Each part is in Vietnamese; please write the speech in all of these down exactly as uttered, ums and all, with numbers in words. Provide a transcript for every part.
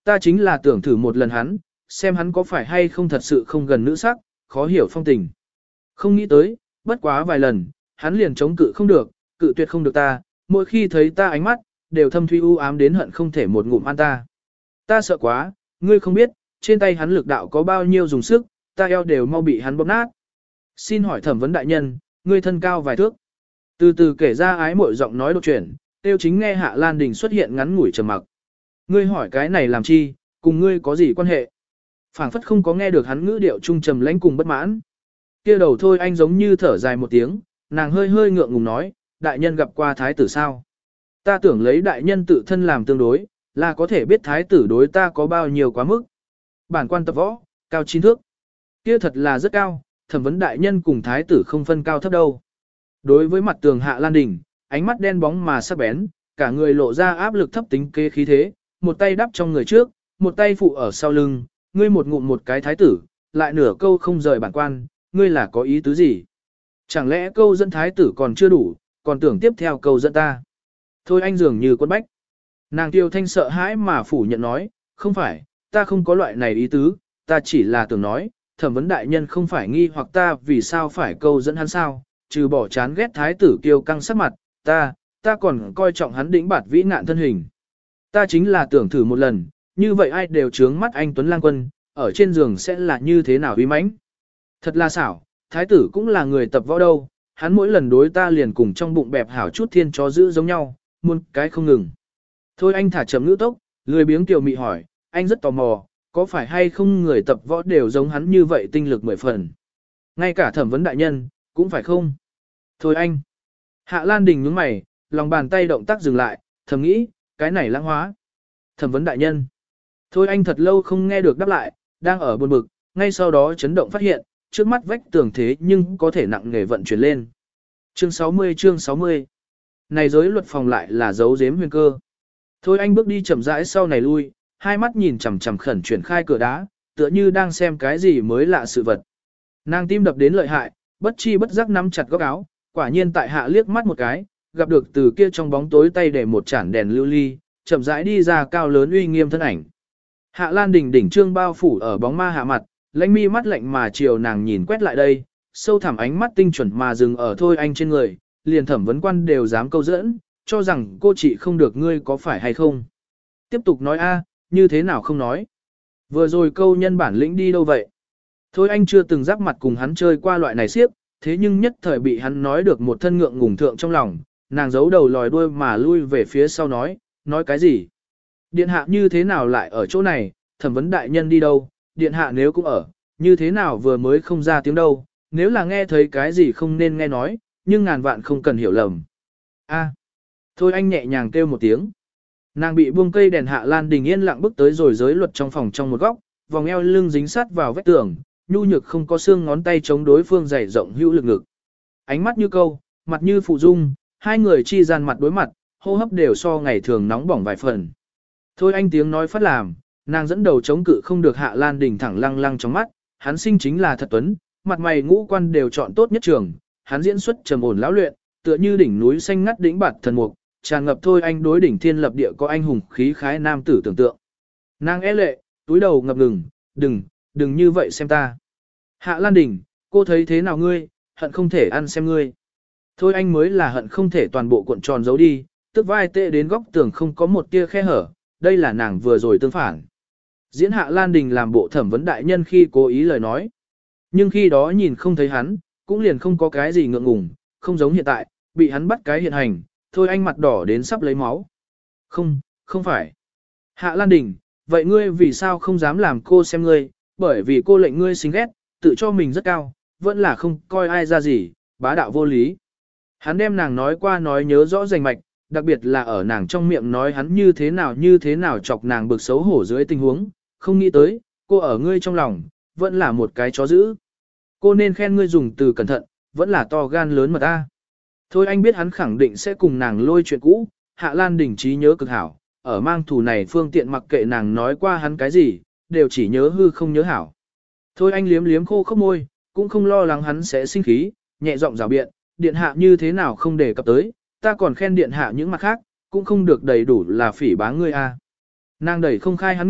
Ta chính là tưởng thử một lần hắn, xem hắn có phải hay không thật sự không gần nữ sắc, khó hiểu phong tình. Không nghĩ tới, bất quá vài lần, hắn liền chống cự không được, cự tuyệt không được ta, mỗi khi thấy ta ánh mắt, đều thâm thuy u ám đến hận không thể một ngụm ăn ta. Ta sợ quá, ngươi không biết, trên tay hắn lực đạo có bao nhiêu dùng sức, ta eo đều mau bị hắn bóp nát. Xin hỏi thẩm vấn đại nhân, ngươi thân cao vài thước. Từ từ kể ra ái mội giọng nói đột chuyển, tiêu chính nghe Hạ Lan Đình xuất hiện ngắn ngủi trầm mặc. Ngươi hỏi cái này làm chi, cùng ngươi có gì quan hệ? Phảng phất không có nghe được hắn ngữ điệu trung trầm lãnh cùng bất mãn. Kia đầu thôi anh giống như thở dài một tiếng, nàng hơi hơi ngượng ngùng nói, đại nhân gặp qua thái tử sao? Ta tưởng lấy đại nhân tự thân làm tương đối, là có thể biết thái tử đối ta có bao nhiêu quá mức. Bản quan tập võ, cao chín thước. Kia thật là rất cao, thẩm vấn đại nhân cùng thái tử không phân cao thấp đâu. Đối với mặt tường Hạ Lan Đình, ánh mắt đen bóng mà sắc bén, cả người lộ ra áp lực thấp tính kế khí thế, một tay đắp trong người trước, một tay phụ ở sau lưng, ngươi một ngụm một cái thái tử, lại nửa câu không rời bản quan, ngươi là có ý tứ gì? Chẳng lẽ câu dẫn thái tử còn chưa đủ, còn tưởng tiếp theo câu dẫn ta? Thôi anh dường như quân bách. Nàng tiêu thanh sợ hãi mà phủ nhận nói, không phải, ta không có loại này ý tứ, ta chỉ là tưởng nói, thẩm vấn đại nhân không phải nghi hoặc ta vì sao phải câu dẫn hắn sao, trừ bỏ chán ghét thái tử kiêu căng sắc mặt, ta, ta còn coi trọng hắn đỉnh bạt vĩ ngạn thân hình. Ta chính là tưởng thử một lần, như vậy ai đều trướng mắt anh Tuấn Lang Quân, ở trên giường sẽ là như thế nào uy mãnh. Thật là xảo, thái tử cũng là người tập võ đâu, hắn mỗi lần đối ta liền cùng trong bụng bẹp hảo chút thiên chó giữ giống nhau, muôn cái không ngừng. Thôi anh thả chậm ngữ tốc, lười biếng tiểu mị hỏi, anh rất tò mò, có phải hay không người tập võ đều giống hắn như vậy tinh lực mười phần. Ngay cả thẩm vấn đại nhân, cũng phải không? Thôi anh. Hạ Lan Đình nhướng mày, lòng bàn tay động tác dừng lại, thầm nghĩ, cái này lãng hóa. Thẩm vấn đại nhân. Thôi anh thật lâu không nghe được đáp lại, đang ở buồn bực, ngay sau đó chấn động phát hiện, trước mắt vách tường thế nhưng có thể nặng nghề vận chuyển lên. Chương sáu mươi chương sáu mươi. Này giới luật phòng lại là dấu giếm huyền cơ. Thôi anh bước đi chậm rãi sau này lui, hai mắt nhìn chằm chằm khẩn chuyển khai cửa đá, tựa như đang xem cái gì mới lạ sự vật. Nàng tim đập đến lợi hại, bất chi bất giác nắm chặt góc áo, quả nhiên tại hạ liếc mắt một cái, gặp được từ kia trong bóng tối tay để một chản đèn lưu ly, chậm rãi đi ra cao lớn uy nghiêm thân ảnh. Hạ Lan Đình đỉnh trương bao phủ ở bóng ma hạ mặt, lãnh mi mắt lạnh mà chiều nàng nhìn quét lại đây, sâu thẳm ánh mắt tinh chuẩn mà dừng ở thôi anh trên người, liền thẩm vấn quan đều dám câu dẫn, cho rằng cô chị không được ngươi có phải hay không. Tiếp tục nói a, như thế nào không nói. Vừa rồi câu nhân bản lĩnh đi đâu vậy? Thôi anh chưa từng giáp mặt cùng hắn chơi qua loại này siếp, thế nhưng nhất thời bị hắn nói được một thân ngượng ngùng thượng trong lòng, nàng giấu đầu lòi đuôi mà lui về phía sau nói, nói cái gì? Điện hạ như thế nào lại ở chỗ này, thẩm vấn đại nhân đi đâu, điện hạ nếu cũng ở, như thế nào vừa mới không ra tiếng đâu, nếu là nghe thấy cái gì không nên nghe nói, nhưng ngàn vạn không cần hiểu lầm. A, thôi anh nhẹ nhàng kêu một tiếng. Nàng bị buông cây đèn Hạ Lan Đình yên lặng bước tới rồi giới luật trong phòng trong một góc, vòng eo lưng dính sát vào vách tường, nhu nhược không có xương ngón tay chống đối phương dày rộng hữu lực ngực. Ánh mắt như câu, mặt như phụ dung, hai người chi gian mặt đối mặt, hô hấp đều so ngày thường nóng bỏng vài phần. Thôi anh tiếng nói phát làm, nàng dẫn đầu chống cự không được Hạ Lan Đình thẳng lăng lăng trong mắt, hắn sinh chính là thật tuấn, mặt mày ngũ quan đều chọn tốt nhất trường, hắn diễn xuất trầm ổn lão luyện, tựa như đỉnh núi xanh ngắt đỉnh bạt thần mục, tràn ngập thôi anh đối đỉnh thiên lập địa có anh hùng khí khái nam tử tưởng tượng. Nàng é lệ, túi đầu ngập ngừng, đừng, đừng như vậy xem ta. Hạ Lan Đình, cô thấy thế nào ngươi, hận không thể ăn xem ngươi. Thôi anh mới là hận không thể toàn bộ cuộn tròn giấu đi, tức vai tệ đến góc tường không có một tia khe hở, đây là nàng vừa rồi tương phản. Diễn Hạ Lan Đình làm bộ thẩm vấn đại nhân khi cố ý lời nói. Nhưng khi đó nhìn không thấy hắn, cũng liền không có cái gì ngượng ngùng, không giống hiện tại, bị hắn bắt cái hiện hành, thôi anh mặt đỏ đến sắp lấy máu. Không, không phải. Hạ Lan Đình, vậy ngươi vì sao không dám làm cô xem ngươi, bởi vì cô lệnh ngươi xinh ghét, tự cho mình rất cao, vẫn là không coi ai ra gì, bá đạo vô lý. Hắn đem nàng nói qua nói nhớ rõ rành mạch, đặc biệt là ở nàng trong miệng nói hắn như thế nào như thế nào chọc nàng bực xấu hổ dưới tình huống, không nghĩ tới, cô ở ngươi trong lòng, vẫn là một cái chó dữ. Cô nên khen ngươi dùng từ cẩn thận, vẫn là to gan lớn mà ta. Thôi anh biết hắn khẳng định sẽ cùng nàng lôi chuyện cũ, Hạ Lan Đình trí nhớ cực hảo, ở mang thù này phương tiện mặc kệ nàng nói qua hắn cái gì, đều chỉ nhớ hư không nhớ hảo. Thôi anh liếm liếm khô khốc môi, cũng không lo lắng hắn sẽ sinh khí, nhẹ giọng rào biện, điện hạ như thế nào không đề cập tới, ta còn khen điện hạ những mặt khác, cũng không được đầy đủ là phỉ báng ngươi a. Nàng đẩy không khai hắn ngực,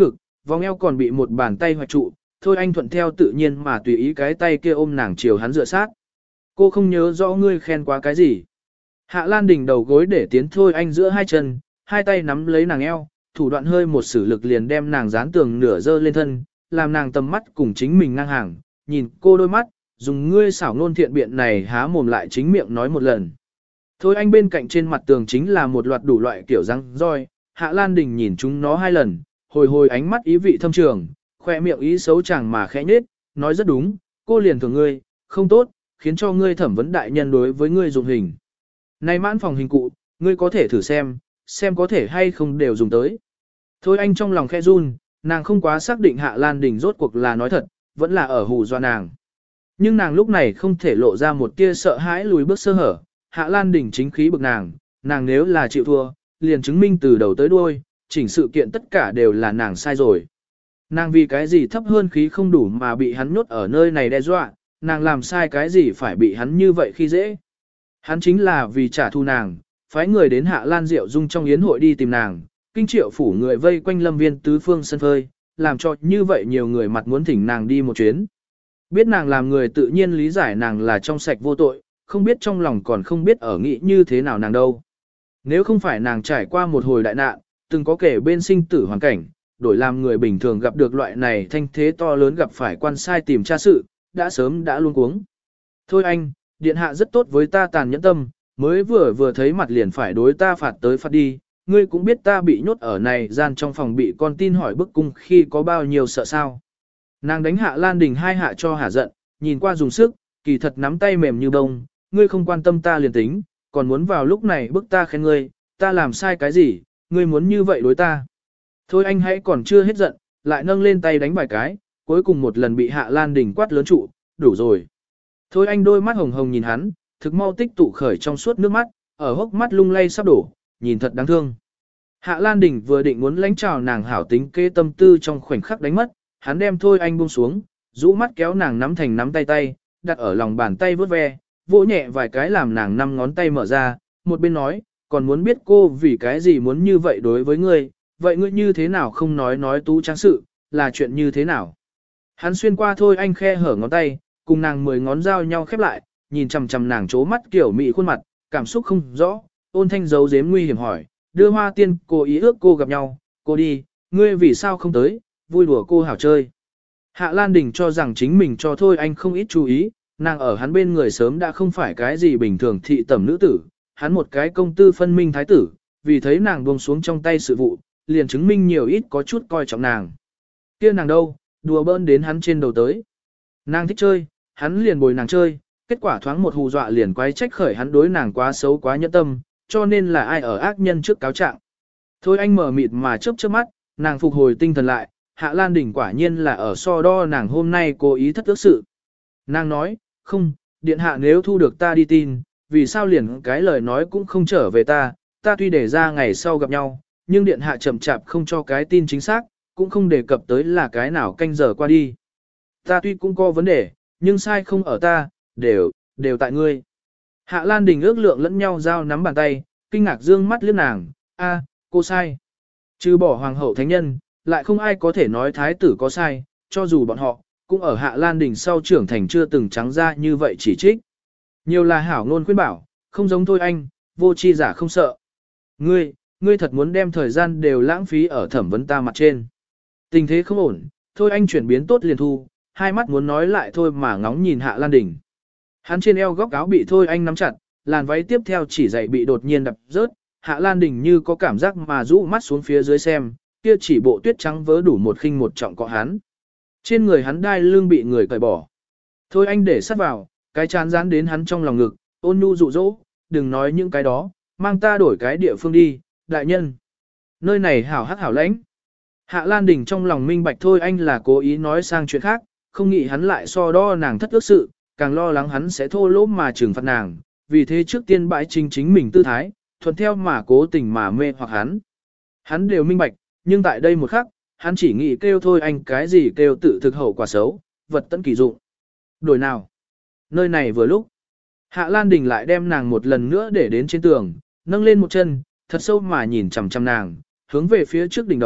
vòng eo còn bị một bàn tay hoạch trụ, Thôi Anh thuận theo tự nhiên mà tùy ý cái tay kia ôm nàng chiều hắn dựa sát. Cô không nhớ rõ ngươi khen quá cái gì. Hạ Lan Đình đầu gối để tiến Thôi Anh giữa hai chân, hai tay nắm lấy nàng eo, thủ đoạn hơi một sử lực liền đem nàng dán tường nửa dơ lên thân, làm nàng tầm mắt cùng chính mình ngang hàng, nhìn cô đôi mắt, dùng ngươi xảo ngôn thiện biện này há mồm lại chính miệng nói một lần. Thôi Anh bên cạnh trên mặt tường chính là một loạt đủ loại kiểu răng roi, Hạ Lan Đình nhìn chúng nó hai lần, hồi hồi ánh mắt ý vị thâm trường, khoe miệng ý xấu chẳng mà khẽ nhết, nói rất đúng, cô liền thường ngươi, không tốt, khiến cho ngươi thẩm vấn đại nhân đối với ngươi dùng hình. Này mãn phòng hình cụ, ngươi có thể thử xem, xem có thể hay không đều dùng tới. Thôi Anh trong lòng khẽ run, nàng không quá xác định Hạ Lan Đình rốt cuộc là nói thật, vẫn là ở hù dọa nàng. Nhưng nàng lúc này không thể lộ ra một tia sợ hãi lùi bước sơ hở, Hạ Lan Đình chính khí bực nàng, nàng nếu là chịu thua, liền chứng minh từ đầu tới đuôi, chỉnh sự kiện tất cả đều là nàng sai rồi. Nàng vì cái gì thấp hơn khí không đủ mà bị hắn nhốt ở nơi này đe dọa, nàng làm sai cái gì phải bị hắn như vậy khi dễ. Hắn chính là vì trả thù nàng, phái người đến Hạ Lan Diệu Dung trong yến hội đi tìm nàng, kinh triệu phủ người vây quanh lâm viên tứ phương sân phơi, làm cho như vậy nhiều người mặt muốn thỉnh nàng đi một chuyến. Biết nàng làm người tự nhiên lý giải nàng là trong sạch vô tội, không biết trong lòng còn không biết ở nghĩ như thế nào nàng đâu. Nếu không phải nàng trải qua một hồi đại nạn, từng có kể bên sinh tử hoàn cảnh, đổi làm người bình thường gặp được loại này thanh thế to lớn gặp phải quan sai tìm tra sự, đã sớm đã luôn cuống. Thôi anh, điện hạ rất tốt với ta tàn nhẫn tâm, mới vừa vừa thấy mặt liền phải đối ta phạt tới phạt đi, ngươi cũng biết ta bị nhốt ở này gian trong phòng bị con tin hỏi bức cung khi có bao nhiêu sợ sao. Nàng đánh Hạ Lan Đình hai hạ cho hả giận, nhìn qua dùng sức, kỳ thật nắm tay mềm như bông, ngươi không quan tâm ta liền tính, còn muốn vào lúc này bức ta khen ngươi, ta làm sai cái gì, ngươi muốn như vậy đối ta. Thôi anh hãy còn chưa hết giận, lại nâng lên tay đánh vài cái, cuối cùng một lần bị Hạ Lan Đình quát lớn trụ, đủ rồi. Thôi anh đôi mắt hồng hồng nhìn hắn, thực mau tích tụ khởi trong suốt nước mắt, ở hốc mắt lung lay sắp đổ, nhìn thật đáng thương. Hạ Lan Đình vừa định muốn lánh chào nàng hảo tính kế tâm tư trong khoảnh khắc đánh mất, hắn đem Thôi anh buông xuống, rũ mắt kéo nàng nắm thành nắm tay tay, đặt ở lòng bàn tay vớt ve, vỗ nhẹ vài cái làm nàng năm ngón tay mở ra, một bên nói, còn muốn biết cô vì cái gì muốn như vậy đối với ngươi, vậy ngươi như thế nào không nói nói tú trang sự, là chuyện như thế nào. Hắn xuyên qua Thôi anh khe hở ngón tay, cùng nàng mười ngón giao nhau khép lại, nhìn chằm chằm nàng chố mắt kiểu mị khuôn mặt, cảm xúc không rõ, ôn thanh giấu giếm nguy hiểm hỏi, đưa hoa tiên cô ý ước cô gặp nhau, cô đi, ngươi vì sao không tới, vui đùa cô hảo chơi. Hạ Lan Đình cho rằng chính mình cho Thôi anh không ít chú ý, nàng ở hắn bên người sớm đã không phải cái gì bình thường thị tẩm nữ tử, hắn một cái công tư phân minh thái tử, vì thấy nàng buông xuống trong tay sự vụ, liền chứng minh nhiều ít có chút coi trọng nàng. Kia nàng đâu, đùa bỡn đến hắn trên đầu tới. Nàng thích chơi, hắn liền bồi nàng chơi, kết quả thoáng một hù dọa liền quái trách khởi hắn đối nàng quá xấu quá nhẫn tâm, cho nên là ai ở ác nhân trước cáo trạng. Thôi anh mở mịt mà chớp chớp mắt, nàng phục hồi tinh thần lại, Hạ Lan Đình quả nhiên là ở so đo nàng hôm nay cố ý thất ước sự. Nàng nói, không, điện hạ nếu thu được ta đi tin, vì sao liền cái lời nói cũng không trở về ta, ta tuy để ra ngày sau gặp nhau, nhưng điện hạ chậm chạp không cho cái tin chính xác, cũng không đề cập tới là cái nào canh giờ qua đi. Ta tuy cũng có vấn đề, nhưng sai không ở ta, đều, đều tại ngươi. Hạ Lan Đình ước lượng lẫn nhau giao nắm bàn tay, kinh ngạc dương mắt liếc nàng, a, cô sai. Trừ bỏ hoàng hậu thánh nhân, lại không ai có thể nói thái tử có sai, cho dù bọn họ, cũng ở Hạ Lan Đình sau trưởng thành chưa từng trắng ra như vậy chỉ trích. Nhiều là hảo ngôn khuyên bảo, không giống Thôi anh, vô chi giả không sợ. Ngươi, ngươi thật muốn đem thời gian đều lãng phí ở thẩm vấn ta mặt trên. Tình thế không ổn, Thôi anh chuyển biến tốt liền thu, hai mắt muốn nói lại thôi mà ngóng nhìn Hạ Lan Đình. Hắn trên eo góc áo bị Thôi anh nắm chặt, làn váy tiếp theo chỉ dậy bị đột nhiên đập rớt, Hạ Lan Đình như có cảm giác mà rũ mắt xuống phía dưới xem, kia chỉ bộ tuyết trắng vớ đủ một khinh một trọng cọ hắn. Trên người hắn đai lưng bị người cởi bỏ. Thôi anh để sát vào, cái chán dán đến hắn trong lòng ngực, ôn nhu dụ dỗ, đừng nói những cái đó, mang ta đổi cái địa phương đi, đại nhân. Nơi này hảo hắc hảo lãnh. Hạ Lan Đình trong lòng minh bạch Thôi anh là cố ý nói sang chuyện khác, không nghĩ hắn lại so đo nàng thất ước sự, càng lo lắng hắn sẽ thô lỗ mà trừng phạt nàng, vì thế trước tiên bãi trình chính mình tư thái, thuận theo mà cố tình mà mê hoặc hắn. Hắn đều minh bạch, nhưng tại đây một khắc, hắn chỉ nghĩ kêu Thôi anh cái gì kêu tự thực hậu quả xấu, vật tận kỳ dụng. Đổi nào? Nơi này vừa lúc. Hạ Lan Đình lại đem nàng một lần nữa để đến trên tường, nâng lên một chân, thật sâu mà nhìn chằm chằm nàng, hướng về phía trước đỉnh đầu,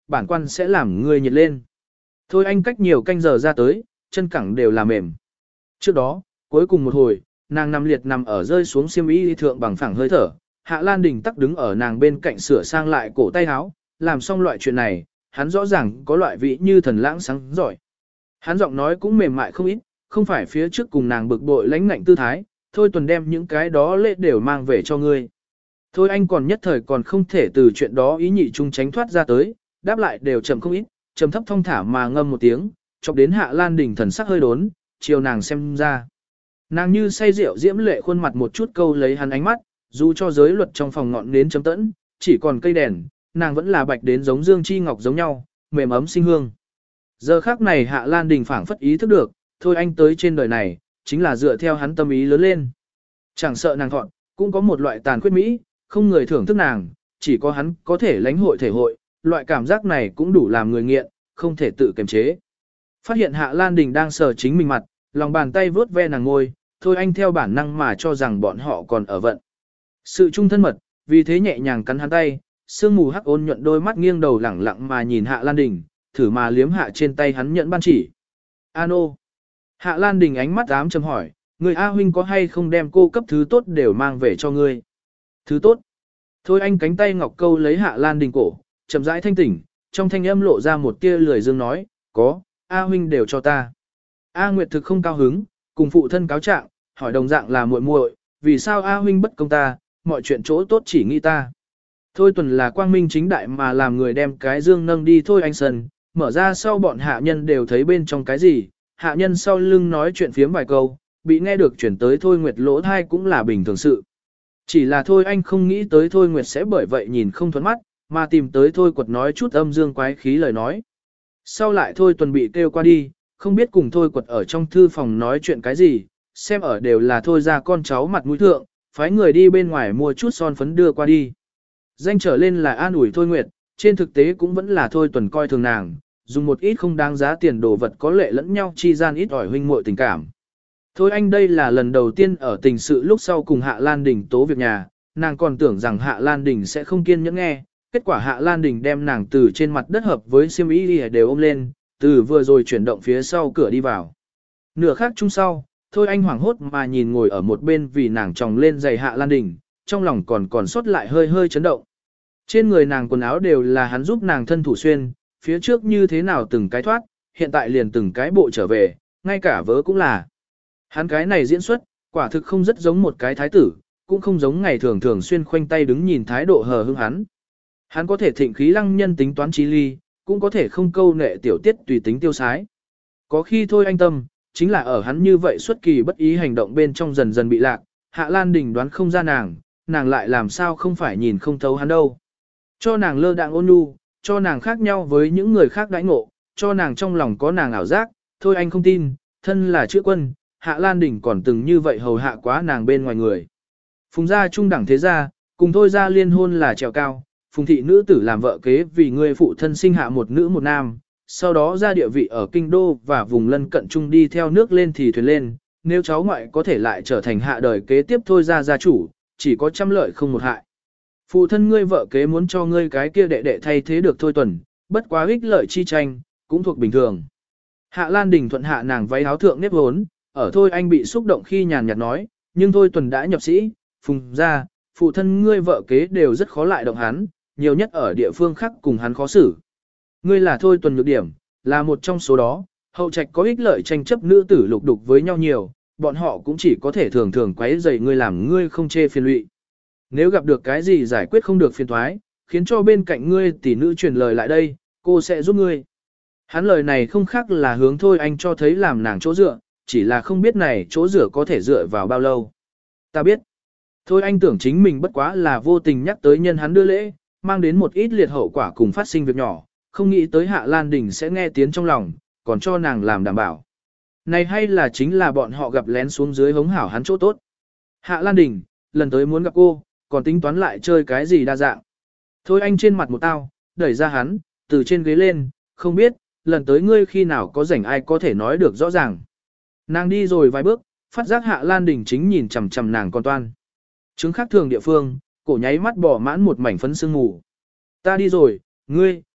bản quan sẽ làm ngươi nhiệt lên. Thôi anh cách nhiều canh giờ ra tới, chân cẳng đều là mềm. Trước đó, cuối cùng một hồi, nàng nằm liệt nằm ở rơi xuống xiêm y thượng bằng phẳng hơi thở, Hạ Lan Đình tắc đứng ở nàng bên cạnh sửa sang lại cổ tay áo, làm xong loại chuyện này, hắn rõ ràng có loại vị như thần lãng sáng giỏi. Hắn giọng nói cũng mềm mại không ít, không phải phía trước cùng nàng bực bội lãnh ngạnh tư thái, thôi tuần đem những cái đó lễ đều mang về cho ngươi. Thôi anh còn nhất thời còn không thể từ chuyện đó ý nhị chung tránh thoát ra tới, đáp lại đều chậm không ít, trầm thấp thông thả mà ngâm một tiếng, chọc đến Hạ Lan Đình thần sắc hơi đốn, chiều nàng xem ra. Nàng như say rượu diễm lệ khuôn mặt một chút câu lấy hắn ánh mắt, dù cho giới luật trong phòng ngọn nến chấm tẫn, chỉ còn cây đèn, nàng vẫn là bạch đến giống dương chi ngọc giống nhau, mềm ấm sinh hương. Giờ khác này Hạ Lan Đình phảng phất ý thức được, thôi anh tới trên đời này, chính là dựa theo hắn tâm ý lớn lên. Chẳng sợ nàng thọn, cũng có một loại tàn khuyết mỹ, không người thưởng thức nàng, chỉ có hắn có thể lãnh hội thể hội, loại cảm giác này cũng đủ làm người nghiện, không thể tự kiềm chế. Phát hiện Hạ Lan Đình đang sờ chính mình mặt, lòng bàn tay vướt ve nàng ngôi, thôi anh theo bản năng mà cho rằng bọn họ còn ở vận. Sự trung thân mật, vì thế nhẹ nhàng cắn hắn tay, sương mù hắc ôn nhuận đôi mắt nghiêng đầu lẳng lặng mà nhìn Hạ Lan Đình, thử mà liếm hạ trên tay hắn nhẫn ban chỉ. Ano. Hạ Lan Đình ánh mắt ám trầm hỏi, người A huynh có hay không đem cô cấp thứ tốt đều mang về cho ngươi? Thứ tốt. Thôi anh cánh tay ngọc câu lấy Hạ Lan Đình cổ, chậm rãi thanh tỉnh, trong thanh âm lộ ra một tia lười dương nói, có, A huynh đều cho ta. A Nguyệt thực không cao hứng, cùng phụ thân cáo trạng, hỏi đồng dạng là muội muội, vì sao A huynh bất công ta, mọi chuyện chỗ tốt chỉ nghĩ ta. Thôi tuần là quang minh chính đại mà làm người đem cái dương nâng đi thôi anh sân, mở ra sau bọn hạ nhân đều thấy bên trong cái gì, hạ nhân sau lưng nói chuyện phiếm vài câu, bị nghe được chuyển tới thôi Nguyệt lỗ thai cũng là bình thường sự. Chỉ là thôi anh không nghĩ tới thôi Nguyệt sẽ bởi vậy nhìn không thuẫn mắt, mà tìm tới thôi quật nói chút âm dương quái khí lời nói. Sau lại thôi tuần bị kêu qua đi, không biết cùng thôi quật ở trong thư phòng nói chuyện cái gì, xem ở đều là thôi ra con cháu mặt mũi thượng, phái người đi bên ngoài mua chút son phấn đưa qua đi. Danh trở lên là an ủi thôi Nguyệt, trên thực tế cũng vẫn là thôi tuần coi thường nàng, dùng một ít không đáng giá tiền đồ vật có lệ lẫn nhau chi gian ít ỏi huynh muội tình cảm. Thôi anh đây là lần đầu tiên ở tình sự lúc sau cùng Hạ Lan Đình tố việc nhà, nàng còn tưởng rằng Hạ Lan Đình sẽ không kiên nhẫn nghe, kết quả Hạ Lan Đình đem nàng từ trên mặt đất hợp với xiêm y đều ôm lên, từ vừa rồi chuyển động phía sau cửa đi vào. Nửa khắc chung sau, thôi anh hoảng hốt mà nhìn ngồi ở một bên vì nàng tròng lên giày Hạ Lan Đình, trong lòng còn còn sót lại hơi hơi chấn động. Trên người nàng quần áo đều là hắn giúp nàng thân thủ xuyên, phía trước như thế nào từng cái thoát, hiện tại liền từng cái bộ trở về, ngay cả vớ cũng là. Hắn cái này diễn xuất, quả thực không rất giống một cái thái tử, cũng không giống ngày thường thường xuyên khoanh tay đứng nhìn thái độ hờ hững hắn. Hắn có thể thịnh khí lăng nhân tính toán trí ly, cũng có thể không câu nệ tiểu tiết tùy tính tiêu sái. Có khi thôi anh tâm, chính là ở hắn như vậy xuất kỳ bất ý hành động bên trong dần dần bị lạc, Hạ Lan Đình đoán không ra nàng, nàng lại làm sao không phải nhìn không thấu hắn đâu. Cho nàng lơ đạng ôn nhu, cho nàng khác nhau với những người khác đãi ngộ, cho nàng trong lòng có nàng ảo giác, thôi anh không tin, thân là chữ quân, Hạ Lan Đình còn từng như vậy hầu hạ quá nàng bên ngoài người. Phùng gia trung đẳng thế gia, cùng thôi gia liên hôn là trèo cao, phùng thị nữ tử làm vợ kế vì người phụ thân sinh hạ một nữ một nam, sau đó ra địa vị ở kinh đô và vùng lân cận trung đi theo nước lên thì thuyền lên, nếu cháu ngoại có thể lại trở thành hạ đời kế tiếp thôi gia gia chủ, chỉ có trăm lợi không một hại. Phụ thân ngươi vợ kế muốn cho ngươi cái kia đệ đệ thay thế được thôi tuần, bất quá ích lợi chi tranh, cũng thuộc bình thường. Hạ Lan Đình thuận hạ nàng váy áo thượng nếp hốn, ở thôi anh bị xúc động khi nhàn nhạt nói, nhưng thôi tuần đã nhập sĩ, phùng ra, phụ thân ngươi vợ kế đều rất khó lại động hắn, nhiều nhất ở địa phương khác cùng hắn khó xử. Ngươi là thôi tuần nhược điểm, là một trong số đó, hậu trạch có ích lợi tranh chấp nữ tử lục đục với nhau nhiều, bọn họ cũng chỉ có thể thường thường quấy rầy ngươi làm ngươi không chê phiền lụy. Nếu gặp được cái gì giải quyết không được phiền thoái, khiến cho bên cạnh ngươi tỷ nữ truyền lời lại đây, cô sẽ giúp ngươi. Hắn lời này không khác là hướng thôi anh cho thấy làm nàng chỗ dựa, chỉ là không biết này chỗ dựa có thể dựa vào bao lâu. Ta biết. Thôi anh tưởng chính mình bất quá là vô tình nhắc tới nhân hắn đưa lễ, mang đến một ít liệt hậu quả cùng phát sinh việc nhỏ, không nghĩ tới Hạ Lan Đình sẽ nghe tiếng trong lòng, còn cho nàng làm đảm bảo. Này hay là chính là bọn họ gặp lén xuống dưới hống hảo hắn chỗ tốt. Hạ Lan Đình, lần tới muốn gặp cô, còn tính toán lại chơi cái gì đa dạng. Thôi anh trên mặt một tao, đẩy ra hắn, từ trên ghế lên, không biết, lần tới ngươi khi nào có rảnh ai có thể nói được rõ ràng. Nàng đi rồi vài bước, phát giác Hạ Lan Đình chính nhìn chằm chằm nàng con toan. Chứng khác thường địa phương, cổ nháy mắt bỏ mãn một mảnh phấn sương mù. Ta đi rồi, ngươi,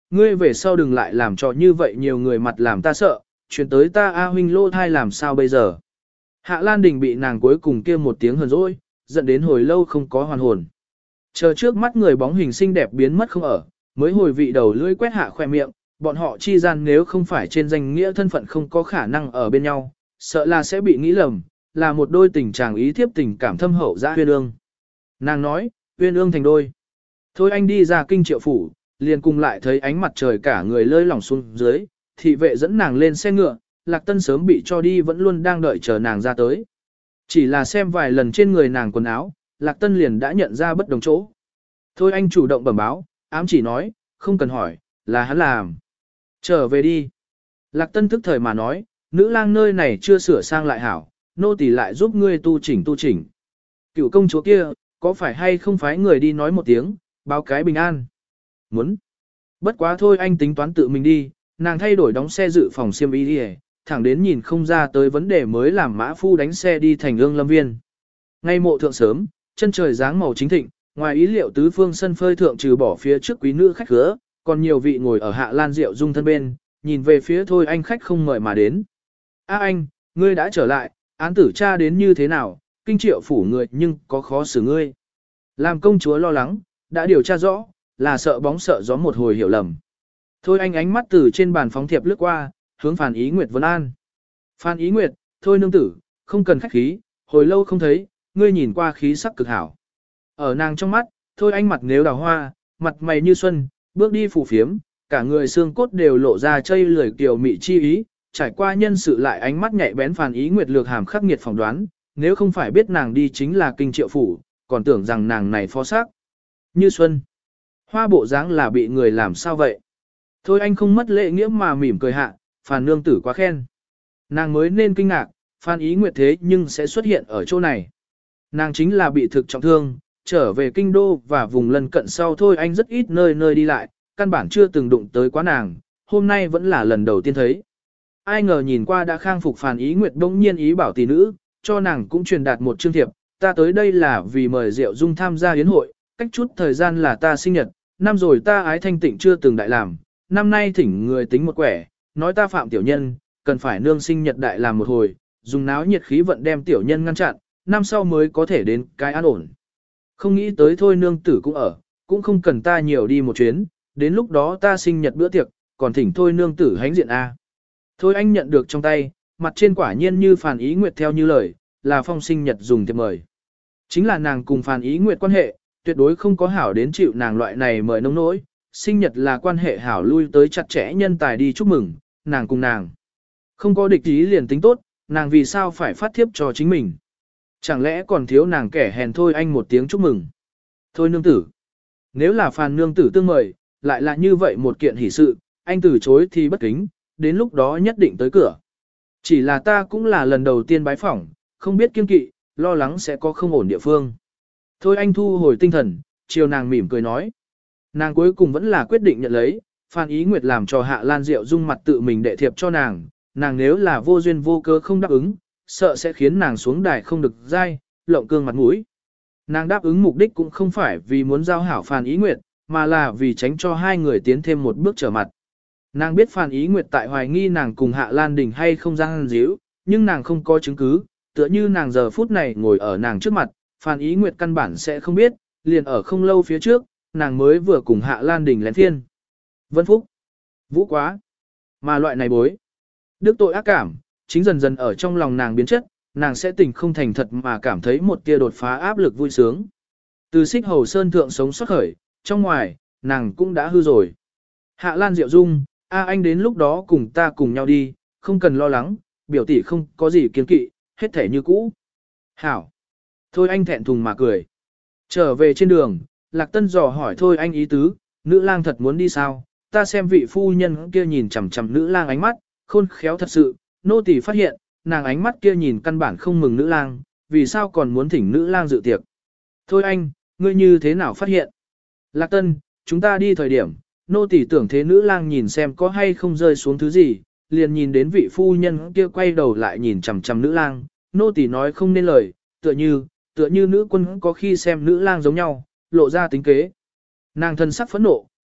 ngươi về sau đừng lại làm cho như vậy nhiều người mặt làm ta sợ, chuyển tới ta A huynh lô thai làm sao bây giờ. Hạ Lan Đình bị nàng cuối cùng kia một tiếng hờn dỗi, giận đến hồi lâu không có hoàn hồn. Chờ trước mắt người bóng hình xinh đẹp biến mất không ở, mới hồi vị đầu lưỡi quét hạ khoe miệng, bọn họ chi gian nếu không phải trên danh nghĩa thân phận không có khả năng ở bên nhau, sợ là sẽ bị nghĩ lầm, là một đôi tình chàng ý thiếp tình cảm thâm hậu dã uyên ương. Nàng nói, uyên ương thành đôi. Thôi anh đi ra kinh triệu phủ, liền cùng lại thấy ánh mặt trời cả người lơi lỏng xuống dưới, thị vệ dẫn nàng lên xe ngựa, Lạc Tân sớm bị cho đi vẫn luôn đang đợi chờ nàng ra tới. Chỉ là xem vài lần trên người nàng quần áo, Lạc Tân liền đã nhận ra bất đồng chỗ. Thôi anh chủ động bẩm báo, ám chỉ nói, không cần hỏi, là hắn làm. Trở về đi. Lạc Tân thức thời mà nói, nữ lang nơi này chưa sửa sang lại hảo, nô tỳ lại giúp ngươi tu chỉnh tu chỉnh. Cựu công chúa kia, có phải hay không phái người đi nói một tiếng, báo cái bình an. Muốn. Bất quá thôi anh tính toán tự mình đi, nàng thay đổi đóng xe dự phòng xiêm y đi, thẳng đến nhìn không ra tới vấn đề mới làm mã phu đánh xe đi thành ương lâm viên. Ngay mộ thượng sớm, chân trời dáng màu chính thịnh, ngoài ý liệu tứ phương sân phơi thượng trừ bỏ phía trước quý nữ khách khứa, còn nhiều vị ngồi ở hạ lan rượu dung thân bên, nhìn về phía thôi anh khách không mời mà đến. A anh, ngươi đã trở lại, án tử tra đến như thế nào, kinh triệu phủ người nhưng có khó xử ngươi. Làm công chúa lo lắng, đã điều tra rõ, là sợ bóng sợ gió một hồi hiểu lầm. Thôi anh ánh mắt từ trên bàn phóng thiệp lướt qua, hướng Phan Ý Nguyệt vấn an. Phan Ý Nguyệt, thôi nương tử, không cần khách khí, hồi lâu không thấy, ngươi nhìn qua khí sắc cực hảo. Ở nàng trong mắt, thôi anh mặt nếu đào hoa, mặt mày như xuân, bước đi phủ phiếm, cả người xương cốt đều lộ ra chây lười kiều mị chi ý, trải qua nhân sự lại ánh mắt nhạy bén Phan Ý Nguyệt lược hàm khắc nghiệt phỏng đoán, nếu không phải biết nàng đi chính là kinh triệu phủ, còn tưởng rằng nàng này phó sắc. Như xuân, hoa bộ dáng là bị người làm sao vậy? Thôi anh không mất lễ nghĩa mà mỉm cười hạ, Phan nương tử quá khen. Nàng mới nên kinh ngạc, Phan Ý Nguyệt thế nhưng sẽ xuất hiện ở chỗ này. Nàng chính là bị thực trọng thương, trở về kinh đô và vùng lân cận sau thôi anh rất ít nơi nơi đi lại, căn bản chưa từng đụng tới quá nàng, hôm nay vẫn là lần đầu tiên thấy. Ai ngờ nhìn qua đã khang phục Phan Ý Nguyệt bỗng nhiên ý bảo tỷ nữ, cho nàng cũng truyền đạt một chương thiệp, ta tới đây là vì mời Diệu Dung tham gia yến hội, cách chút thời gian là ta sinh nhật, năm rồi ta ái thanh tịnh chưa từng đại làm, năm nay thỉnh người tính một quẻ, nói ta phạm tiểu nhân, cần phải nương sinh nhật đại làm một hồi, dùng náo nhiệt khí vận đem tiểu nhân ngăn chặn, năm sau mới có thể đến cái an ổn. Không nghĩ tới thôi nương tử cũng ở, cũng không cần ta nhiều đi một chuyến, đến lúc đó ta sinh nhật bữa tiệc, còn thỉnh thôi nương tử hánh diện A. Thôi anh nhận được trong tay, mặt trên quả nhiên như Phan Ý Nguyệt theo như lời, là phong sinh nhật dùng thiệp mời. Chính là nàng cùng Phan Ý Nguyệt quan hệ, tuyệt đối không có hảo đến chịu nàng loại này mời nông nỗi, sinh nhật là quan hệ hảo lui tới chặt chẽ nhân tài đi chúc mừng, nàng cùng nàng. Không có địch ý liền tính tốt, nàng vì sao phải phát thiếp cho chính mình. Chẳng lẽ còn thiếu nàng kẻ hèn thôi anh một tiếng chúc mừng. Thôi nương tử. Nếu là Phan nương tử tương mời, lại là như vậy một kiện hỷ sự, anh từ chối thì bất kính, đến lúc đó nhất định tới cửa. Chỉ là ta cũng là lần đầu tiên bái phỏng, không biết kiêng kỵ, lo lắng sẽ có không ổn địa phương. Thôi anh thu hồi tinh thần, chiều nàng mỉm cười nói. Nàng cuối cùng vẫn là quyết định nhận lấy, Phan Ý Nguyệt làm cho Hạ Lan Diệu Dung mặt tự mình đệ thiệp cho nàng, nàng nếu là vô duyên vô cớ không đáp ứng, sợ sẽ khiến nàng xuống đài không được dai, lộng cương mặt mũi. Nàng đáp ứng mục đích cũng không phải vì muốn giao hảo Phan Ý Nguyệt, mà là vì tránh cho hai người tiến thêm một bước trở mặt. Nàng biết Phan Ý Nguyệt tại hoài nghi nàng cùng Hạ Lan Đình hay không giang díu, nhưng nàng không có chứng cứ, tựa như nàng giờ phút này ngồi ở nàng trước mặt, Phan Ý Nguyệt căn bản sẽ không biết, liền ở không lâu phía trước, nàng mới vừa cùng Hạ Lan Đình lén phiên. Vân Phúc, vũ quá, mà loại này bối. Đức tội ác cảm, chính dần dần ở trong lòng nàng biến chất, nàng sẽ tình không thành thật mà cảm thấy một tia đột phá áp lực vui sướng. Từ Xích Hầu Sơn thượng sống xuất khởi, trong ngoài, nàng cũng đã hư rồi. Hạ Lan Diệu Dung, a anh đến lúc đó cùng ta cùng nhau đi, không cần lo lắng, biểu tỷ không có gì kiên kỵ, hết thể như cũ. Hảo. Thôi anh thẹn thùng mà cười. Trở về trên đường, Lạc Tân dò hỏi thôi anh ý tứ, nữ lang thật muốn đi sao? Ta xem vị phu nhân kia nhìn chằm chằm nữ lang ánh mắt, khôn khéo thật sự, nô tỳ phát hiện, nàng ánh mắt kia nhìn căn bản không mừng nữ lang, vì sao còn muốn thỉnh nữ lang dự tiệc? Thôi anh, ngươi như thế nào phát hiện? Lạc Tân, chúng ta đi thời điểm, nô tỳ tưởng thế nữ lang nhìn xem có hay không rơi xuống thứ gì, liền nhìn đến vị phu nhân kia quay đầu lại nhìn chằm chằm nữ lang, nô tỳ nói không nên lời, tựa như, tựa như nữ quân có khi xem nữ lang giống nhau, lộ ra tính kế. Nàng thân sắc phẫn nộ,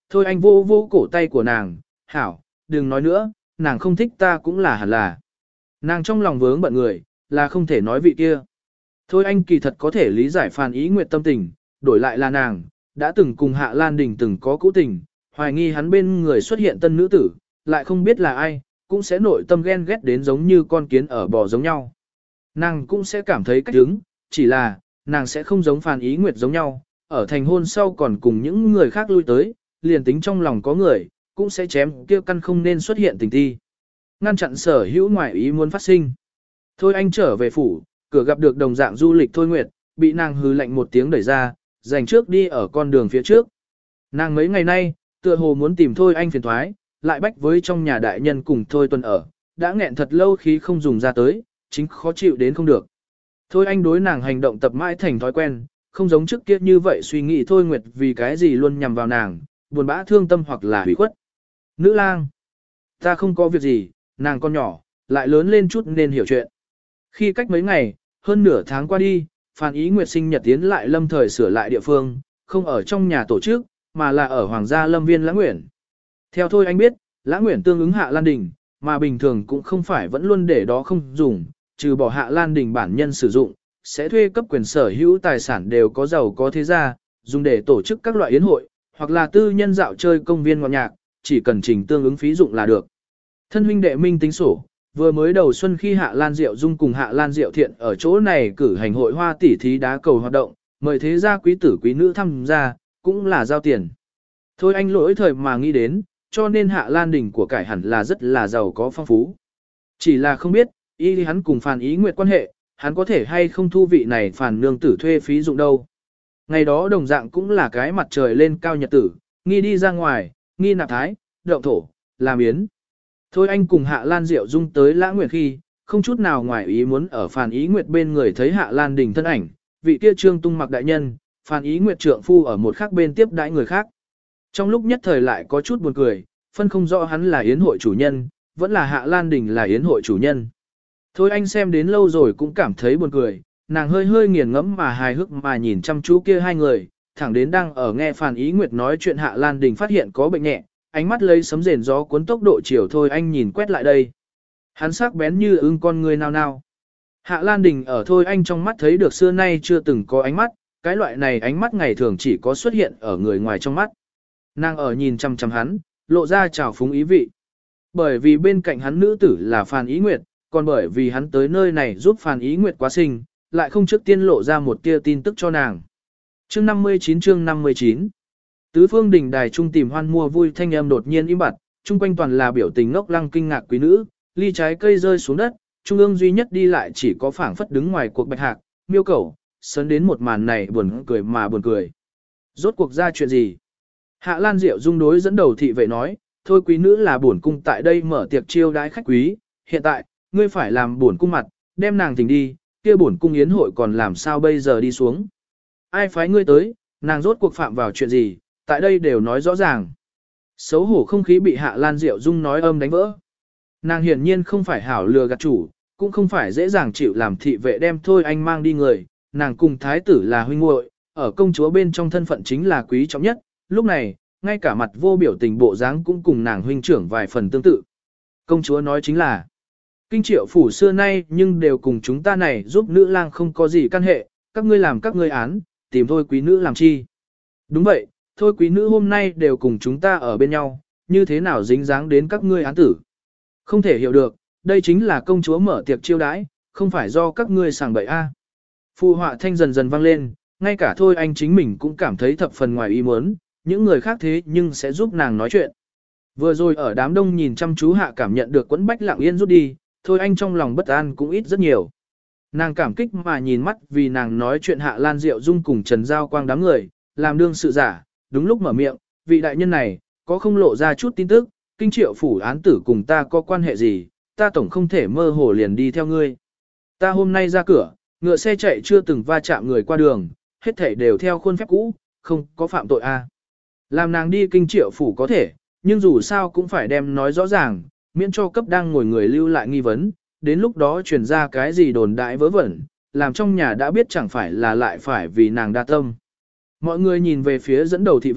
Thôi anh vô vô cổ tay của nàng, hảo, đừng nói nữa, nàng không thích ta cũng là hẳn là. Nàng trong lòng vướng bận người, là không thể nói vị kia. Thôi anh kỳ thật có thể lý giải Phan Ý Nguyệt tâm tình, đổi lại là nàng, đã từng cùng Hạ Lan Đình từng có cũ tình, hoài nghi hắn bên người xuất hiện tân nữ tử, lại không biết là ai, cũng sẽ nội tâm ghen ghét đến giống như con kiến ở bò giống nhau. Nàng cũng sẽ cảm thấy cách đứng, chỉ là, nàng sẽ không giống Phan Ý Nguyệt giống nhau, ở thành hôn sau còn cùng những người khác lui tới, liền tính trong lòng có người, cũng sẽ chém kia căn không nên xuất hiện tình thi. Ngăn chặn sở hữu ngoại ý muốn phát sinh. Thôi anh trở về phủ, cửa gặp được đồng dạng du lịch Thôi Nguyệt, bị nàng hừ lạnh một tiếng đẩy ra, dành trước đi ở con đường phía trước. Nàng mấy ngày nay, tựa hồ muốn tìm Thôi anh phiền thoái, lại bách với trong nhà đại nhân cùng Thôi Tuần ở, đã nghẹn thật lâu khi không dùng ra tới, chính khó chịu đến không được. Thôi anh đối nàng hành động tập mãi thành thói quen, không giống trước kia như vậy suy nghĩ Thôi Nguyệt vì cái gì luôn nhằm vào nàng, buồn bã thương tâm hoặc là hủy khuất. Nữ lang, ta không có việc gì, nàng con nhỏ, lại lớn lên chút nên hiểu chuyện. Khi cách mấy ngày, hơn nửa tháng qua đi, Phan Ý Nguyệt sinh nhật tiến lại lâm thời sửa lại địa phương, không ở trong nhà tổ chức, mà là ở Hoàng gia Lâm Viên Lã Nguyễn. Theo Thôi anh biết, Lã Nguyễn tương ứng Hạ Lan Đình, mà bình thường cũng không phải vẫn luôn để đó không dùng, trừ bỏ Hạ Lan Đình bản nhân sử dụng, sẽ thuê cấp quyền sở hữu tài sản đều có giàu có thế gia, dùng để tổ chức các loại yến hội, hoặc là tư nhân dạo chơi công viên ngọt nhạc, chỉ cần trình tương ứng phí dụng là được. Thân huynh đệ minh tính sổ, vừa mới đầu xuân khi Hạ Lan Diệu Dung cùng Hạ Lan Diệu Thiện ở chỗ này cử hành hội hoa tỷ thí đá cầu hoạt động, mời thế gia quý tử quý nữ tham gia, cũng là giao tiền. Thôi anh lỗi thời mà nghĩ đến, cho nên Hạ Lan Đình của cải hẳn là rất là giàu có phong phú. Chỉ là không biết, y hắn cùng Phan Ý Nguyệt quan hệ, hắn có thể hay không thu vị này Phan nương tử thuê phí dụng đâu. Ngày đó đồng dạng cũng là cái mặt trời lên cao nhật tử, nghi đi ra ngoài, nghi nạp thái, động thổ, làm yến. Thôi anh cùng Hạ Lan Diệu Dung tới Lã Nguyệt khi, không chút nào ngoài ý muốn ở Phan Ý Nguyệt bên người thấy Hạ Lan Đình thân ảnh, vị kia trương tung mặc đại nhân, Phan Ý Nguyệt trượng phu ở một khác bên tiếp đãi người khác. Trong lúc nhất thời lại có chút buồn cười, phân không rõ hắn là yến hội chủ nhân, vẫn là Hạ Lan Đình là yến hội chủ nhân. Thôi anh xem đến lâu rồi cũng cảm thấy buồn cười, nàng hơi hơi nghiền ngẫm mà hài hước mà nhìn chăm chú kia hai người, thẳng đến đang ở nghe Phan Ý Nguyệt nói chuyện Hạ Lan Đình phát hiện có bệnh nhẹ, ánh mắt lấy sấm rền gió cuốn tốc độ chiều Thôi anh nhìn quét lại đây. Hắn sắc bén như ưng con người nào nào. Hạ Lan Đình ở Thôi anh trong mắt thấy được xưa nay chưa từng có ánh mắt, cái loại này ánh mắt ngày thường chỉ có xuất hiện ở người ngoài trong mắt. Nàng ở nhìn chăm chăm hắn, lộ ra trào phúng ý vị. Bởi vì bên cạnh hắn nữ tử là Phan Ý Nguyệt, còn bởi vì hắn tới nơi này giúp Phan Ý Nguyệt quá sinh, lại không trước tiên lộ ra một tia tin tức cho nàng. Chương năm mươi chín chương năm mươi chín Tứ phương đỉnh đài trung tìm hoan mua vui thanh âm đột nhiên im bặt, chung quanh toàn là biểu tình ngốc lăng kinh ngạc quý nữ, ly trái cây rơi xuống đất, trung ương duy nhất đi lại chỉ có phảng phất đứng ngoài cuộc bạch hạc, miêu cẩu, sấn đến một màn này buồn cười mà buồn cười. Rốt cuộc ra chuyện gì? Hạ Lan Diệu Dung đối dẫn đầu thị vệ nói, thôi quý nữ là bổn cung tại đây mở tiệc chiêu đãi khách quý, hiện tại, ngươi phải làm bổn cung mặt, đem nàng thỉnh đi, kia bổn cung yến hội còn làm sao bây giờ đi xuống. Ai phái ngươi tới, nàng rốt cuộc phạm vào chuyện gì, tại đây đều nói rõ ràng. Xấu hổ không khí bị Hạ Lan Diệu Dung nói âm đánh vỡ. Nàng hiển nhiên không phải hảo lừa gạt chủ, cũng không phải dễ dàng chịu làm thị vệ đem thôi anh mang đi người, nàng cùng thái tử là huynh muội, ở công chúa bên trong thân phận chính là quý trọng nhất, lúc này, ngay cả mặt vô biểu tình bộ dáng cũng cùng nàng huynh trưởng vài phần tương tự. Công chúa nói chính là, kinh triệu phủ xưa nay nhưng đều cùng chúng ta này giúp nữ lang không có gì căn hệ, các ngươi làm các ngươi án, tìm thôi quý nữ làm chi. Đúng vậy, thôi quý nữ hôm nay đều cùng chúng ta ở bên nhau, như thế nào dính dáng đến các ngươi án tử. Không thể hiểu được, đây chính là công chúa mở tiệc chiêu đãi, không phải do các ngươi sàng bậy a. Phụ họa thanh dần dần vang lên, ngay cả thôi anh chính mình cũng cảm thấy thập phần ngoài ý muốn, những người khác thế nhưng sẽ giúp nàng nói chuyện. Vừa rồi ở đám đông nhìn chăm chú hạ cảm nhận được quẫn bách lặng yên rút đi, thôi anh trong lòng bất an cũng ít rất nhiều. Nàng cảm kích mà nhìn mắt vì nàng nói chuyện Hạ Lan Diệu Dung cùng Trần Giao Quang đám người, làm đương sự giả, đúng lúc mở miệng, vị đại nhân này, có không lộ ra chút tin tức, kinh triệu phủ án tử cùng ta có quan hệ gì, ta tổng không thể mơ hồ liền đi theo ngươi. Ta hôm nay ra cửa, ngựa xe chạy chưa từng va chạm người qua đường, hết thảy đều theo khuôn phép cũ, không có phạm tội a. Làm nàng đi kinh triệu phủ có thể, nhưng dù sao cũng phải đem nói rõ ràng, miễn cho cấp đang ngồi người lưu lại nghi vấn, đến lúc đó truyền ra cái gì đồn đại vớ vẩn, làm trong nhà đã biết chẳng phải là lại phải vì nàng đa tâm. Mọi người nhìn về phía dẫn đầu thị vệ,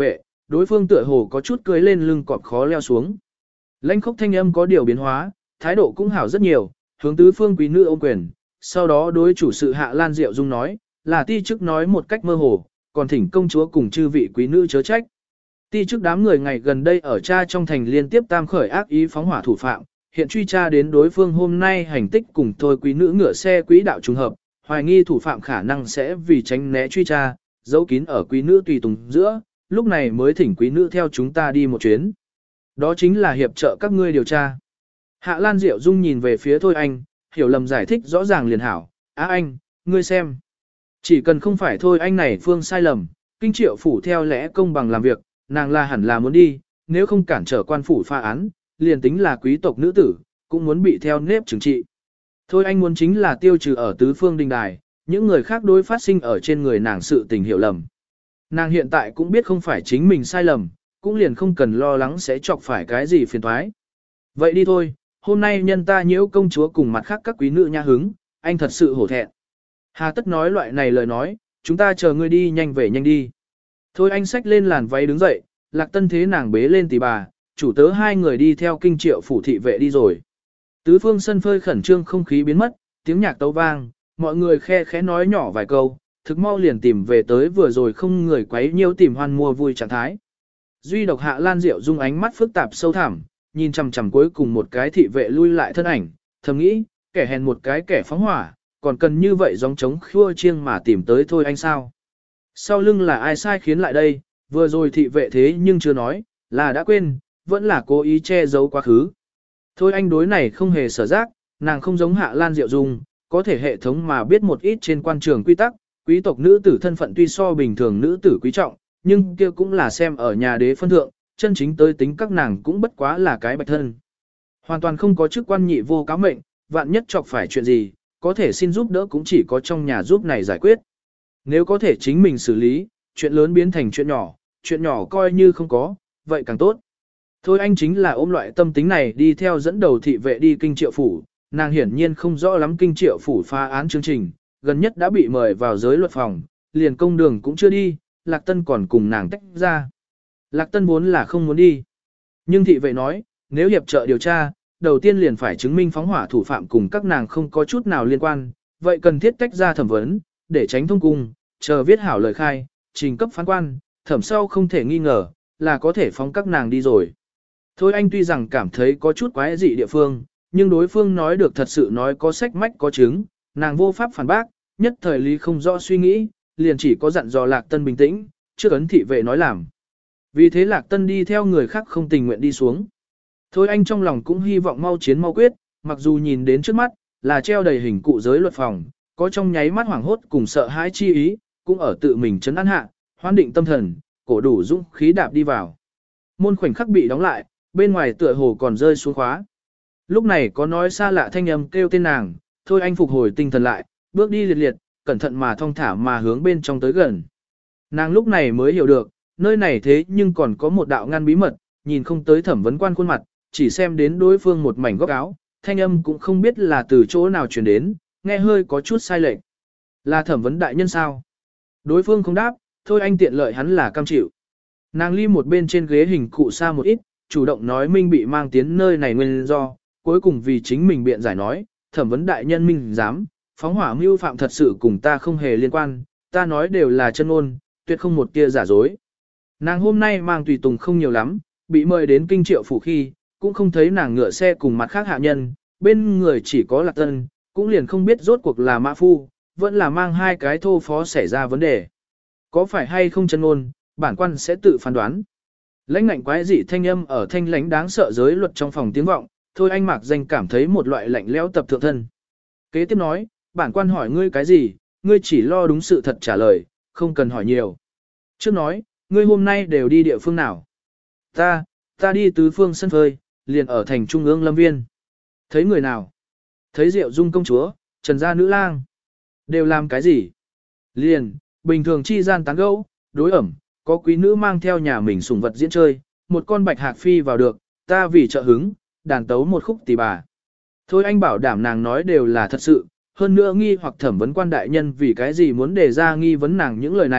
đối phương tựa hồ có chút cưới lên lưng cọp khó leo xuống. Lãnh khốc thanh âm có điều biến hóa, thái độ cũng hảo rất nhiều, hướng tứ phương quý nữ ôm quyền, sau đó đối chủ sự Hạ Lan Diệu Dung nói, là ti chức nói một cách mơ hồ, còn thỉnh công chúa cùng chư vị quý nữ chớ trách. Ti chức đám người ngày gần đây ở cha trong thành liên tiếp tam khởi ác ý phóng hỏa thủ phạm, hiện truy tra đến đối phương hôm nay hành tích cùng thôi quý nữ ngựa xe quý đạo trùng hợp, hoài nghi thủ phạm khả năng sẽ vì tránh né truy tra, giấu kín ở quý nữ tùy tùng giữa, lúc này mới thỉnh quý nữ theo chúng ta đi một chuyến. Đó chính là hiệp trợ các ngươi điều tra. Hạ Lan Diệu Dung nhìn về phía Thôi Anh, hiểu lầm giải thích rõ ràng liền hảo. Á anh, ngươi xem. Chỉ cần không phải Thôi Anh này phương sai lầm, kinh triệu phủ theo lẽ công bằng làm việc, nàng là hẳn là muốn đi, nếu không cản trở quan phủ pha án, liền tính là quý tộc nữ tử, cũng muốn bị theo nếp trừng trị. Thôi Anh muốn chính là tiêu trừ ở tứ phương đình đài, những người khác đối phát sinh ở trên người nàng sự tình hiểu lầm. Nàng hiện tại cũng biết không phải chính mình sai lầm, cũng liền không cần lo lắng sẽ chọc phải cái gì phiền toái. Vậy đi thôi, hôm nay nhân ta nhiễu công chúa cùng mặt khác các quý nữ nha hứng, anh thật sự hổ thẹn. Hà tất nói loại này lời nói, chúng ta chờ ngươi đi nhanh về nhanh đi. Thôi anh xách lên làn váy đứng dậy, Lạc Tân thế nàng bế lên tỷ bà, chủ tớ hai người đi theo kinh triệu phủ thị vệ đi rồi. Tứ phương sân phơi khẩn trương không khí biến mất, tiếng nhạc tấu vang, mọi người khe khẽ nói nhỏ vài câu, thực mau liền tìm về tới vừa rồi không người quấy nhiêu tìm hoan mua vui trạng thái. Duy độc Hạ Lan Diệu Dung ánh mắt phức tạp sâu thẳm, nhìn chằm chằm cuối cùng một cái thị vệ lui lại thân ảnh, thầm nghĩ, kẻ hèn một cái kẻ phóng hỏa, còn cần như vậy gióng trống khua chiêng mà tìm tới thôi anh sao. Sau lưng là ai sai khiến lại đây, vừa rồi thị vệ thế nhưng chưa nói, là đã quên, vẫn là cố ý che giấu quá khứ. Thôi anh đối này không hề sở giác, nàng không giống Hạ Lan Diệu Dung, có thể hệ thống mà biết một ít trên quan trường quy tắc, quý tộc nữ tử thân phận tuy so bình thường nữ tử quý trọng, nhưng kia cũng là xem ở nhà đế phân thượng, chân chính tới tính các nàng cũng bất quá là cái bạch thân. Hoàn toàn không có chức quan nhị vô cáo mệnh, vạn nhất chọc phải chuyện gì, có thể xin giúp đỡ cũng chỉ có trong nhà giúp này giải quyết. Nếu có thể chính mình xử lý, chuyện lớn biến thành chuyện nhỏ, chuyện nhỏ coi như không có, vậy càng tốt. Thôi anh chính là ôm loại tâm tính này đi theo dẫn đầu thị vệ đi kinh triệu phủ, nàng hiển nhiên không rõ lắm kinh triệu phủ phá án chương trình, gần nhất đã bị mời vào giới luật phòng, liền công đường cũng chưa đi, Lạc Tân còn cùng nàng tách ra. Lạc Tân vốn là không muốn đi. Nhưng thị vệ nói, nếu hiệp trợ điều tra, đầu tiên liền phải chứng minh phóng hỏa thủ phạm cùng các nàng không có chút nào liên quan, vậy cần thiết tách ra thẩm vấn, để tránh thông cung, chờ viết hảo lời khai, trình cấp phán quan, thẩm sau không thể nghi ngờ, là có thể phóng các nàng đi rồi. Thôi anh tuy rằng cảm thấy có chút quái dị địa phương, nhưng đối phương nói được thật sự nói có sách mách có chứng, nàng vô pháp phản bác, nhất thời lý không rõ suy nghĩ, liền chỉ có dặn dò Lạc Tân bình tĩnh, trước ấn thị vệ nói làm. Vì thế Lạc Tân đi theo người khác không tình nguyện đi xuống. Thôi anh trong lòng cũng hy vọng mau chiến mau quyết, mặc dù nhìn đến trước mắt, là treo đầy hình cụ giới luật phòng, có trong nháy mắt hoảng hốt cùng sợ hãi chi ý, cũng ở tự mình chấn an hạ, hoan định tâm thần, cổ đủ dũng khí đạp đi vào. Môn khoảnh khắc bị đóng lại, bên ngoài tựa hồ còn rơi xuống khóa. Lúc này có nói xa lạ thanh âm kêu tên nàng, thôi anh phục hồi tinh thần lại, bước đi liệt liệt, cẩn thận mà thong thả mà hướng bên trong tới gần. Nàng lúc này mới hiểu được, nơi này thế nhưng còn có một đạo ngăn bí mật, nhìn không tới thẩm vấn quan khuôn mặt, chỉ xem đến đối phương một mảnh góc áo, thanh âm cũng không biết là từ chỗ nào truyền đến, nghe hơi có chút sai lệch. Là thẩm vấn đại nhân sao? Đối phương không đáp, thôi anh tiện lợi hắn là cam chịu. Nàng ly một bên trên ghế hình cụ xa một ít, chủ động nói minh bị mang tiến nơi này nguyên do, cuối cùng vì chính mình biện giải nói, thẩm vấn đại nhân minh dám, phóng hỏa mưu phạm thật sự cùng ta không hề liên quan, ta nói đều là chân ôn, tuyệt không một tia giả dối. Nàng hôm nay mang tùy tùng không nhiều lắm, bị mời đến kinh triệu phủ khi, cũng không thấy nàng ngựa xe cùng mặt khác hạ nhân, bên người chỉ có Lạc Tân, cũng liền không biết rốt cuộc là mã phu, vẫn là mang hai cái thô phó xảy ra vấn đề. Có phải hay không chân ôn, bản quan sẽ tự phán đoán. Lãnh ngạnh quái dị thanh âm ở thanh lãnh đáng sợ giới luật trong phòng tiếng vọng, thôi anh mạc danh cảm thấy một loại lạnh lẽo tập thượng thân. Kế tiếp nói, bản quan hỏi ngươi cái gì, ngươi chỉ lo đúng sự thật trả lời, không cần hỏi nhiều. Trước nói, ngươi hôm nay đều đi địa phương nào? Ta, ta đi tứ phương sân phơi, liền ở thành trung ương lâm viên. Thấy người nào? Thấy Diệu Dung công chúa, Trần gia nữ lang. Đều làm cái gì? Liền, bình thường chi gian tán gẫu, đối ẩm, có quý nữ mang theo nhà mình sủng vật diễn chơi, một con bạch hạc phi vào được, ta vì trợ hứng, đàn tấu một khúc tỷ bà. Thôi anh bảo đảm nàng nói đều là thật sự, hơn nữa nghi hoặc thẩm vấn quan đại nhân vì cái gì muốn đề ra nghi vấn nàng những lời này,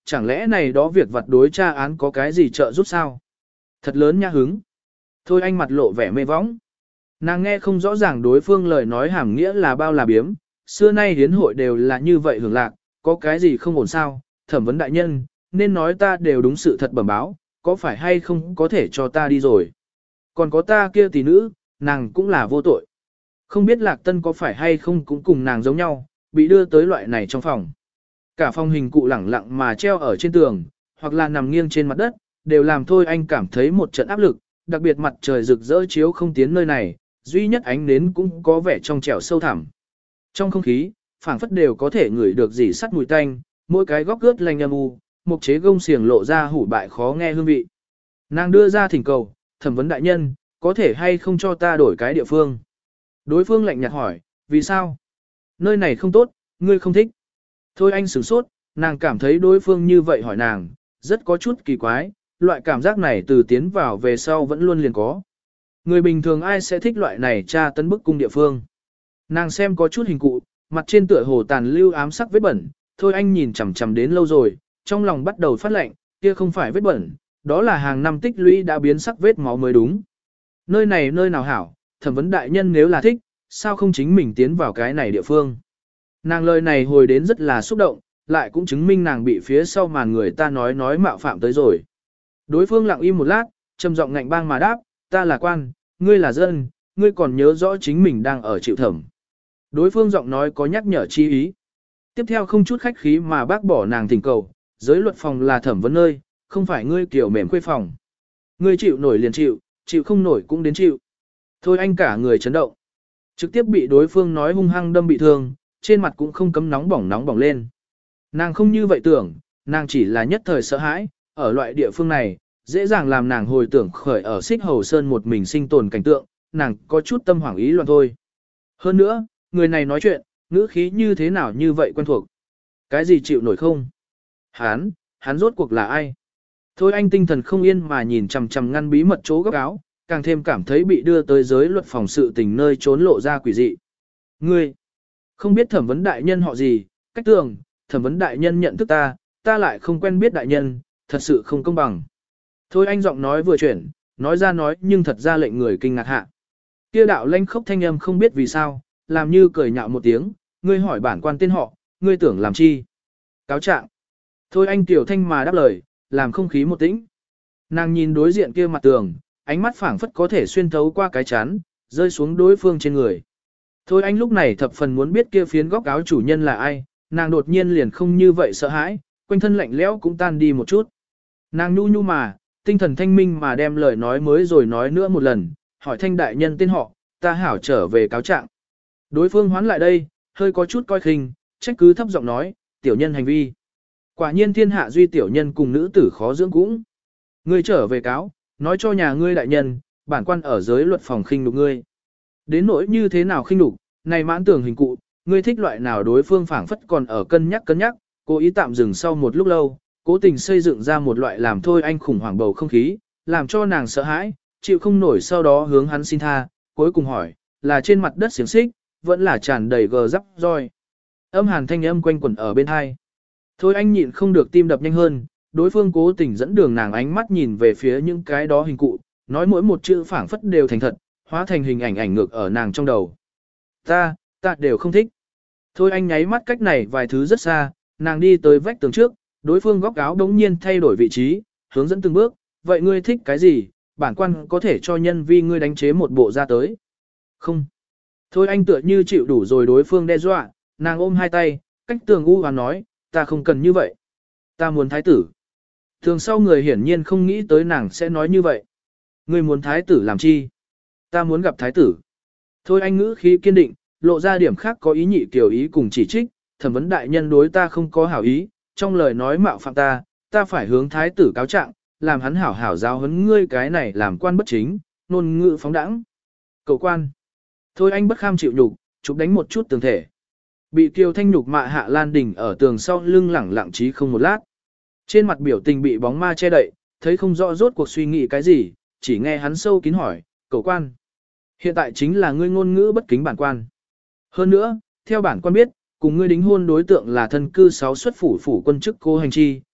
chẳng lẽ này đó việc vặt đối tra án có cái gì trợ giúp sao? Thật lớn nha hứng. Thôi anh mặt lộ vẻ mê võng. Nàng nghe không rõ ràng đối phương lời nói hàm nghĩa là bao là biếm, xưa nay hiến hội đều là như vậy hưởng lạc, có cái gì không ổn sao, thẩm vấn đại nhân, nên nói ta đều đúng sự thật bẩm báo, có phải hay không có thể cho ta đi rồi. Còn có ta kia tỷ nữ, nàng cũng là vô tội. Không biết Lạc Tân có phải hay không cũng cùng nàng giống nhau, bị đưa tới loại này trong phòng. Cả phòng hình cụ lẳng lặng mà treo ở trên tường, hoặc là nằm nghiêng trên mặt đất, đều làm Thôi Anh cảm thấy một trận áp lực, đặc biệt mặt trời rực rỡ chiếu không tiến nơi này, duy nhất ánh nến cũng có vẻ trong trẻo sâu thẳm. Trong không khí, phảng phất đều có thể ngửi được dỉ sắt mùi tanh, mỗi cái góc gớt lanh âm u, mục chế gông xiềng lộ ra hủ bại khó nghe hương vị. Nàng đưa ra thỉnh cầu, thẩm vấn đại nhân, có thể hay không cho ta đổi cái địa phương. Đối phương lạnh nhạt hỏi, vì sao? Nơi này không tốt, ngươi không thích. Thôi anh sửng sốt, nàng cảm thấy đối phương như vậy hỏi nàng, rất có chút kỳ quái, loại cảm giác này từ tiến vào về sau vẫn luôn liền có. Người bình thường ai sẽ thích loại này tra tấn bức cung địa phương. Nàng xem có chút hình cụ, mặt trên tựa hồ tàn lưu ám sắc vết bẩn, thôi anh nhìn chằm chằm đến lâu rồi, trong lòng bắt đầu phát lạnh, kia không phải vết bẩn, đó là hàng năm tích lũy đã biến sắc vết máu mới đúng. Nơi này nơi nào hảo, thẩm vấn đại nhân nếu là thích, sao không chính mình tiến vào cái này địa phương. Nàng lời này hồi đến rất là xúc động, lại cũng chứng minh nàng bị phía sau màn người ta nói nói mạo phạm tới rồi. Đối phương lặng im một lát, trầm giọng ngạnh bang mà đáp, ta là quan, ngươi là dân, ngươi còn nhớ rõ chính mình đang ở chịu thẩm. Đối phương giọng nói có nhắc nhở chi ý. Tiếp theo không chút khách khí mà bác bỏ nàng thỉnh cầu, giới luật phòng là thẩm vấn nơi, không phải ngươi kiểu mềm khuê phòng. Ngươi chịu nổi liền chịu, chịu không nổi cũng đến chịu. Thôi anh cả người chấn động. Trực tiếp bị đối phương nói hung hăng đâm bị thương, trên mặt cũng không cấm nóng bỏng nóng bỏng lên. Nàng không như vậy tưởng, nàng chỉ là nhất thời sợ hãi, ở loại địa phương này, dễ dàng làm nàng hồi tưởng khởi ở Xích Hầu Sơn một mình sinh tồn cảnh tượng, nàng có chút tâm hoảng ý loạn thôi. Hơn nữa, người này nói chuyện, ngữ khí như thế nào như vậy quen thuộc. Cái gì chịu nổi không? Hắn, hắn rốt cuộc là ai? Thôi anh tinh thần không yên mà nhìn chằm chằm ngăn bí mật chỗ góc áo, càng thêm cảm thấy bị đưa tới giới luật phòng sự tình nơi trốn lộ ra quỷ dị. Ngươi, không biết thẩm vấn đại nhân họ gì, cách tường, thẩm vấn đại nhân nhận thức ta, ta lại không quen biết đại nhân, thật sự không công bằng. Thôi anh giọng nói vừa chuyển, nói ra nói nhưng thật ra lệnh người kinh ngạc hạ. Kia đạo lanh khốc thanh âm không biết vì sao, làm như cười nhạo một tiếng, ngươi hỏi bản quan tên họ, ngươi tưởng làm chi? Cáo trạng. Thôi anh tiểu thanh mà đáp lời, làm không khí một tĩnh. Nàng nhìn đối diện kia mặt tường, ánh mắt phảng phất có thể xuyên thấu qua cái chán, rơi xuống đối phương trên người. Thôi anh lúc này thập phần muốn biết kia phiến góc áo chủ nhân là ai, nàng đột nhiên liền không như vậy sợ hãi, quanh thân lạnh lẽo cũng tan đi một chút. Nàng nhu nhu mà, tinh thần thanh minh mà đem lời nói mới rồi nói nữa một lần, hỏi thanh đại nhân tên họ, ta hảo trở về cáo trạng. Đối phương hoán lại đây, hơi có chút coi khinh, trách cứ thấp giọng nói, tiểu nhân hành vi. Quả nhiên thiên hạ duy tiểu nhân cùng nữ tử khó dưỡng cũng. Ngươi trở về cáo, nói cho nhà ngươi đại nhân, bản quan ở giới luật phòng khinh nhục ngươi. Đến nỗi như thế nào khinh nhục, này mãn tưởng hình cụ, ngươi thích loại nào đối phương phảng phất còn ở cân nhắc cân nhắc, cố ý tạm dừng sau một lúc lâu, cố tình xây dựng ra một loại làm thôi anh khủng hoảng bầu không khí, làm cho nàng sợ hãi, chịu không nổi sau đó hướng hắn xin tha, cuối cùng hỏi, là trên mặt đất xiềng xích, vẫn là tràn đầy gờ rắp roi. Âm hàn thanh âm quanh quẩn ở bên hai. Thôi anh nhịn không được tim đập nhanh hơn, đối phương cố tình dẫn đường nàng ánh mắt nhìn về phía những cái đó hình cụ, nói mỗi một chữ phảng phất đều thành thật, hóa thành hình ảnh ảnh ngược ở nàng trong đầu. Ta, ta đều không thích. Thôi anh nháy mắt cách này vài thứ rất xa, nàng đi tới vách tường trước, đối phương góc áo đống nhiên thay đổi vị trí, hướng dẫn từng bước, vậy ngươi thích cái gì, bản quan có thể cho nhân vi ngươi đánh chế một bộ ra tới. Không. Thôi anh tựa như chịu đủ rồi đối phương đe dọa, nàng ôm hai tay, cách tường u và nói, ta không cần như vậy. Ta muốn thái tử. Thường sau người hiển nhiên không nghĩ tới nàng sẽ nói như vậy. Ngươi muốn thái tử làm chi? Ta muốn gặp thái tử. Thôi anh ngữ khí kiên định, lộ ra điểm khác có ý nhị kiểu ý cùng chỉ trích, thẩm vấn đại nhân đối ta không có hảo ý, trong lời nói mạo phạm ta, ta phải hướng thái tử cáo trạng, làm hắn hảo hảo giáo huấn ngươi cái này làm quan bất chính, nôn ngữ phóng đãng. Cầu quan. Thôi anh bất kham chịu nhục, chụp đánh một chút tường thể. Bị Kiều Thanh nhục mạ Hạ Lan Đình ở tường sau lưng lẳng lặng trí không một lát. Trên mặt biểu tình bị bóng ma che đậy, thấy không rõ rốt cuộc suy nghĩ cái gì, chỉ nghe hắn sâu kín hỏi, cầu quan. Hiện tại chính là ngươi ngôn ngữ bất kính bản quan. Hơn nữa, theo bản quan biết, cùng ngươi đính hôn đối tượng là thân cư sáu xuất phủ phủ quân chức cô hành chi,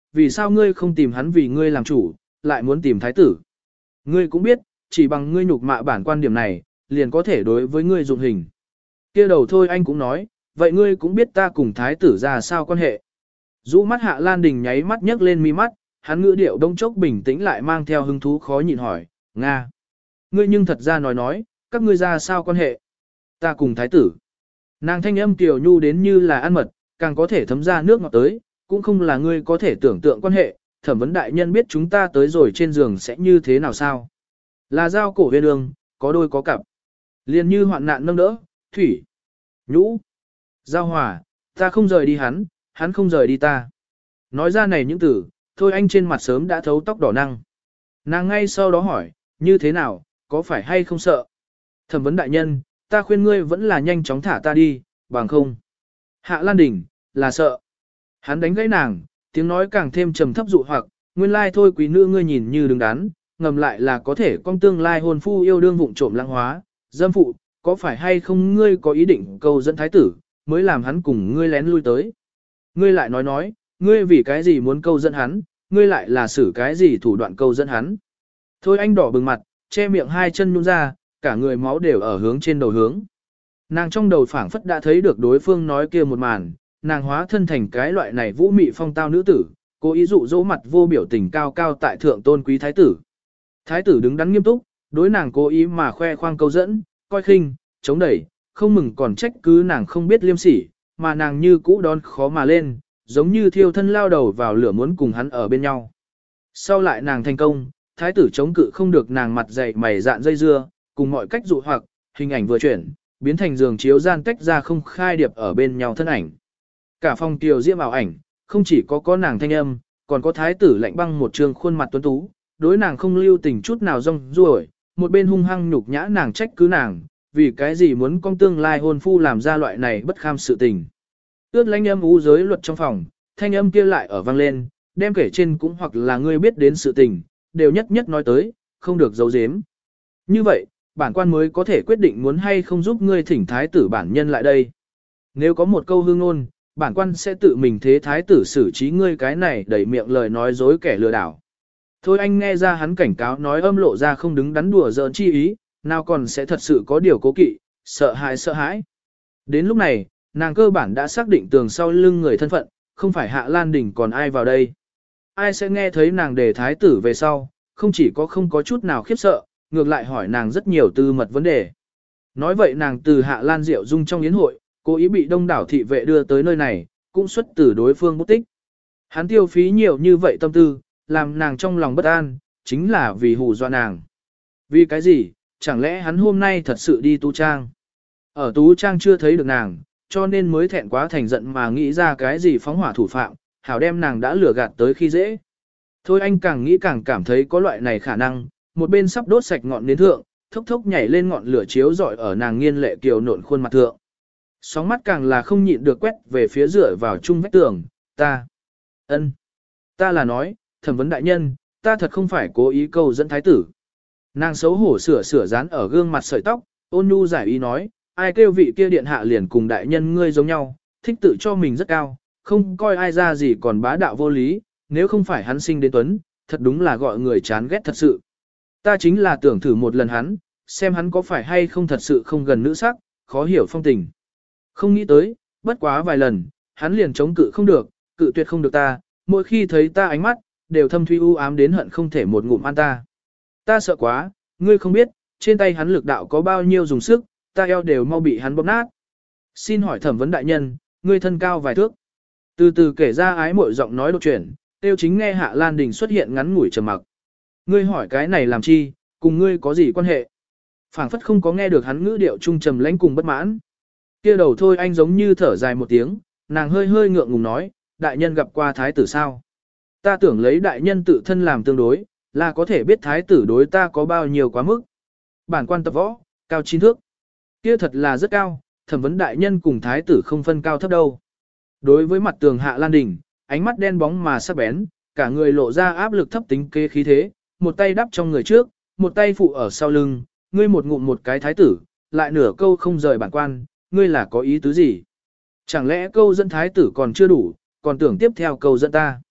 vì sao ngươi không tìm hắn vì ngươi làm chủ, lại muốn tìm thái tử. Ngươi cũng biết, chỉ bằng ngươi nhục mạ bản quan điểm này, liền có thể đối với ngươi dụng hình. Kia đầu thôi anh cũng nói, vậy ngươi cũng biết ta cùng thái tử ra sao quan hệ. Dũ mắt Hạ Lan Đình nháy mắt nhấc lên mi mắt, hắn ngữ điệu đông chốc bình tĩnh lại mang theo hứng thú khó nhịn hỏi, Nga. Ngươi nhưng thật ra nói nói, các ngươi ra sao quan hệ. Ta cùng thái tử. Nàng thanh âm tiểu nhu đến như là ăn mật, càng có thể thấm ra nước ngọt tới, cũng không là ngươi có thể tưởng tượng quan hệ, thẩm vấn đại nhân biết chúng ta tới rồi trên giường sẽ như thế nào sao. Là giao cổ viên đường, có đôi có cặp. Liền như hoạn nạn nâng đỡ, thủy, nhũ, giao hòa, ta không rời đi hắn, hắn không rời đi ta. Nói ra này những từ, thôi anh trên mặt sớm đã thấu tóc đỏ năng. Nàng ngay sau đó hỏi, như thế nào, có phải hay không sợ? Thẩm vấn đại nhân, ta khuyên ngươi vẫn là nhanh chóng thả ta đi, bằng không. Hạ Lan Đình, là sợ. Hắn đánh gãy nàng, tiếng nói càng thêm trầm thấp dụ hoặc, nguyên lai thôi quý nữ ngươi nhìn như đứng đắn, ngầm lại là có thể con tương lai hôn phu yêu đương vụng trộm lãng hóa, dâm phụ, có phải hay không ngươi có ý định câu dẫn thái tử, mới làm hắn cùng ngươi lén lui tới. Ngươi lại nói nói, ngươi vì cái gì muốn câu dẫn hắn, ngươi lại là xử cái gì thủ đoạn câu dẫn hắn. Thôi anh đỏ bừng mặt, che miệng hai chân nhún ra, cả người máu đều ở hướng trên đầu hướng. Nàng trong đầu phảng phất đã thấy được đối phương nói kia một màn, nàng hóa thân thành cái loại này vũ mị phong tao nữ tử, cố ý dụ dỗ mặt vô biểu tình cao cao tại thượng tôn quý thái tử. Thái tử đứng đắn nghiêm túc, đối nàng cố ý mà khoe khoang câu dẫn, coi khinh, chống đẩy, không mừng còn trách cứ nàng không biết liêm sỉ, mà nàng như cũ đón khó mà lên, giống như thiêu thân lao đầu vào lửa muốn cùng hắn ở bên nhau. Sau lại nàng thành công, thái tử chống cự không được nàng mặt dày mày dạn dây dưa, cùng mọi cách dụ hoặc, hình ảnh vừa chuyển, biến thành giường chiếu gian tách ra không khai điệp ở bên nhau thân ảnh. Cả phòng tiểu diễm ảo ảnh, không chỉ có có nàng thanh âm, còn có thái tử lạnh băng một trường khuôn mặt tuấn tú, đối nàng không lưu tình chút nào rong ruổi, một bên hung hăng nhục nhã nàng trách cứ nàng, vì cái gì muốn con tương lai hôn phu làm ra loại này bất kham sự tình. Ướt lãnh âm ú giới luật trong phòng, thanh âm kia lại ở vang lên, đem kể trên cũng hoặc là ngươi biết đến sự tình, đều nhất nhất nói tới, không được giấu giếm. Như vậy, bản quan mới có thể quyết định muốn hay không giúp ngươi thỉnh thái tử bản nhân lại đây. Nếu có một câu hương ngôn, bản quan sẽ tự mình thế thái tử xử trí ngươi cái này đẩy miệng lời nói dối kẻ lừa đảo. Thôi anh nghe ra hắn cảnh cáo nói âm lộ ra không đứng đắn đùa giỡn chi ý, nào còn sẽ thật sự có điều cố kỵ, sợ hãi sợ hãi. Đến lúc này, nàng cơ bản đã xác định tường sau lưng người thân phận, không phải Hạ Lan Đình còn ai vào đây. Ai sẽ nghe thấy nàng đề thái tử về sau, không chỉ có không có chút nào khiếp sợ, ngược lại hỏi nàng rất nhiều tư mật vấn đề. Nói vậy nàng từ Hạ Lan Diệu Dung trong yến hội, cố ý bị đông đảo thị vệ đưa tới nơi này, cũng xuất từ đối phương bút tích. Hắn tiêu phí nhiều như vậy tâm tư, làm nàng trong lòng bất an, chính là vì hù dọa nàng. Vì cái gì, chẳng lẽ hắn hôm nay thật sự đi Tú Trang? Ở Tú Trang chưa thấy được nàng, cho nên mới thẹn quá thành giận mà nghĩ ra cái gì phóng hỏa thủ phạm, hảo đem nàng đã lừa gạt tới khi dễ. Thôi anh càng nghĩ càng cảm thấy có loại này khả năng, một bên sắp đốt sạch ngọn nến thượng, thốc thốc nhảy lên ngọn lửa chiếu rọi ở nàng nghiên lệ kiều nộn khuôn mặt thượng. Sóng mắt càng là không nhịn được quét về phía dựa vào chung vách tường, ta, ân, ta là nói, thẩm vấn đại nhân, ta thật không phải cố ý câu dẫn thái tử. Nàng xấu hổ sửa sửa dán ở gương mặt sợi tóc, ôn nhu giải ý nói, ai kêu vị kia điện hạ liền cùng đại nhân ngươi giống nhau, thích tự cho mình rất cao, không coi ai ra gì còn bá đạo vô lý, nếu không phải hắn sinh đến tuấn, thật đúng là gọi người chán ghét thật sự. Ta chính là tưởng thử một lần hắn, xem hắn có phải hay không thật sự không gần nữ sắc, khó hiểu phong tình. Không nghĩ tới, bất quá vài lần, hắn liền chống cự không được, cự tuyệt không được ta, mỗi khi thấy ta ánh mắt, đều thâm thuy u ám đến hận không thể một ngụm ăn ta. Ta sợ quá, ngươi không biết, trên tay hắn lực đạo có bao nhiêu dùng sức, ta eo đều mau bị hắn bóp nát. Xin hỏi thẩm vấn đại nhân, ngươi thân cao vài thước. Từ từ kể ra ái mội giọng nói đột chuyển, tiêu chính nghe Hạ Lan Đình xuất hiện ngắn ngủi trầm mặc. Ngươi hỏi cái này làm chi, cùng ngươi có gì quan hệ? Phảng phất không có nghe được hắn ngữ điệu trung trầm lãnh cùng bất mãn. Kia đầu thôi anh giống như thở dài một tiếng, nàng hơi hơi ngượng ngùng nói, đại nhân gặp qua thái tử sao? Ta tưởng lấy đại nhân tự thân làm tương đối, là có thể biết thái tử đối ta có bao nhiêu quá mức. Bản quan tập võ, cao chín thước. Kia thật là rất cao, thẩm vấn đại nhân cùng thái tử không phân cao thấp đâu. Đối với mặt tường Hạ Lan Đình, ánh mắt đen bóng mà sắc bén, cả người lộ ra áp lực thấp tính kế khí thế, một tay đắp trong người trước, một tay phụ ở sau lưng, ngươi một ngụm một cái thái tử, lại nửa câu không rời bản quan, ngươi là có ý tứ gì? Chẳng lẽ câu dẫn thái tử còn chưa đủ, còn tưởng tiếp theo câu dẫn ta?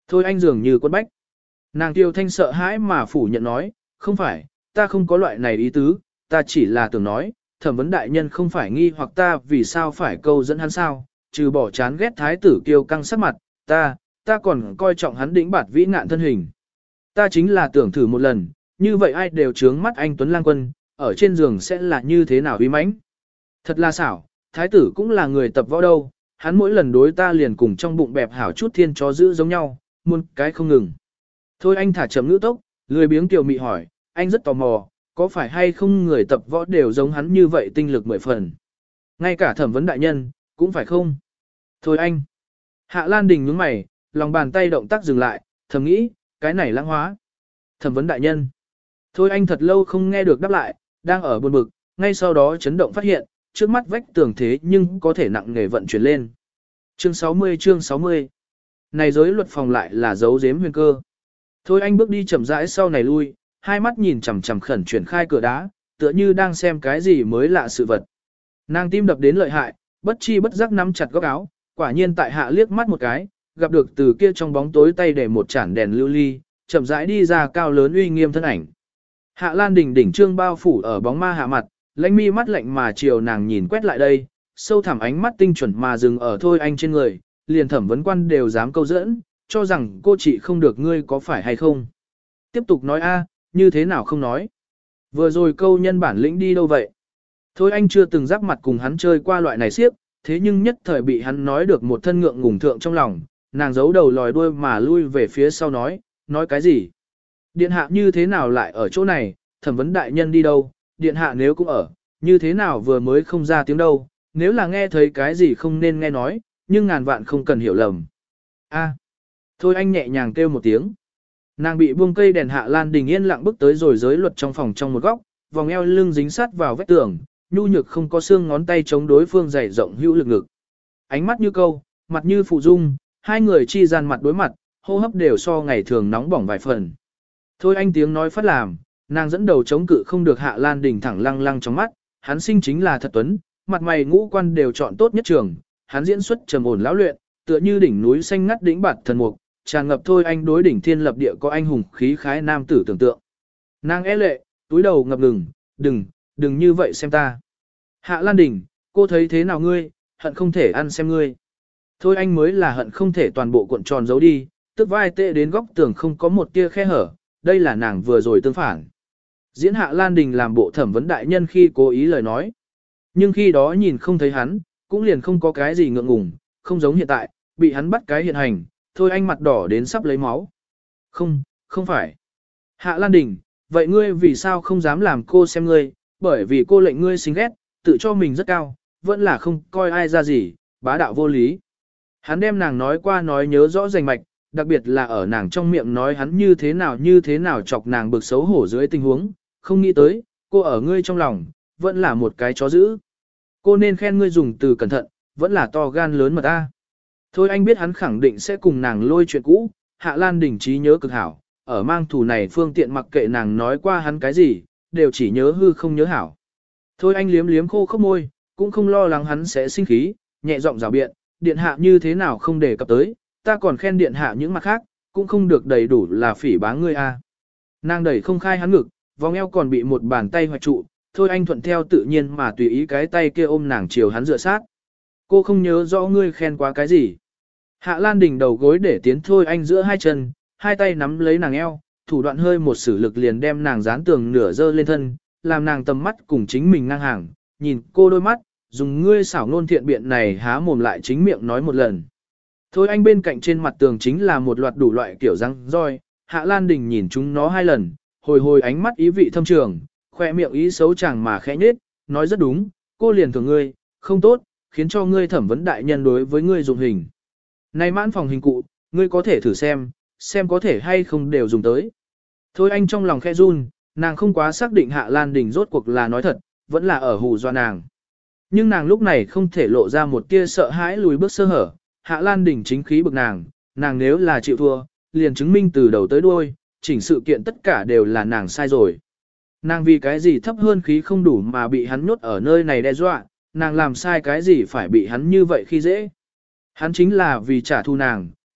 Thôi anh dường như quân bách. Nàng Tiêu Thanh sợ hãi mà phủ nhận nói, không phải, ta không có loại này ý tứ, ta chỉ là tưởng nói, thẩm vấn đại nhân không phải nghi hoặc ta vì sao phải câu dẫn hắn sao, trừ bỏ chán ghét thái tử kiêu căng sắc mặt, ta, ta còn coi trọng hắn đỉnh bạt vĩ nạn thân hình. Ta chính là tưởng thử một lần, như vậy ai đều trướng mắt anh Tuấn Lang Quân, ở trên giường sẽ là như thế nào uy mãnh. Thật là xảo, thái tử cũng là người tập võ đâu, hắn mỗi lần đối ta liền cùng trong bụng bẹp hảo chút thiên chó giữ giống nhau, muôn cái không ngừng. Thôi anh thả chậm ngữ tốc, lười biếng tiểu mị hỏi, anh rất tò mò, có phải hay không người tập võ đều giống hắn như vậy tinh lực mười phần. Ngay cả thẩm vấn đại nhân, cũng phải không? Thôi anh. Hạ Lan Đình nhướng mày, lòng bàn tay động tác dừng lại, thầm nghĩ, cái này lãng hóa. Thẩm vấn đại nhân. Thôi anh thật lâu không nghe được đáp lại, đang ở buồn bực, ngay sau đó chấn động phát hiện, trước mắt vách tường thế nhưng có thể nặng nghề vận chuyển lên. Chương sáu mươi chương sáu mươi. Này giới luật phòng lại là dấu giếm huyền cơ. Thôi anh bước đi chậm rãi sau này lui, hai mắt nhìn chằm chằm khẩn chuyển khai cửa đá, tựa như đang xem cái gì mới lạ sự vật. Nàng tim đập đến lợi hại, bất chi bất giác nắm chặt góc áo, quả nhiên tại hạ liếc mắt một cái, gặp được từ kia trong bóng tối tay để một chản đèn lưu ly, chậm rãi đi ra cao lớn uy nghiêm thân ảnh. Hạ Lan Đình đỉnh trương bao phủ ở bóng ma hạ mặt, lãnh mi mắt lạnh mà chiều nàng nhìn quét lại đây, sâu thẳm ánh mắt tinh chuẩn mà dừng ở thôi anh trên người, liền thẩm vấn quan đều dám câu dẫn, cho rằng cô chị không được ngươi có phải hay không. Tiếp tục nói a, như thế nào không nói. Vừa rồi câu nhân bản lĩnh đi đâu vậy? Thôi anh chưa từng giáp mặt cùng hắn chơi qua loại này siếc, thế nhưng nhất thời bị hắn nói được một thân ngượng ngùng thượng trong lòng, nàng giấu đầu lòi đuôi mà lui về phía sau nói, nói cái gì? Điện hạ như thế nào lại ở chỗ này, thẩm vấn đại nhân đi đâu, điện hạ nếu cũng ở, như thế nào vừa mới không ra tiếng đâu, nếu là nghe thấy cái gì không nên nghe nói, nhưng ngàn vạn không cần hiểu lầm. A, thôi anh nhẹ nhàng kêu một tiếng. Nàng bị buông cây đèn Hạ Lan Đình yên lặng bước tới rồi giới luật trong phòng trong một góc, vòng eo lưng dính sát vào vách tường, nhu nhược không có xương ngón tay chống đối phương dày rộng hữu lực ngực. Ánh mắt như câu, mặt như phụ dung, hai người chi gian mặt đối mặt, hô hấp đều so ngày thường nóng bỏng vài phần. Thôi anh tiếng nói phát làm, nàng dẫn đầu chống cự không được Hạ Lan Đình thẳng lăng lăng trong mắt, hắn sinh chính là thật tuấn, mặt mày ngũ quan đều chọn tốt nhất trường, hắn diễn xuất trầm ổn lão luyện, tựa như đỉnh núi xanh ngắt đỉnh bạt thần mục, tràn ngập thôi anh đối đỉnh thiên lập địa có anh hùng khí khái nam tử tưởng tượng. Nàng e lệ, túi đầu ngập ngừng, đừng, đừng như vậy xem ta. Hạ Lan Đình, cô thấy thế nào ngươi, hận không thể ăn xem ngươi. Thôi anh mới là hận không thể toàn bộ cuộn tròn giấu đi, tức vai tệ đến góc tường không có một tia khe hở, đây là nàng vừa rồi tương phản. Diễn Hạ Lan Đình làm bộ thẩm vấn đại nhân khi cố ý lời nói. Nhưng khi đó nhìn không thấy hắn, cũng liền không có cái gì ngượng ngùng, không giống hiện tại, bị hắn bắt cái hiện hành, thôi anh mặt đỏ đến sắp lấy máu. Không, không phải. Hạ Lan Đình, vậy ngươi vì sao không dám làm cô xem ngươi, bởi vì cô lệnh ngươi xinh ghét, tự cho mình rất cao, vẫn là không coi ai ra gì, bá đạo vô lý. Hắn đem nàng nói qua nói nhớ rõ rành mạch, đặc biệt là ở nàng trong miệng nói hắn như thế nào như thế nào chọc nàng bực xấu hổ dưới tình huống, không nghĩ tới, cô ở ngươi trong lòng, vẫn là một cái chó dữ. Cô nên khen ngươi dùng từ cẩn thận, vẫn là to gan lớn mật ta. Thôi anh biết hắn khẳng định sẽ cùng nàng lôi chuyện cũ, Hạ Lan Đình trí nhớ cực hảo, ở mang thù này phương tiện mặc kệ nàng nói qua hắn cái gì, đều chỉ nhớ hư không nhớ hảo. Thôi anh liếm liếm khô khốc môi, cũng không lo lắng hắn sẽ sinh khí, nhẹ giọng rào biện, điện hạ như thế nào không đề cập tới, ta còn khen điện hạ những mặt khác, cũng không được đầy đủ là phỉ báng ngươi a. Nàng đẩy không khai hắn ngực, vòng eo còn bị một bàn tay hoạch trụ, thôi anh thuận theo tự nhiên mà tùy ý cái tay kia ôm nàng chiều hắn dựa sát. Cô không nhớ rõ ngươi khen quá cái gì. Hạ Lan Đình đầu gối để tiến thôi anh giữa hai chân, hai tay nắm lấy nàng eo, thủ đoạn hơi một sử lực liền đem nàng dán tường nửa dơ lên thân, làm nàng tầm mắt cùng chính mình ngang hàng, nhìn cô đôi mắt, dùng ngươi xảo ngôn thiện biện này há mồm lại chính miệng nói một lần. Thôi anh bên cạnh trên mặt tường chính là một loạt đủ loại kiểu răng roi, Hạ Lan Đình nhìn chúng nó hai lần, hồi hồi ánh mắt ý vị thâm trường, khoe miệng ý xấu chàng mà khẽ nhết, nói rất đúng, cô liền thường ngươi, không tốt, khiến cho ngươi thẩm vấn đại nhân đối với ngươi dùng hình. Này mãn phòng hình cụ, ngươi có thể thử xem, xem có thể hay không đều dùng tới. Thôi anh trong lòng khẽ run, nàng không quá xác định Hạ Lan Đình rốt cuộc là nói thật, vẫn là ở hù dọa nàng. Nhưng nàng lúc này không thể lộ ra một tia sợ hãi lùi bước sơ hở, Hạ Lan Đình chính khí bực nàng, nàng nếu là chịu thua, liền chứng minh từ đầu tới đuôi, chỉnh sự kiện tất cả đều là nàng sai rồi. Nàng vì cái gì thấp hơn khí không đủ mà bị hắn nhốt ở nơi này đe dọa, nàng làm sai cái gì phải bị hắn như vậy khi dễ. Hắn chính là vì trả thù nàng,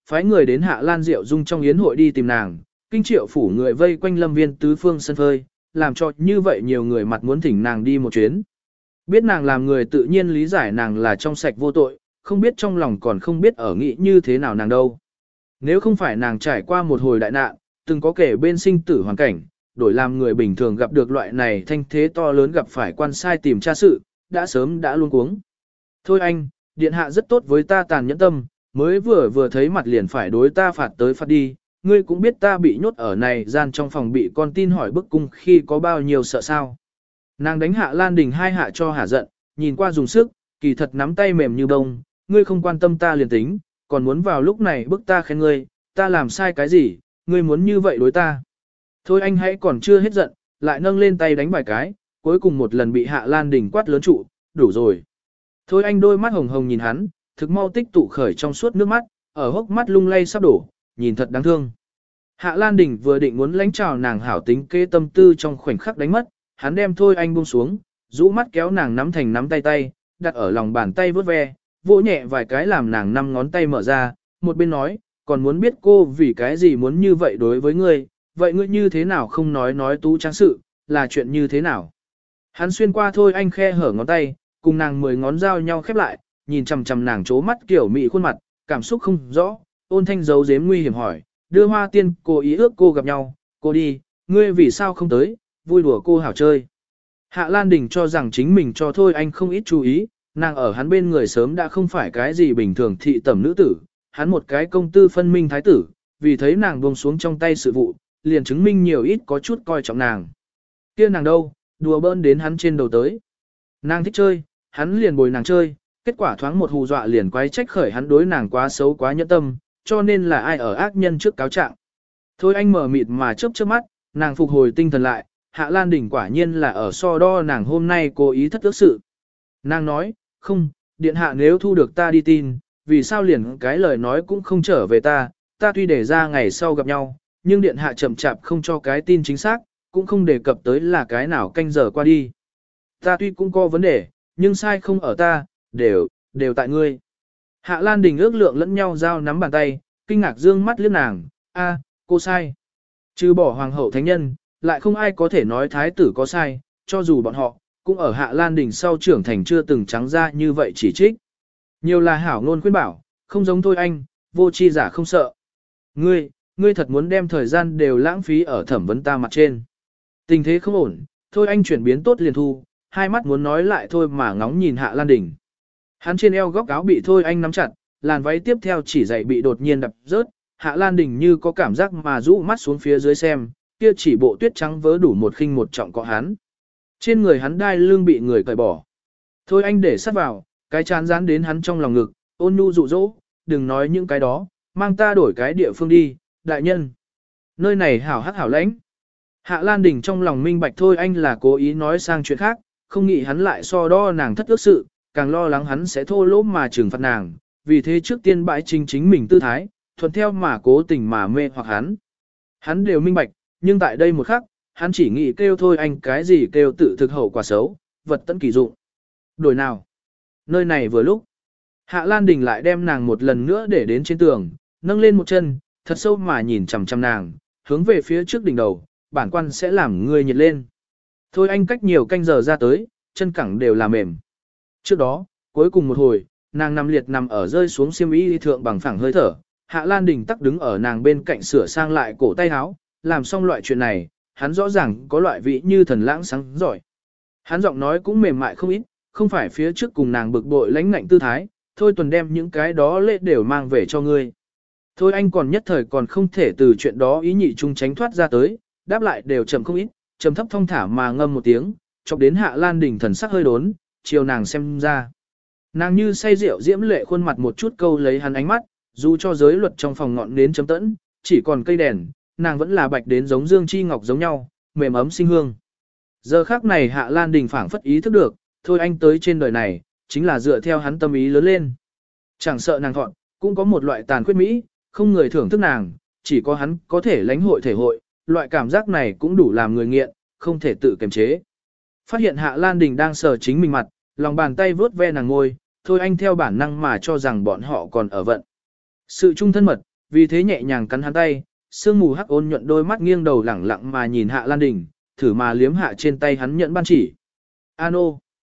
phái người đến Hạ Lan Diệu Dung trong yến hội đi tìm nàng, kinh triệu phủ người vây quanh lâm viên tứ phương sân phơi, làm cho như vậy nhiều người mặt muốn thỉnh nàng đi một chuyến. Biết nàng làm người tự nhiên lý giải nàng là trong sạch vô tội, không biết trong lòng còn không biết ở nghĩ như thế nào nàng đâu. Nếu không phải nàng trải qua một hồi đại nạn, từng có kể bên sinh tử hoàn cảnh, đổi làm người bình thường gặp được loại này thanh thế to lớn gặp phải quan sai tìm tra sự, đã sớm đã luôn cuống. Thôi anh, điện hạ rất tốt với ta tàn nhẫn tâm, mới vừa vừa thấy mặt liền phải đối ta phạt tới phạt đi, ngươi cũng biết ta bị nhốt ở này gian trong phòng bị con tin hỏi bức cung khi có bao nhiêu sợ sao. Nàng đánh Hạ Lan Đình hai hạ cho hả giận, nhìn qua dùng sức, kỳ thật nắm tay mềm như bông, ngươi không quan tâm ta liền tính, còn muốn vào lúc này bức ta khen ngươi, ta làm sai cái gì, ngươi muốn như vậy đối ta. Thôi anh hãy còn chưa hết giận, lại nâng lên tay đánh vài cái, cuối cùng một lần bị Hạ Lan Đình quát lớn trụ, đủ rồi. Thôi anh đôi mắt hồng hồng nhìn hắn, thực mau tích tụ khởi trong suốt nước mắt, ở hốc mắt lung lay sắp đổ, nhìn thật đáng thương. Hạ Lan Đình vừa định muốn lánh chào nàng hảo tính kê tâm tư trong khoảnh khắc đánh mất, hắn đem Thôi anh buông xuống, rũ mắt kéo nàng nắm thành nắm tay tay, đặt ở lòng bàn tay vớt ve, vỗ nhẹ vài cái làm nàng năm ngón tay mở ra, một bên nói, còn muốn biết cô vì cái gì muốn như vậy đối với ngươi, vậy ngươi như thế nào không nói nói tú trang sự, là chuyện như thế nào. Hắn xuyên qua Thôi anh khe hở ngón tay, cùng nàng mười ngón giao nhau khép lại, nhìn chằm chằm nàng chố mắt kiểu mị khuôn mặt, cảm xúc không rõ, ôn thanh giấu giếm nguy hiểm hỏi, đưa hoa tiên cô ý ước cô gặp nhau, cô đi, ngươi vì sao không tới, vui đùa cô hảo chơi. Hạ Lan Đình cho rằng chính mình cho Thôi anh không ít chú ý, nàng ở hắn bên người sớm đã không phải cái gì bình thường thị tẩm nữ tử, hắn một cái công tư phân minh thái tử, vì thấy nàng buông xuống trong tay sự vụ, liền chứng minh nhiều ít có chút coi trọng nàng. Kia nàng đâu, đùa bỡn đến hắn trên đầu tới. Nàng thích chơi, hắn liền bồi nàng chơi, kết quả thoáng một hù dọa liền quái trách khởi hắn đối nàng quá xấu quá nhẫn tâm, cho nên là ai ở ác nhân trước cáo trạng. Thôi anh mở mịt mà chớp chớp mắt, nàng phục hồi tinh thần lại, Hạ Lan Đình quả nhiên là ở so đo nàng hôm nay cố ý thất ước sự. Nàng nói, không, điện hạ nếu thu được ta đi tin, vì sao liền cái lời nói cũng không trở về ta, ta tuy để ra ngày sau gặp nhau, nhưng điện hạ chậm chạp không cho cái tin chính xác, cũng không đề cập tới là cái nào canh giờ qua đi. Ta tuy cũng có vấn đề, nhưng sai không ở ta, đều, đều tại ngươi. Hạ Lan Đình ước lượng lẫn nhau giao nắm bàn tay, kinh ngạc dương mắt liếc nàng, a, cô sai. Trừ bỏ hoàng hậu thánh nhân, lại không ai có thể nói thái tử có sai, cho dù bọn họ, cũng ở Hạ Lan Đình sau trưởng thành chưa từng trắng ra như vậy chỉ trích. Nhiều là hảo ngôn khuyên bảo, không giống Thôi anh, vô chi giả không sợ. Ngươi, ngươi thật muốn đem thời gian đều lãng phí ở thẩm vấn ta mặt trên. Tình thế không ổn, Thôi anh chuyển biến tốt liền thu, hai mắt muốn nói lại thôi mà ngóng nhìn Hạ Lan Đình. Hắn trên eo góc áo bị Thôi anh nắm chặt, làn váy tiếp theo chỉ dậy bị đột nhiên đập rớt, Hạ Lan Đình như có cảm giác mà rũ mắt xuống phía dưới xem, kia chỉ bộ tuyết trắng vớ đủ một khinh một trọng cọ hắn. Trên người hắn đai lưng bị người cởi bỏ. Thôi anh để sát vào, cái chán dán đến hắn trong lòng ngực, ôn nhu dụ dỗ, đừng nói những cái đó, mang ta đổi cái địa phương đi, đại nhân. Nơi này hảo hắc hảo lãnh. Hạ Lan Đình trong lòng minh bạch Thôi anh là cố ý nói sang chuyện khác, không nghĩ hắn lại so đo nàng thất ước sự, càng lo lắng hắn sẽ thô lỗ mà trừng phạt nàng, vì thế trước tiên bãi chính chính mình tư thái, thuận theo mà cố tình mà mê hoặc hắn. Hắn đều minh bạch, nhưng tại đây một khắc, hắn chỉ nghĩ kêu Thôi anh cái gì kêu tự thực hậu quả xấu, vật tận kỳ dụng. Đổi nào? Nơi này vừa lúc. Hạ Lan Đình lại đem nàng một lần nữa để đến trên tường, nâng lên một chân, thật sâu mà nhìn chằm chằm nàng, hướng về phía trước đỉnh đầu, bản quan sẽ làm người nhiệt lên. Thôi anh cách nhiều canh giờ ra tới, chân cẳng đều là mềm. Trước đó, cuối cùng một hồi, nàng nằm liệt nằm ở rơi xuống xiêm y thượng bằng phẳng hơi thở, Hạ Lan Đình tắc đứng ở nàng bên cạnh sửa sang lại cổ tay áo, làm xong loại chuyện này, hắn rõ ràng có loại vị như thần lãng sáng giỏi. Hắn giọng nói cũng mềm mại không ít, không phải phía trước cùng nàng bực bội lãnh ngạnh tư thái, thôi tuần đem những cái đó lễ đều mang về cho ngươi. Thôi anh còn nhất thời còn không thể từ chuyện đó ý nhị chung tránh thoát ra tới, đáp lại đều chậm không ít, trầm thấp thong thả mà ngâm một tiếng, chọc đến Hạ Lan Đình thần sắc hơi đốn, chiều nàng xem ra. Nàng như say rượu diễm lệ khuôn mặt một chút câu lấy hắn ánh mắt, dù cho giới luật trong phòng ngọn nến chấm tẫn, chỉ còn cây đèn, nàng vẫn là bạch đến giống dương chi ngọc giống nhau, mềm ấm sinh hương. Giờ khác này Hạ Lan Đình phảng phất ý thức được, thôi anh tới trên đời này, chính là dựa theo hắn tâm ý lớn lên. Chẳng sợ nàng thọn, cũng có một loại tàn khuyết mỹ, không người thưởng thức nàng, chỉ có hắn có thể lãnh hội thể hội, loại cảm giác này cũng đủ làm người nghiện, không thể tự kiềm chế. Phát hiện Hạ Lan Đình đang sờ chính mình mặt, lòng bàn tay vướt ve nàng ngôi, thôi anh theo bản năng mà cho rằng bọn họ còn ở vận. Sự chung thân mật, vì thế nhẹ nhàng cắn hắn tay, sương mù hắc ôn nhuận đôi mắt nghiêng đầu lẳng lặng mà nhìn Hạ Lan Đình, thử mà liếm hạ trên tay hắn nhận ban chỉ. Ano.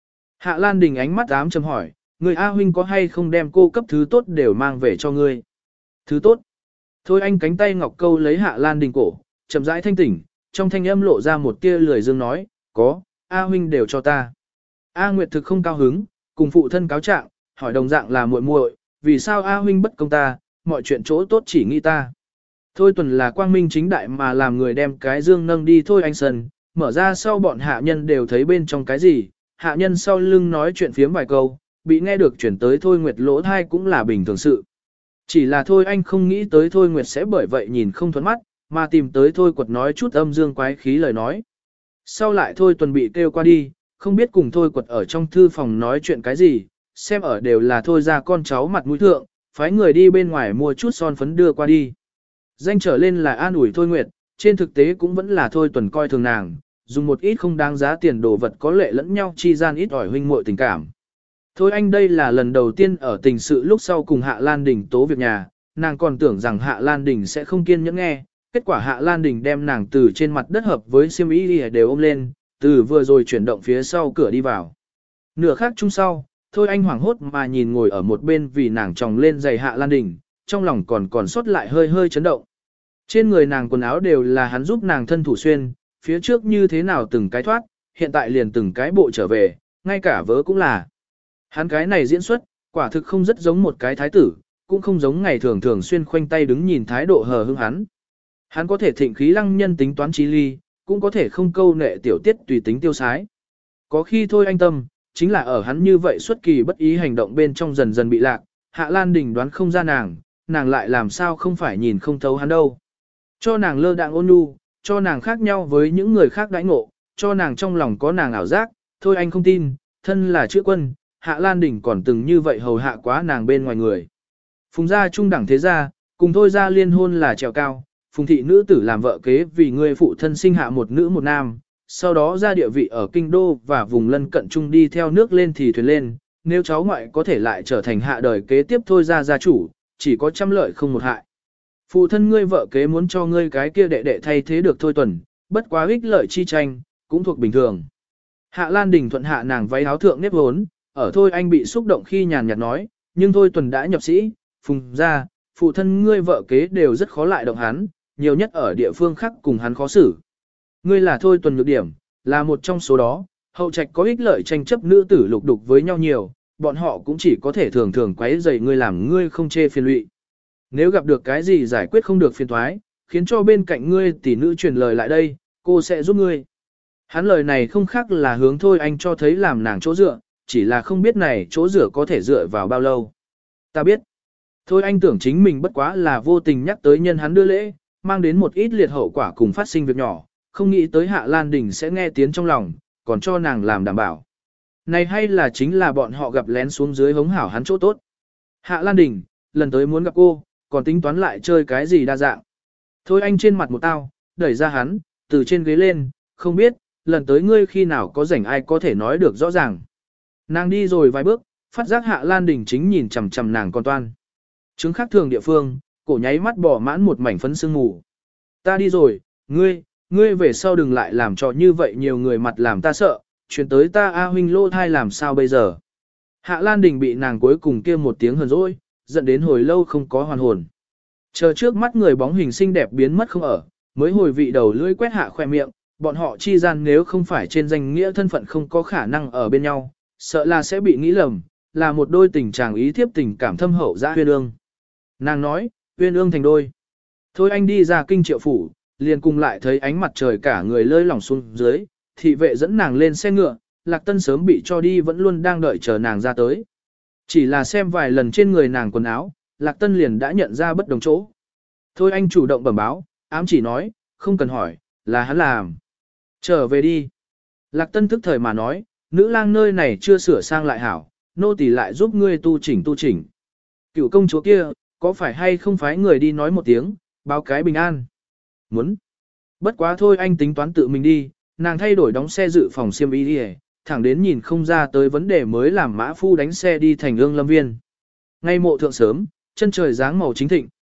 Hạ Lan Đình ánh mắt ám châm hỏi, người A huynh có hay không đem cô cấp thứ tốt đều mang về cho ngươi? Thứ tốt. Thôi anh cánh tay ngọc câu lấy Hạ Lan Đình cổ, chậm rãi thanh tỉnh, trong thanh âm lộ ra một tia lười dương nói, có, A huynh đều cho ta. A Nguyệt thực không cao hứng, cùng phụ thân cáo trạng, hỏi đồng dạng là muội muội, vì sao A huynh bất công ta, mọi chuyện chỗ tốt chỉ nghĩ ta. Thôi Tuần là quang minh chính đại mà làm người đem cái dương nâng đi thôi anh sân, mở ra sau bọn hạ nhân đều thấy bên trong cái gì, hạ nhân sau lưng nói chuyện phiếm vài câu, bị nghe được chuyển tới Thôi Nguyệt lỗ thai cũng là bình thường sự. Chỉ là thôi anh không nghĩ tới Thôi Nguyệt sẽ bởi vậy nhìn không thuẫn mắt, mà tìm tới Thôi Quật nói chút âm dương quái khí lời nói. Sau lại Thôi Tuần bị kêu qua đi, không biết cùng Thôi Quật ở trong thư phòng nói chuyện cái gì, xem ở đều là Thôi ra con cháu mặt mũi thượng, phái người đi bên ngoài mua chút son phấn đưa qua đi. Danh trở lên là an ủi Thôi Nguyệt, trên thực tế cũng vẫn là Thôi Tuần coi thường nàng, dùng một ít không đáng giá tiền đồ vật có lệ lẫn nhau chi gian ít ỏi huynh muội tình cảm. Thôi anh đây là lần đầu tiên ở tình sự lúc sau cùng Hạ Lan Đình tố việc nhà, nàng còn tưởng rằng Hạ Lan Đình sẽ không kiên nhẫn nghe, kết quả Hạ Lan Đình đem nàng từ trên mặt đất hợp với xiêm y đều ôm lên, từ vừa rồi chuyển động phía sau cửa đi vào. Nửa khác chung sau, Thôi anh hoảng hốt mà nhìn ngồi ở một bên vì nàng tròng lên giày Hạ Lan Đình, trong lòng còn còn sót lại hơi hơi chấn động. Trên người nàng quần áo đều là hắn giúp nàng thân thủ xuyên, phía trước như thế nào từng cái thoát, hiện tại liền từng cái bộ trở về, ngay cả vớ cũng là. Hắn cái này diễn xuất, quả thực không rất giống một cái thái tử, cũng không giống ngày thường thường xuyên khoanh tay đứng nhìn thái độ hờ hững hắn. Hắn có thể thịnh khí lăng nhân tính toán trí ly, cũng có thể không câu nệ tiểu tiết tùy tính tiêu sái. Có khi thôi anh tâm, chính là ở hắn như vậy xuất kỳ bất ý hành động bên trong dần dần bị lạc, Hạ Lan Đình đoán không ra nàng, nàng lại làm sao không phải nhìn không thấu hắn đâu. Cho nàng lơ đạng ôn nhu, cho nàng khác nhau với những người khác đãi ngộ, cho nàng trong lòng có nàng ảo giác, thôi anh không tin, thân là chữ quân, Hạ Lan Đình còn từng như vậy hầu hạ quá nàng bên ngoài người. Phùng gia trung đẳng thế gia, cùng thôi gia liên hôn là trèo cao, phùng thị nữ tử làm vợ kế vì người phụ thân sinh hạ một nữ một nam, sau đó ra địa vị ở kinh đô và vùng lân cận trung đi theo nước lên thì thuyền lên, nếu cháu ngoại có thể lại trở thành hạ đời kế tiếp thôi gia gia chủ, chỉ có trăm lợi không một hại. Phụ thân ngươi vợ kế muốn cho ngươi cái kia đệ đệ thay thế được Thôi Tuần, bất quá ích lợi chi tranh, cũng thuộc bình thường. Hạ Lan Đình thuận hạ nàng váy áo thượng nếp hốn, ở Thôi anh bị xúc động khi nhàn nhạt nói, nhưng Thôi Tuần đã nhập sĩ, phùng ra, phụ thân ngươi vợ kế đều rất khó lại động hắn, nhiều nhất ở địa phương khác cùng hắn khó xử. Ngươi là Thôi Tuần nhược điểm, là một trong số đó, hậu trạch có ích lợi tranh chấp nữ tử lục đục với nhau nhiều, bọn họ cũng chỉ có thể thường thường quấy rầy ngươi làm ngươi không chê phiền lụy. Nếu gặp được cái gì giải quyết không được phiền toái, khiến cho bên cạnh ngươi tỷ nữ truyền lời lại đây, cô sẽ giúp ngươi. Hắn lời này không khác là hướng Thôi anh cho thấy làm nàng chỗ dựa, chỉ là không biết này chỗ dựa có thể dựa vào bao lâu. Ta biết. Thôi anh tưởng chính mình bất quá là vô tình nhắc tới nhân hắn đưa lễ, mang đến một ít liệt hậu quả cùng phát sinh việc nhỏ, không nghĩ tới Hạ Lan Đình sẽ nghe tiếng trong lòng, còn cho nàng làm đảm bảo. Này hay là chính là bọn họ gặp lén xuống dưới hống hảo hắn chỗ tốt. Hạ Lan Đình, lần tới muốn gặp cô, còn tính toán lại chơi cái gì đa dạng. Thôi anh trên mặt một tao, đẩy ra hắn, từ trên ghế lên, không biết, lần tới ngươi khi nào có rảnh ai có thể nói được rõ ràng. Nàng đi rồi vài bước, phát giác Hạ Lan Đình chính nhìn chằm chằm nàng con toan. Chứng khác thường địa phương, cổ nháy mắt bỏ mãn một mảnh phấn sương mù. Ta đi rồi, ngươi, ngươi về sau đừng lại làm cho như vậy nhiều người mặt làm ta sợ, chuyển tới ta A huynh lô thai làm sao bây giờ. Hạ Lan Đình bị nàng cuối cùng kia một tiếng hờn dỗi, giận đến hồi lâu không có hoàn hồn. Chờ trước mắt người bóng hình xinh đẹp biến mất không ở, mới hồi vị đầu lưỡi quét hạ khoe miệng, bọn họ chi gian nếu không phải trên danh nghĩa thân phận không có khả năng ở bên nhau, sợ là sẽ bị nghĩ lầm, là một đôi tình chàng ý thiếp tình cảm thâm hậu dã huyên ương. Nàng nói, huyên ương thành đôi. Thôi anh đi ra kinh triệu phủ, liền cùng lại thấy ánh mặt trời cả người lơi lỏng xuống dưới, thị vệ dẫn nàng lên xe ngựa, Lạc Tân sớm bị cho đi vẫn luôn đang đợi chờ nàng ra tới. Chỉ là xem vài lần trên người nàng quần áo, Lạc Tân liền đã nhận ra bất đồng chỗ. Thôi anh chủ động bẩm báo, ám chỉ nói, không cần hỏi, là hắn làm. Trở về đi. Lạc Tân thức thời mà nói, nữ lang nơi này chưa sửa sang lại hảo, nô tỳ lại giúp ngươi tu chỉnh tu chỉnh. Cựu công chúa kia, có phải hay không phái người đi nói một tiếng, báo cái bình an. Muốn. Bất quá thôi anh tính toán tự mình đi, nàng thay đổi đóng xe dự phòng xiêm y đi, thẳng đến nhìn không ra tới vấn đề mới làm mã phu đánh xe đi thành ương lâm viên. Ngay mộ thượng sớm, chân trời dáng màu chính thịnh,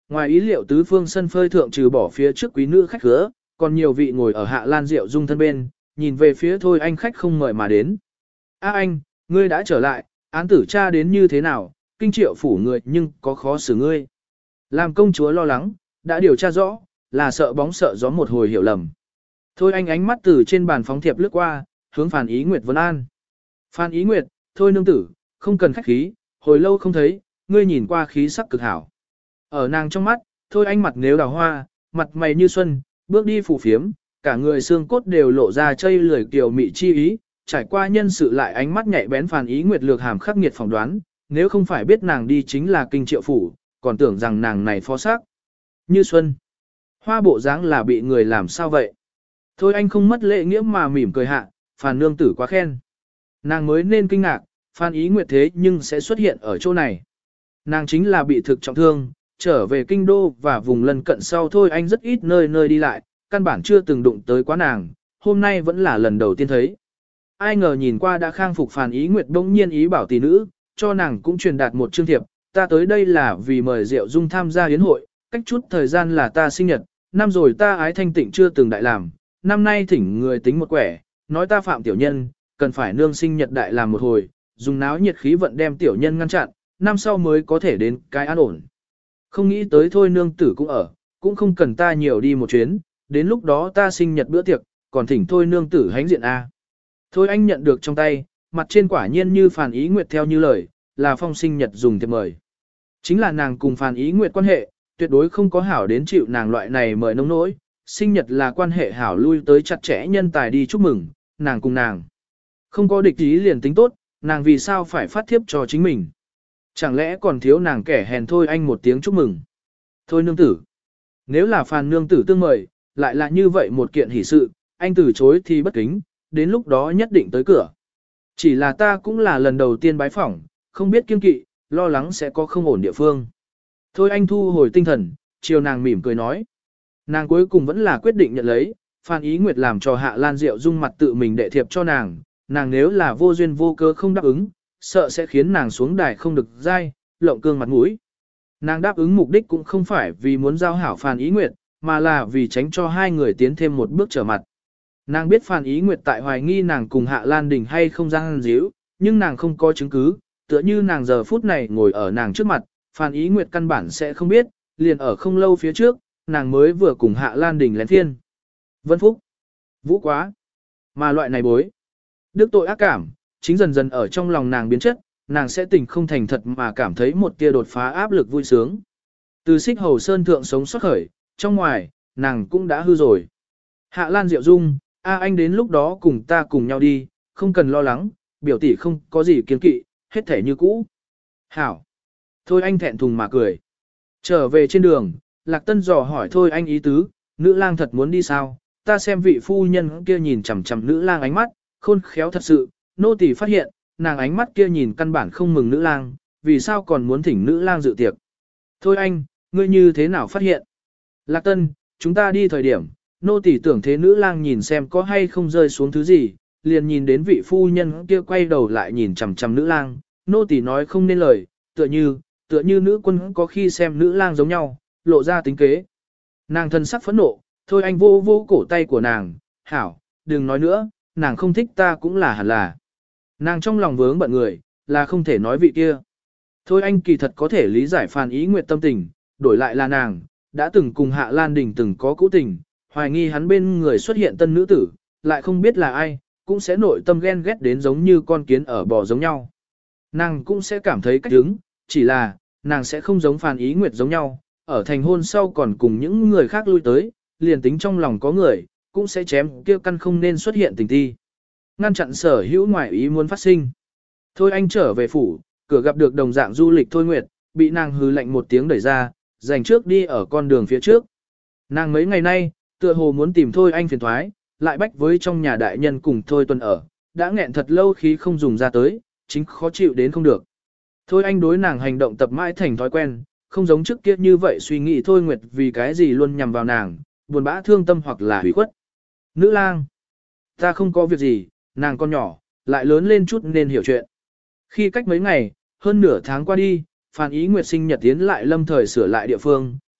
ngoài ý liệu tứ phương sân phơi thượng trừ bỏ phía trước quý nữ khách khứa, còn nhiều vị ngồi ở Hạ Lan Diệu Dung thân bên, nhìn về phía Thôi Anh khách không mời mà đến. A anh, ngươi đã trở lại, án tử tra đến như thế nào, kinh triệu phủ người nhưng có khó xử ngươi. Làm công chúa lo lắng, đã điều tra rõ, là sợ bóng sợ gió một hồi hiểu lầm. Thôi Anh ánh mắt từ trên bàn phóng thiệp lướt qua, hướng Phan Ý Nguyệt vấn an. Phan Ý Nguyệt, thôi nương tử, không cần khách khí, hồi lâu không thấy, ngươi nhìn qua khí sắc cực hảo. Ở nàng trong mắt, Thôi Anh mặt nếu đào hoa, mặt mày như xuân, bước đi phù phiếm, cả người xương cốt đều lộ ra chây lười kiều mị chi ý, trải qua nhân sự lại ánh mắt nhạy bén Phan Ý Nguyệt lược hàm khắc nghiệt phỏng đoán, nếu không phải biết nàng đi chính là kinh triệu phủ, còn tưởng rằng nàng này phó sắc. Như xuân, hoa bộ dáng là bị người làm sao vậy? Thôi Anh không mất lễ nghĩa mà mỉm cười hạ, Phan nương tử quá khen. Nàng mới nên kinh ngạc, Phan Ý Nguyệt thế nhưng sẽ xuất hiện ở chỗ này. Nàng chính là bị thực trọng thương, trở về kinh đô và vùng lân cận sau Thôi Anh rất ít nơi nơi đi lại, căn bản chưa từng đụng tới quá nàng, hôm nay vẫn là lần đầu tiên thấy. Ai ngờ nhìn qua đã khang phục Phan Ý Nguyệt bỗng nhiên ý bảo tỷ nữ, cho nàng cũng truyền đạt một chương thiệp, ta tới đây là vì mời Diệu Dung tham gia yến hội, cách chút thời gian là ta sinh nhật, năm rồi ta ái thanh tịnh chưa từng đại làm, năm nay thỉnh người tính một quẻ, nói ta phạm tiểu nhân, cần phải nương sinh nhật đại làm một hồi, dùng náo nhiệt khí vận đem tiểu nhân ngăn chặn, năm sau mới có thể đến cái an ổn. Không nghĩ tới thôi nương tử cũng ở, cũng không cần ta nhiều đi một chuyến, đến lúc đó ta sinh nhật bữa tiệc, còn thỉnh thôi nương tử hánh diện A. Thôi anh nhận được trong tay, mặt trên quả nhiên như Phan Ý Nguyệt theo như lời, là phong sinh nhật dùng thiệp mời. Chính là nàng cùng Phan Ý Nguyệt quan hệ, tuyệt đối không có hảo đến chịu nàng loại này mời nông nỗi, sinh nhật là quan hệ hảo lui tới chặt chẽ nhân tài đi chúc mừng, nàng cùng nàng. Không có địch ý liền tính tốt, nàng vì sao phải phát thiếp cho chính mình. Chẳng lẽ còn thiếu nàng kẻ hèn thôi anh một tiếng chúc mừng. Thôi nương tử. Nếu là Phan nương tử tương mời, lại là như vậy một kiện hỷ sự, anh từ chối thì bất kính, đến lúc đó nhất định tới cửa. Chỉ là ta cũng là lần đầu tiên bái phỏng, không biết kiêng kỵ, lo lắng sẽ có không ổn địa phương. Thôi anh thu hồi tinh thần, chiều nàng mỉm cười nói. Nàng cuối cùng vẫn là quyết định nhận lấy, Phan Ý Nguyệt làm cho Hạ Lan Diệu Dung mặt tự mình đệ thiệp cho nàng, nàng nếu là vô duyên vô cớ không đáp ứng, sợ sẽ khiến nàng xuống đài không được dai, lộng cương mặt mũi. Nàng đáp ứng mục đích cũng không phải vì muốn giao hảo Phan Ý Nguyệt, mà là vì tránh cho hai người tiến thêm một bước trở mặt. Nàng biết Phan Ý Nguyệt tại hoài nghi nàng cùng Hạ Lan Đình hay không giang díu, nhưng nàng không có chứng cứ, tựa như nàng giờ phút này ngồi ở nàng trước mặt, Phan Ý Nguyệt căn bản sẽ không biết, liền ở không lâu phía trước, nàng mới vừa cùng Hạ Lan Đình lén thiên. Vân Phúc, vũ quá, mà loại này bối. Đức tội ác cảm, chính dần dần ở trong lòng nàng biến chất, nàng sẽ tỉnh không thành thật mà cảm thấy một tia đột phá áp lực vui sướng. Từ Xích Hầu Sơn thượng sống xuất khởi, trong ngoài, nàng cũng đã hư rồi. Hạ Lan Diệu Dung, a anh đến lúc đó cùng ta cùng nhau đi, không cần lo lắng, biểu tỷ không có gì kiên kỵ, hết thể như cũ. Hảo. Thôi anh thẹn thùng mà cười. Trở về trên đường, Lạc Tân dò hỏi thôi anh ý tứ, nữ lang thật muốn đi sao, ta xem vị phu nhân kia nhìn chằm chằm nữ lang ánh mắt, khôn khéo thật sự, nô tỳ phát hiện, nàng ánh mắt kia nhìn căn bản không mừng nữ lang, vì sao còn muốn thỉnh nữ lang dự tiệc. Thôi anh, ngươi như thế nào phát hiện? Lạc Tân, chúng ta đi thời điểm, nô tỳ tưởng thế nữ lang nhìn xem có hay không rơi xuống thứ gì, liền nhìn đến vị phu nhân kia quay đầu lại nhìn chằm chằm nữ lang, nô tỳ nói không nên lời, tựa như, tựa như nữ quân có khi xem nữ lang giống nhau, lộ ra tính kế. Nàng thân sắc phẫn nộ, thôi anh vô vô cổ tay của nàng, hảo, đừng nói nữa, nàng không thích ta cũng là hẳn là. Nàng trong lòng vướng bận người, là không thể nói vị kia. Thôi anh kỳ thật có thể lý giải Phan Ý Nguyệt tâm tình, đổi lại là nàng, đã từng cùng Hạ Lan Đình từng có cũ tình, hoài nghi hắn bên người xuất hiện tân nữ tử, lại không biết là ai, cũng sẽ nội tâm ghen ghét đến giống như con kiến ở bò giống nhau. Nàng cũng sẽ cảm thấy cách đứng, chỉ là, nàng sẽ không giống Phan Ý Nguyệt giống nhau, ở thành hôn sau còn cùng những người khác lui tới, liền tính trong lòng có người, cũng sẽ chém kia căn không nên xuất hiện tình thi. Ngăn chặn sở hữu ngoại ý muốn phát sinh. Thôi anh trở về phủ, cửa gặp được đồng dạng du lịch Thôi Nguyệt, bị nàng hừ lạnh một tiếng đẩy ra, dành trước đi ở con đường phía trước. Nàng mấy ngày nay, tựa hồ muốn tìm Thôi anh phiền thoái, lại bách với trong nhà đại nhân cùng Thôi Tuần ở, đã nghẹn thật lâu khí không dùng ra tới, chính khó chịu đến không được. Thôi anh đối nàng hành động tập mãi thành thói quen, không giống trước kia như vậy suy nghĩ Thôi Nguyệt vì cái gì luôn nhằm vào nàng, buồn bã thương tâm hoặc là hủy khuất. Nữ lang, ta không có việc gì, nàng con nhỏ, lại lớn lên chút nên hiểu chuyện. Khi cách mấy ngày, hơn nửa tháng qua đi, Phan Ý Nguyệt sinh nhật tiến lại lâm thời sửa lại địa phương,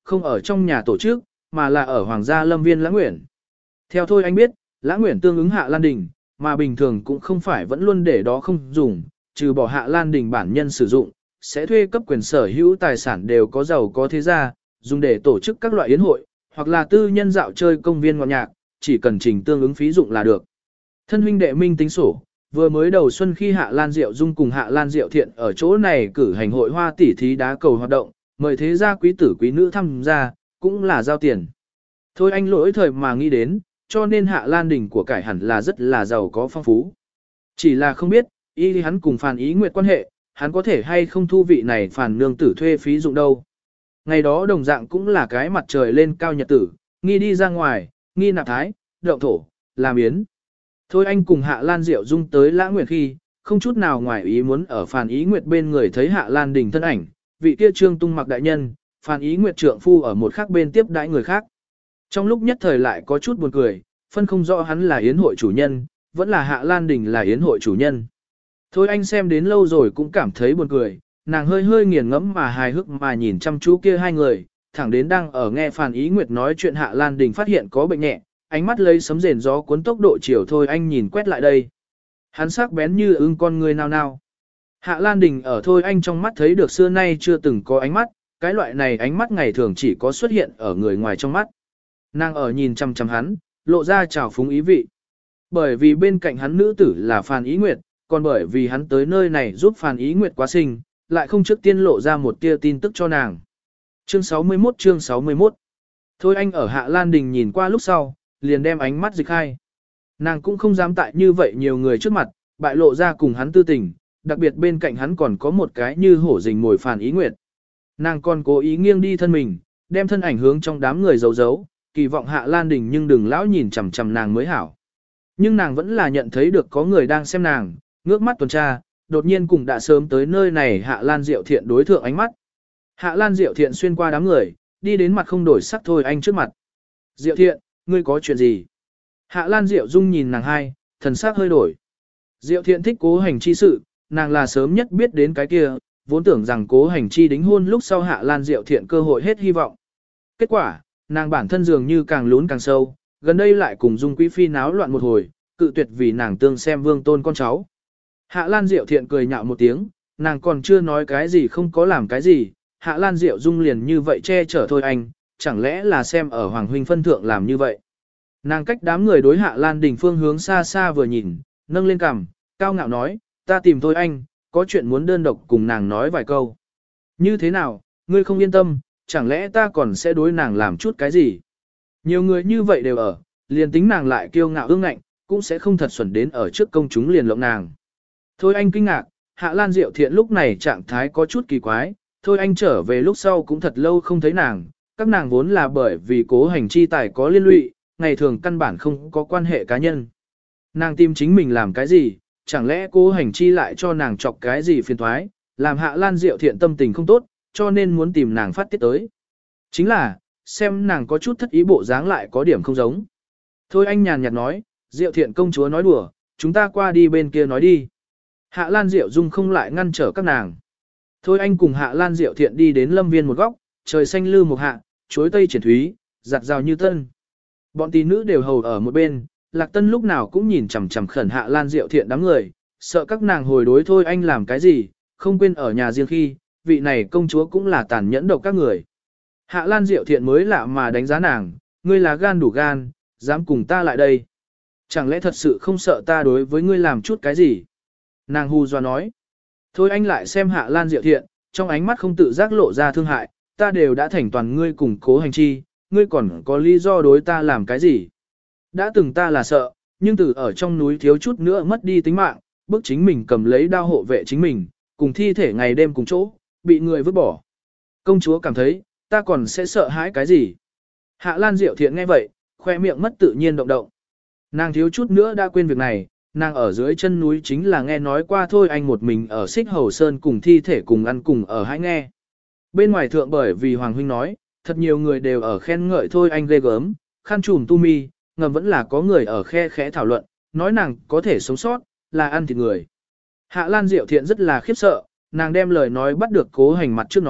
không ở trong nhà tổ chức, mà là ở Hoàng gia Lâm Viên Lã Nguyện. Theo thôi anh biết, Lã Nguyện tương ứng Hạ Lan Đình, mà bình thường cũng không phải vẫn luôn để đó không dùng, trừ bỏ Hạ Lan Đình bản nhân sử dụng, sẽ thuê cấp quyền sở hữu tài sản đều có giàu có thế gia, dùng để tổ chức các loại yến hội, hoặc là tư nhân dạo chơi công viên ngọt nhạc, chỉ cần trình tương ứng phí dụng là được. Thân huynh đệ minh tính sổ, vừa mới đầu xuân khi Hạ Lan Diệu Dung cùng Hạ Lan Diệu Thiện ở chỗ này cử hành hội hoa tỷ thí đá cầu hoạt động, mời thế gia quý tử quý nữ tham gia, cũng là giao tiền. Thôi anh lỗi thời mà nghĩ đến, cho nên Hạ Lan Đình của cải hẳn là rất là giàu có phong phú. Chỉ là không biết, y hắn cùng Phàn Ý Nguyệt quan hệ, hắn có thể hay không thu vị này Phàn nương tử thuê phí dụng đâu. Ngày đó đồng dạng cũng là cái mặt trời lên cao nhật tử, nghi đi ra ngoài, nghi nạp thái, đậu thổ, làm yến. Thôi anh cùng Hạ Lan Diệu Dung tới Lã Nguyệt khi, không chút nào ngoài ý muốn ở Phàn Ý Nguyệt bên người thấy Hạ Lan Đình thân ảnh, vị kia trương tung mặc đại nhân, Phàn Ý Nguyệt trượng phu ở một khác bên tiếp đãi người khác. Trong lúc nhất thời lại có chút buồn cười, phân không rõ hắn là yến hội chủ nhân, vẫn là Hạ Lan Đình là yến hội chủ nhân. Thôi anh xem đến lâu rồi cũng cảm thấy buồn cười, nàng hơi hơi nghiền ngẫm mà hài hước mà nhìn chăm chú kia hai người, thẳng đến đang ở nghe Phàn Ý Nguyệt nói chuyện Hạ Lan Đình phát hiện có bệnh nhẹ, ánh mắt lấy sấm rền gió cuốn tốc độ chiều Thôi anh nhìn quét lại đây. Hắn sắc bén như ưng con người nào nào. Hạ Lan Đình ở Thôi anh trong mắt thấy được xưa nay chưa từng có ánh mắt, cái loại này ánh mắt ngày thường chỉ có xuất hiện ở người ngoài trong mắt. Nàng ở nhìn chăm chăm hắn, lộ ra trào phúng ý vị. Bởi vì bên cạnh hắn nữ tử là Phàn Ý Nguyệt, còn bởi vì hắn tới nơi này giúp Phàn Ý Nguyệt quá sinh, lại không trước tiên lộ ra một tia tin tức cho nàng. Chương sáu mươi mốt chương sáu mươi mốt Thôi anh ở Hạ Lan Đình nhìn qua lúc sau, liền đem ánh mắt dịch hai. Nàng cũng không dám tại như vậy nhiều người trước mặt, bại lộ ra cùng hắn tư tình, đặc biệt bên cạnh hắn còn có một cái như hổ rình mồi Phàn Ý Nguyệt. Nàng còn cố ý nghiêng đi thân mình, đem thân ảnh hướng trong đám người giấu giấu, kỳ vọng Hạ Lan Đình nhưng đừng lão nhìn chằm chằm nàng mới hảo. Nhưng nàng vẫn là nhận thấy được có người đang xem nàng, ngước mắt tuần tra, đột nhiên cùng đã sớm tới nơi này Hạ Lan Diệu Thiện đối thượng ánh mắt. Hạ Lan Diệu Thiện xuyên qua đám người, đi đến mặt không đổi sắc Thôi anh trước mặt. Diệu Thiện, ngươi có chuyện gì? Hạ Lan Diệu Dung nhìn nàng hai, thần sắc hơi đổi. Diệu Thiện thích Cố Hành Chi sự, nàng là sớm nhất biết đến cái kia, vốn tưởng rằng Cố Hành Chi đính hôn lúc sau Hạ Lan Diệu Thiện cơ hội hết hy vọng. Kết quả, nàng bản thân dường như càng lún càng sâu, gần đây lại cùng Dung Quý Phi náo loạn một hồi, cự tuyệt vì nàng tương xem vương tôn con cháu. Hạ Lan Diệu Thiện cười nhạo một tiếng, nàng còn chưa nói cái gì không có làm cái gì, Hạ Lan Diệu Dung liền như vậy che chở Thôi anh, chẳng lẽ là xem ở Hoàng huynh phân thượng làm như vậy. Nàng cách đám người đối Hạ Lan Đình phương hướng xa xa vừa nhìn, nâng lên cằm, cao ngạo nói, ta tìm Thôi anh, có chuyện muốn đơn độc cùng nàng nói vài câu. Như thế nào, ngươi không yên tâm, chẳng lẽ ta còn sẽ đối nàng làm chút cái gì? Nhiều người như vậy đều ở, liền tính nàng lại kiêu ngạo ương ngạnh, cũng sẽ không thật xuẩn đến ở trước công chúng liền lộng nàng. Thôi anh kinh ngạc, Hạ Lan Diệu Thiện lúc này trạng thái có chút kỳ quái, thôi anh trở về lúc sau cũng thật lâu không thấy nàng, các nàng vốn là bởi vì Cố Hành chi tài có liên lụy, ngày thường căn bản không có quan hệ cá nhân. Nàng tìm chính mình làm cái gì, chẳng lẽ Cố Hành chi lại cho nàng chọc cái gì phiền thoái, làm Hạ Lan Diệu Thiện tâm tình không tốt, cho nên muốn tìm nàng phát tiết tới. Chính là, xem nàng có chút thất ý bộ dáng lại có điểm không giống. Thôi anh nhàn nhạt nói, Diệu Thiện công chúa nói đùa, chúng ta qua đi bên kia nói đi. Hạ Lan Diệu Dung không lại ngăn trở các nàng. Thôi anh cùng Hạ Lan Diệu Thiện đi đến lâm viên một góc, trời xanh lư một hạ, chuối tây triển thúy, giặt rào như tân. Bọn tỷ nữ đều hầu ở một bên, Lạc Tân lúc nào cũng nhìn chằm chằm khẩn Hạ Lan Diệu Thiện đám người, sợ các nàng hồi đối thôi anh làm cái gì, không quên ở nhà riêng khi, vị này công chúa cũng là tàn nhẫn độc các người. Hạ Lan Diệu Thiện mới lạ mà đánh giá nàng, ngươi là gan đủ gan, dám cùng ta lại đây. Chẳng lẽ thật sự không sợ ta đối với ngươi làm chút cái gì? Nàng hù dọa nói. Thôi anh lại xem Hạ Lan Diệu Thiện, trong ánh mắt không tự giác lộ ra thương hại, ta đều đã thành toàn ngươi cùng Cố Hành chi, ngươi còn có lý do đối ta làm cái gì? Đã từng ta là sợ, nhưng từ ở trong núi thiếu chút nữa mất đi tính mạng, bức chính mình cầm lấy đao hộ vệ chính mình, cùng thi thể ngày đêm cùng chỗ, bị người vứt bỏ. Công chúa cảm thấy, ta còn sẽ sợ hãi cái gì? Hạ Lan Diệu Thiện nghe vậy, khoe miệng mất tự nhiên động động. Nàng thiếu chút nữa đã quên việc này, nàng ở dưới chân núi chính là nghe nói qua thôi anh một mình ở Xích Hầu Sơn cùng thi thể cùng ăn cùng ở hãy nghe. Bên ngoài thượng bởi vì Hoàng huynh nói, thật nhiều người đều ở khen ngợi thôi anh ghê gớm, khăn trùm tu mi, ngầm vẫn là có người ở khe khẽ thảo luận, nói nàng có thể sống sót, là ăn thịt người. Hạ Lan Diệu Thiện rất là khiếp sợ, nàng đem lời nói bắt được Cố Hành mặt trước nói,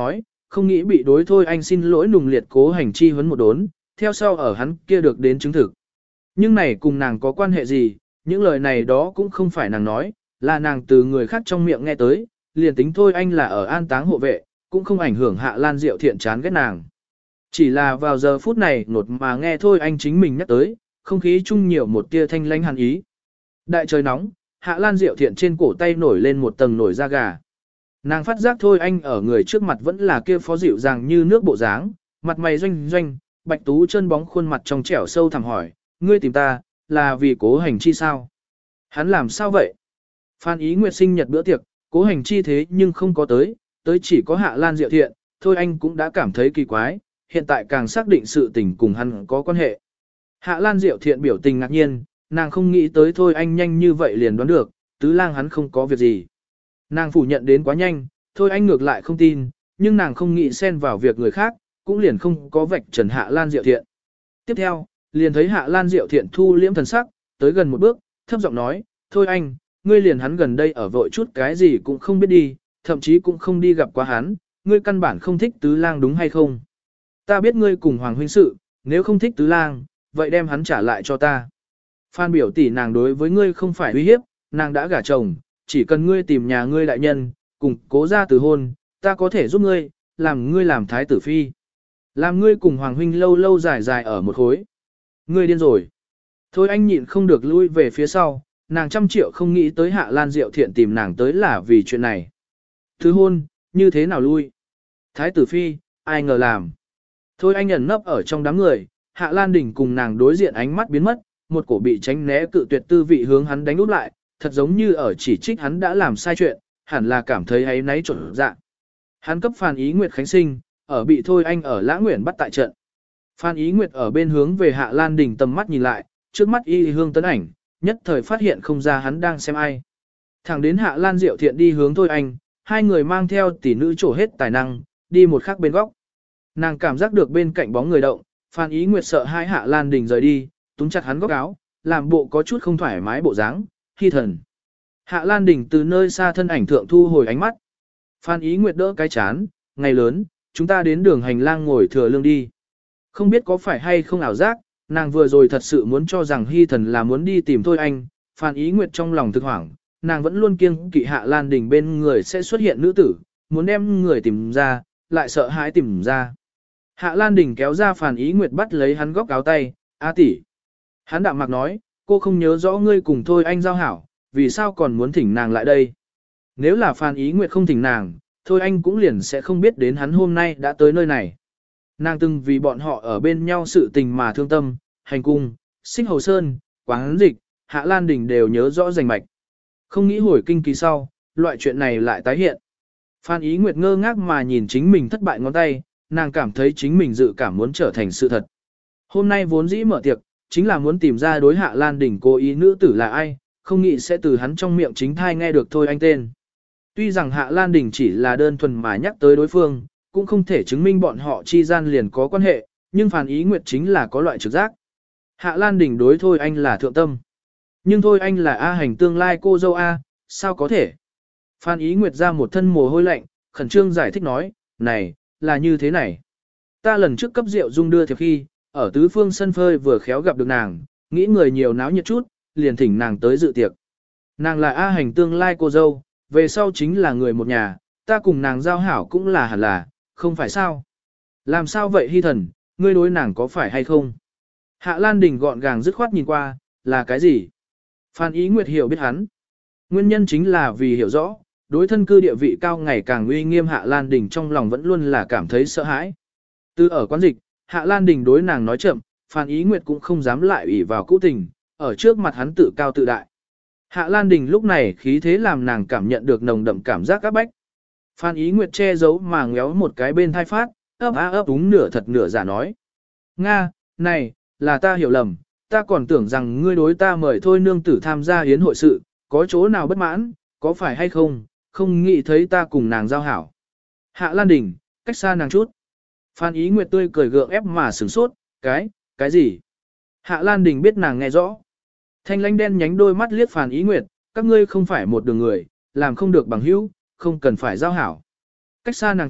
không nghĩ bị đối thôi anh xin lỗi nùng liệt cố hành chi huấn một đốn, theo sau ở hắn kia được đến chứng thực. Nhưng này cùng nàng có quan hệ gì, những lời này đó cũng không phải nàng nói, là nàng từ người khác trong miệng nghe tới, liền tính thôi anh là ở an táng hộ vệ, cũng không ảnh hưởng Hạ Lan Diệu Thiện chán ghét nàng. Chỉ là vào giờ phút này nột mà nghe thôi anh chính mình nhắc tới, không khí chung nhiều một tia thanh lãnh hàn ý. Đại trời nóng, Hạ Lan Diệu Thiện trên cổ tay nổi lên một tầng nổi da gà. Nàng phát giác thôi anh ở người trước mặt vẫn là kia phó dịu dàng như nước bộ dáng, mặt mày doanh doanh, bạch tú chân bóng khuôn mặt trong trẻo sâu thẳm hỏi, ngươi tìm ta, là vì cố hành chi sao? Hắn làm sao vậy? Phan Ý Nguyệt sinh nhật bữa tiệc, cố hành chi thế nhưng không có tới, tới chỉ có Hạ Lan Diệu Thiện, thôi anh cũng đã cảm thấy kỳ quái, hiện tại càng xác định sự tình cùng hắn có quan hệ. Hạ Lan Diệu Thiện biểu tình ngạc nhiên, nàng không nghĩ tới thôi anh nhanh như vậy liền đoán được, tứ lang hắn không có việc gì. Nàng phủ nhận đến quá nhanh, thôi anh ngược lại không tin, nhưng nàng không nghĩ xen vào việc người khác, cũng liền không có vạch trần Hạ Lan Diệu Thiện. Tiếp theo, liền thấy Hạ Lan Diệu Thiện thu liễm thần sắc, tới gần một bước, thấp giọng nói, thôi anh, ngươi liền hắn gần đây ở vội chút cái gì cũng không biết đi, thậm chí cũng không đi gặp quá hắn, ngươi căn bản không thích tứ lang đúng hay không? Ta biết ngươi cùng Hoàng huynh sự, nếu không thích tứ lang, vậy đem hắn trả lại cho ta. Phan biểu tỷ nàng đối với ngươi không phải uy hiếp, nàng đã gả chồng, chỉ cần ngươi tìm nhà ngươi đại nhân, cùng cố ra từ hôn, ta có thể giúp ngươi, làm ngươi làm thái tử phi. Làm ngươi cùng Hoàng huynh lâu lâu dài dài ở một khối. Ngươi điên rồi. Thôi anh nhịn không được lui về phía sau, nàng trăm triệu không nghĩ tới Hạ Lan Diệu Thiện tìm nàng tới là vì chuyện này. Thứ hôn, như thế nào lui? Thái tử phi, ai ngờ làm. Thôi anh ẩn nấp ở trong đám người, Hạ Lan Đình cùng nàng đối diện ánh mắt biến mất, một cổ bị tránh né cự tuyệt tư vị hướng hắn đánh úp lại, thật giống như ở chỉ trích hắn đã làm sai chuyện, hẳn là cảm thấy ấy náy trộn dạ. Hắn cấp Phan Ý Nguyệt khánh sinh, ở bị thôi anh ở Lã Nguyện bắt tại trận. Phan Ý Nguyệt ở bên hướng về Hạ Lan Đình tầm mắt nhìn lại, trước mắt y hương tấn ảnh, nhất thời phát hiện không ra hắn đang xem ai. Thẳng đến Hạ Lan Diệu Thiện đi hướng thôi anh, hai người mang theo tỷ nữ trổ hết tài năng, đi một khác bên góc. Nàng cảm giác được bên cạnh bóng người động, Phan Ý Nguyệt sợ hai Hạ Lan Đình rời đi, túm chặt hắn góc áo, làm bộ có chút không thoải mái bộ dáng, khi thần. Hạ Lan Đình từ nơi xa thân ảnh thượng thu hồi ánh mắt. Phan Ý Nguyệt đỡ cái chán, ngày lớn, chúng ta đến đường hành lang ngồi thừa lương đi. Không biết có phải hay không ảo giác, nàng vừa rồi thật sự muốn cho rằng Hy Thần là muốn đi tìm thôi anh, Phan Ý Nguyệt trong lòng thực hoảng, nàng vẫn luôn kiêng kỵ Hạ Lan Đình bên người sẽ xuất hiện nữ tử, muốn đem người tìm ra, lại sợ hãi tìm ra. Hạ Lan Đình kéo ra Phan Ý Nguyệt bắt lấy hắn góc áo tay, A tỷ. Hắn đạm mạc nói, cô không nhớ rõ ngươi cùng thôi anh giao hảo, vì sao còn muốn thỉnh nàng lại đây? Nếu là Phan Ý Nguyệt không thỉnh nàng, thôi anh cũng liền sẽ không biết đến hắn hôm nay đã tới nơi này. Nàng từng vì bọn họ ở bên nhau sự tình mà thương tâm, hành cung, xích hầu sơn, quán dịch, Hạ Lan Đình đều nhớ rõ rành mạch. Không nghĩ hồi kinh kỳ sau, loại chuyện này lại tái hiện. Phan Ý Nguyệt ngơ ngác mà nhìn chính mình thất bại ngón tay, nàng cảm thấy chính mình dự cảm muốn trở thành sự thật. Hôm nay vốn dĩ mở tiệc, chính là muốn tìm ra đối Hạ Lan Đình cố ý nữ tử là ai, không nghĩ sẽ từ hắn trong miệng chính thai nghe được thôi anh tên. Tuy rằng Hạ Lan Đình chỉ là đơn thuần mà nhắc tới đối phương, cũng không thể chứng minh bọn họ chi gian liền có quan hệ, nhưng Phan Ý Nguyệt chính là có loại trực giác. Hạ Lan Đình đối thôi anh là thượng tâm. Nhưng thôi anh là A Hành tương lai cô dâu A, sao có thể? Phan Ý Nguyệt ra một thân mồ hôi lạnh, khẩn trương giải thích nói, này, là như thế này. Ta lần trước cấp rượu dung đưa thiệp khi, ở tứ phương sân phơi vừa khéo gặp được nàng, nghĩ người nhiều náo nhiệt chút, liền thỉnh nàng tới dự tiệc. Nàng là A Hành tương lai cô dâu, về sau chính là người một nhà, ta cùng nàng giao hảo cũng là hẳn là, không phải sao? Làm sao vậy Hy Thần, ngươi đối nàng có phải hay không? Hạ Lan Đình gọn gàng dứt khoát nhìn qua, là cái gì? Phan Ý Nguyệt hiểu biết hắn. Nguyên nhân chính là vì hiểu rõ, đối thân cư địa vị cao ngày càng uy nghiêm Hạ Lan Đình trong lòng vẫn luôn là cảm thấy sợ hãi. Từ ở quán dịch, Hạ Lan Đình đối nàng nói chậm, Phan Ý Nguyệt cũng không dám lại ủy vào cũ tình, ở trước mặt hắn tự cao tự đại. Hạ Lan Đình lúc này khí thế làm nàng cảm nhận được nồng đậm cảm giác áp bách. Phan Ý Nguyệt che giấu mà ngéo một cái bên thai phát, ấp á ấp úng nửa thật nửa giả nói. Nga, này, là ta hiểu lầm, ta còn tưởng rằng ngươi đối ta mời thôi nương tử tham gia hiến hội sự, có chỗ nào bất mãn, có phải hay không, không nghĩ thấy ta cùng nàng giao hảo. Hạ Lan Đình, cách xa nàng chút. Phan Ý Nguyệt tươi cười gượng ép mà sửng sốt, cái, cái gì? Hạ Lan Đình biết nàng nghe rõ. Thanh lãnh đen nhánh đôi mắt liếc Phan Ý Nguyệt, các ngươi không phải một đường người, làm không được bằng hữu, không cần phải giao hảo. Cách xa nàng chút,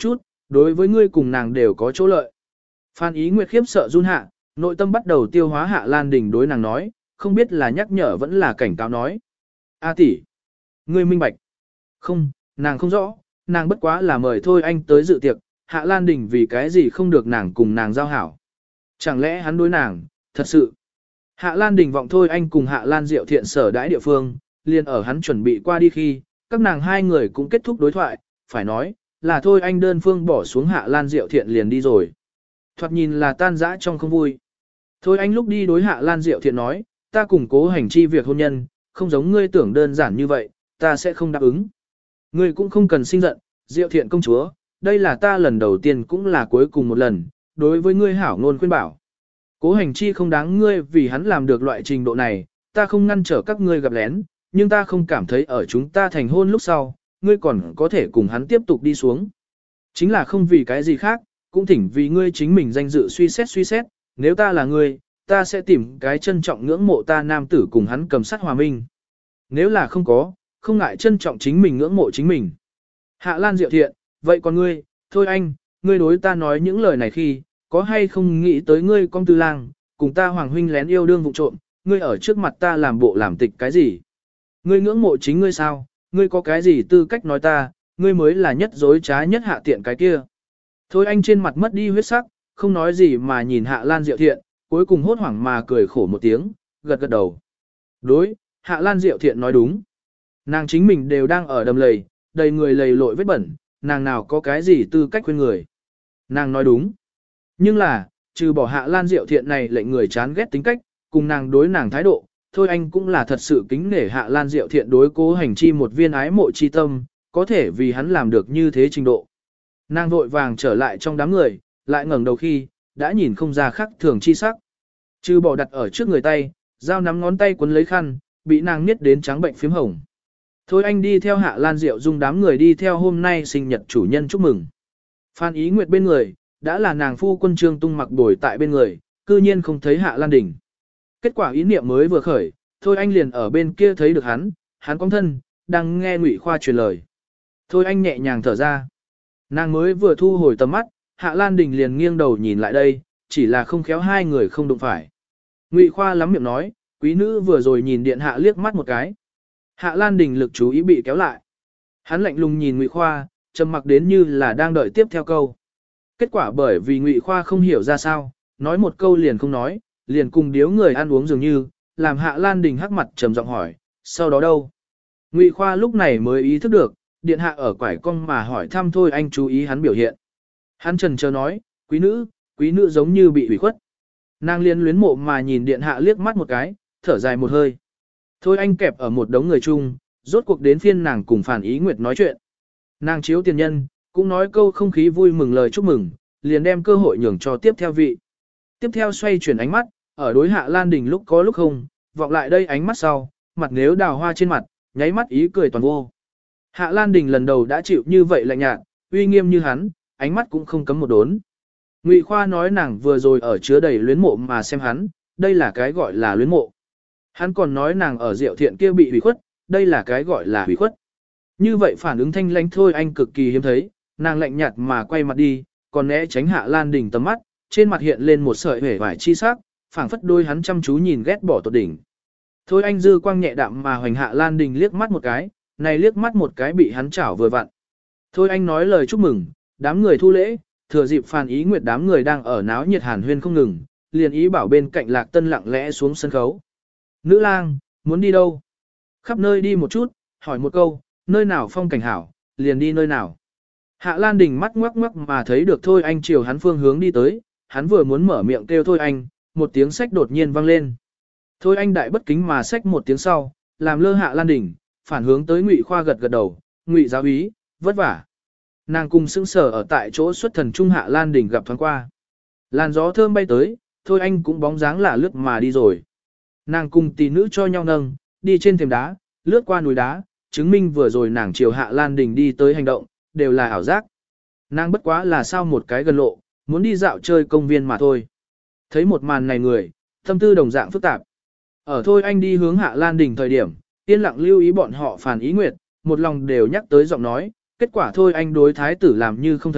đối với ngươi cùng nàng đều có chỗ lợi. Phan Ý Nguyệt khiếp sợ run hạ, nội tâm bắt đầu tiêu hóa Hạ Lan Đình đối nàng nói, không biết là nhắc nhở vẫn là cảnh cáo nói. A tỷ, ngươi minh bạch. Không, nàng không rõ, nàng bất quá là mời Thôi Anh tới dự tiệc, Hạ Lan Đình vì cái gì không được nàng cùng nàng giao hảo. Chẳng lẽ hắn đối nàng, thật sự. Hạ Lan Đình vọng Thôi Anh cùng Hạ Lan Diệu Thiện sở đãi địa phương, liền ở hắn chuẩn bị qua đi khi, các nàng hai người cũng kết thúc đối thoại, phải nói, là Thôi Anh đơn phương bỏ xuống Hạ Lan Diệu Thiện liền đi rồi. Thoạt nhìn là tan dã trong không vui. Thôi Anh lúc đi đối Hạ Lan Diệu Thiện nói, ta cùng cố hành chi việc hôn nhân, không giống ngươi tưởng đơn giản như vậy, ta sẽ không đáp ứng. Ngươi cũng không cần sinh giận, Diệu Thiện công chúa, đây là ta lần đầu tiên cũng là cuối cùng một lần, đối với ngươi hảo ngôn khuyên bảo. Cố hành chi không đáng ngươi vì hắn làm được loại trình độ này, ta không ngăn trở các ngươi gặp lén, nhưng ta không cảm thấy ở chúng ta thành hôn lúc sau, ngươi còn có thể cùng hắn tiếp tục đi xuống. Chính là không vì cái gì khác, cũng thỉnh vì ngươi chính mình danh dự suy xét suy xét, nếu ta là ngươi, ta sẽ tìm cái trân trọng ngưỡng mộ ta nam tử cùng hắn cầm sát hòa minh. Nếu là không có, không ngại trân trọng chính mình ngưỡng mộ chính mình. Hạ Lan Diệu Thiện, vậy còn ngươi, thôi anh, ngươi đối ta nói những lời này khi, có hay không nghĩ tới ngươi công tư lang, cùng ta hoàng huynh lén yêu đương vụ trộm, ngươi ở trước mặt ta làm bộ làm tịch cái gì? Ngươi ngưỡng mộ chính ngươi sao, ngươi có cái gì tư cách nói ta, ngươi mới là nhất dối trá nhất hạ tiện cái kia. Thôi anh trên mặt mất đi huyết sắc, không nói gì mà nhìn Hạ Lan Diệu Thiện, cuối cùng hốt hoảng mà cười khổ một tiếng, gật gật đầu. Đối, Hạ Lan Diệu Thiện nói đúng. Nàng chính mình đều đang ở đầm lầy, đầy người lầy lội vết bẩn, nàng nào có cái gì tư cách khuyên người. Nàng nói đúng. Nhưng là, trừ bỏ Hạ Lan Diệu Thiện này lệnh người chán ghét tính cách, cùng nàng đối nàng thái độ, thôi anh cũng là thật sự kính nể Hạ Lan Diệu Thiện đối cố hành chi một viên ái mộ chi tâm, có thể vì hắn làm được như thế trình độ. Nàng vội vàng trở lại trong đám người, lại ngẩng đầu khi, đã nhìn không ra khác thường chi sắc. Trừ bỏ đặt ở trước người tay, dao nắm ngón tay quấn lấy khăn, bị nàng niết đến trắng bệnh phím hồng. Thôi anh đi theo Hạ Lan Diệu Dung đám người đi theo hôm nay sinh nhật chủ nhân chúc mừng. Phan Ý Nguyệt bên người, đã là nàng phu quân Trương Tung mặc bồi tại bên người, cư nhiên không thấy Hạ Lan Đình. Kết quả ý niệm mới vừa khởi, thôi anh liền ở bên kia thấy được hắn, hắn cong thân, đang nghe Ngụy Khoa truyền lời. Thôi anh nhẹ nhàng thở ra. Nàng mới vừa thu hồi tầm mắt, Hạ Lan Đình liền nghiêng đầu nhìn lại đây, chỉ là không khéo hai người không đụng phải. Ngụy Khoa lắm miệng nói, quý nữ vừa rồi nhìn điện hạ liếc mắt một cái. Hạ Lan Đình lực chú ý bị kéo lại. Hắn lạnh lùng nhìn Ngụy Khoa, trầm mặc đến như là đang đợi tiếp theo câu. Kết quả bởi vì Ngụy Khoa không hiểu ra sao, nói một câu liền không nói, liền cùng điếu người ăn uống dường như, làm Hạ Lan Đình hắc mặt trầm giọng hỏi, sau đó đâu? Ngụy Khoa lúc này mới ý thức được, điện hạ ở quải cong mà hỏi thăm thôi anh chú ý hắn biểu hiện. Hắn trần chờ nói, quý nữ, quý nữ giống như bị ủy khuất. Nàng liên luyến mộ mà nhìn điện hạ liếc mắt một cái, thở dài một hơi. Thôi anh kẹp ở một đống người chung, rốt cuộc đến phiên nàng cùng Phản Ý Nguyệt nói chuyện. Nàng chiếu tiền nhân, cũng nói câu không khí vui mừng lời chúc mừng, liền đem cơ hội nhường cho tiếp theo vị. Tiếp theo xoay chuyển ánh mắt, ở đối Hạ Lan Đình lúc có lúc không, vọng lại đây ánh mắt sau, mặt nếu đào hoa trên mặt, nháy mắt ý cười toàn vô. Hạ Lan Đình lần đầu đã chịu như vậy lạnh nhạt, uy nghiêm như hắn, ánh mắt cũng không cấm một đốn. Ngụy Khoa nói nàng vừa rồi ở chứa đầy luyến mộ mà xem hắn, đây là cái gọi là luyến mộ. Hắn còn nói nàng ở Diệu Thiện kia bị hủy khuất, đây là cái gọi là hủy khuất. Như vậy phản ứng thanh lãnh thôi anh cực kỳ hiếm thấy, nàng lạnh nhạt mà quay mặt đi, còn né tránh Hạ Lan Đình tầm mắt, trên mặt hiện lên một sợi hể vải chi sắc, phảng phất đôi hắn chăm chú nhìn ghét bỏ tột đỉnh. Thôi anh dư quang nhẹ đạm mà hoành Hạ Lan Đình liếc mắt một cái, này liếc mắt một cái bị hắn chảo vừa vặn. Thôi anh nói lời chúc mừng, đám người thu lễ, thừa dịp Phàn Ý Nguyệt đám người đang ở náo nhiệt hàn huyên không ngừng, liền ý bảo bên cạnh Lạc Tân lặng lẽ xuống sân khấu. Nữ lang, muốn đi đâu? Khắp nơi đi một chút, hỏi một câu, nơi nào phong cảnh hảo, liền đi nơi nào. Hạ Lan Đình mắt ngoắc ngoắc mà thấy được Thôi anh chiều hắn phương hướng đi tới, hắn vừa muốn mở miệng kêu Thôi anh, một tiếng sách đột nhiên vang lên. Thôi anh đại bất kính mà sách một tiếng sau, làm lơ Hạ Lan Đình, phản hướng tới Ngụy Khoa gật gật đầu, Ngụy giáo úy, vất vả. Nàng cùng sững sờ ở tại chỗ xuất thần trung Hạ Lan Đình gặp thoáng qua. Làn gió thơm bay tới, Thôi anh cũng bóng dáng lả lướt mà đi rồi. Nàng cùng tỷ nữ cho nhau nâng, đi trên thềm đá, lướt qua núi đá, chứng minh vừa rồi nàng chiều Hạ Lan Đình đi tới hành động, đều là ảo giác. Nàng bất quá là sao một cái gần lộ, muốn đi dạo chơi công viên mà thôi. Thấy một màn này người, tâm tư đồng dạng phức tạp. Ở Thôi anh đi hướng Hạ Lan Đình thời điểm, yên lặng lưu ý bọn họ Phàn Ý Nguyệt, một lòng đều nhắc tới giọng nói, kết quả Thôi anh đối thái tử làm như không thấy,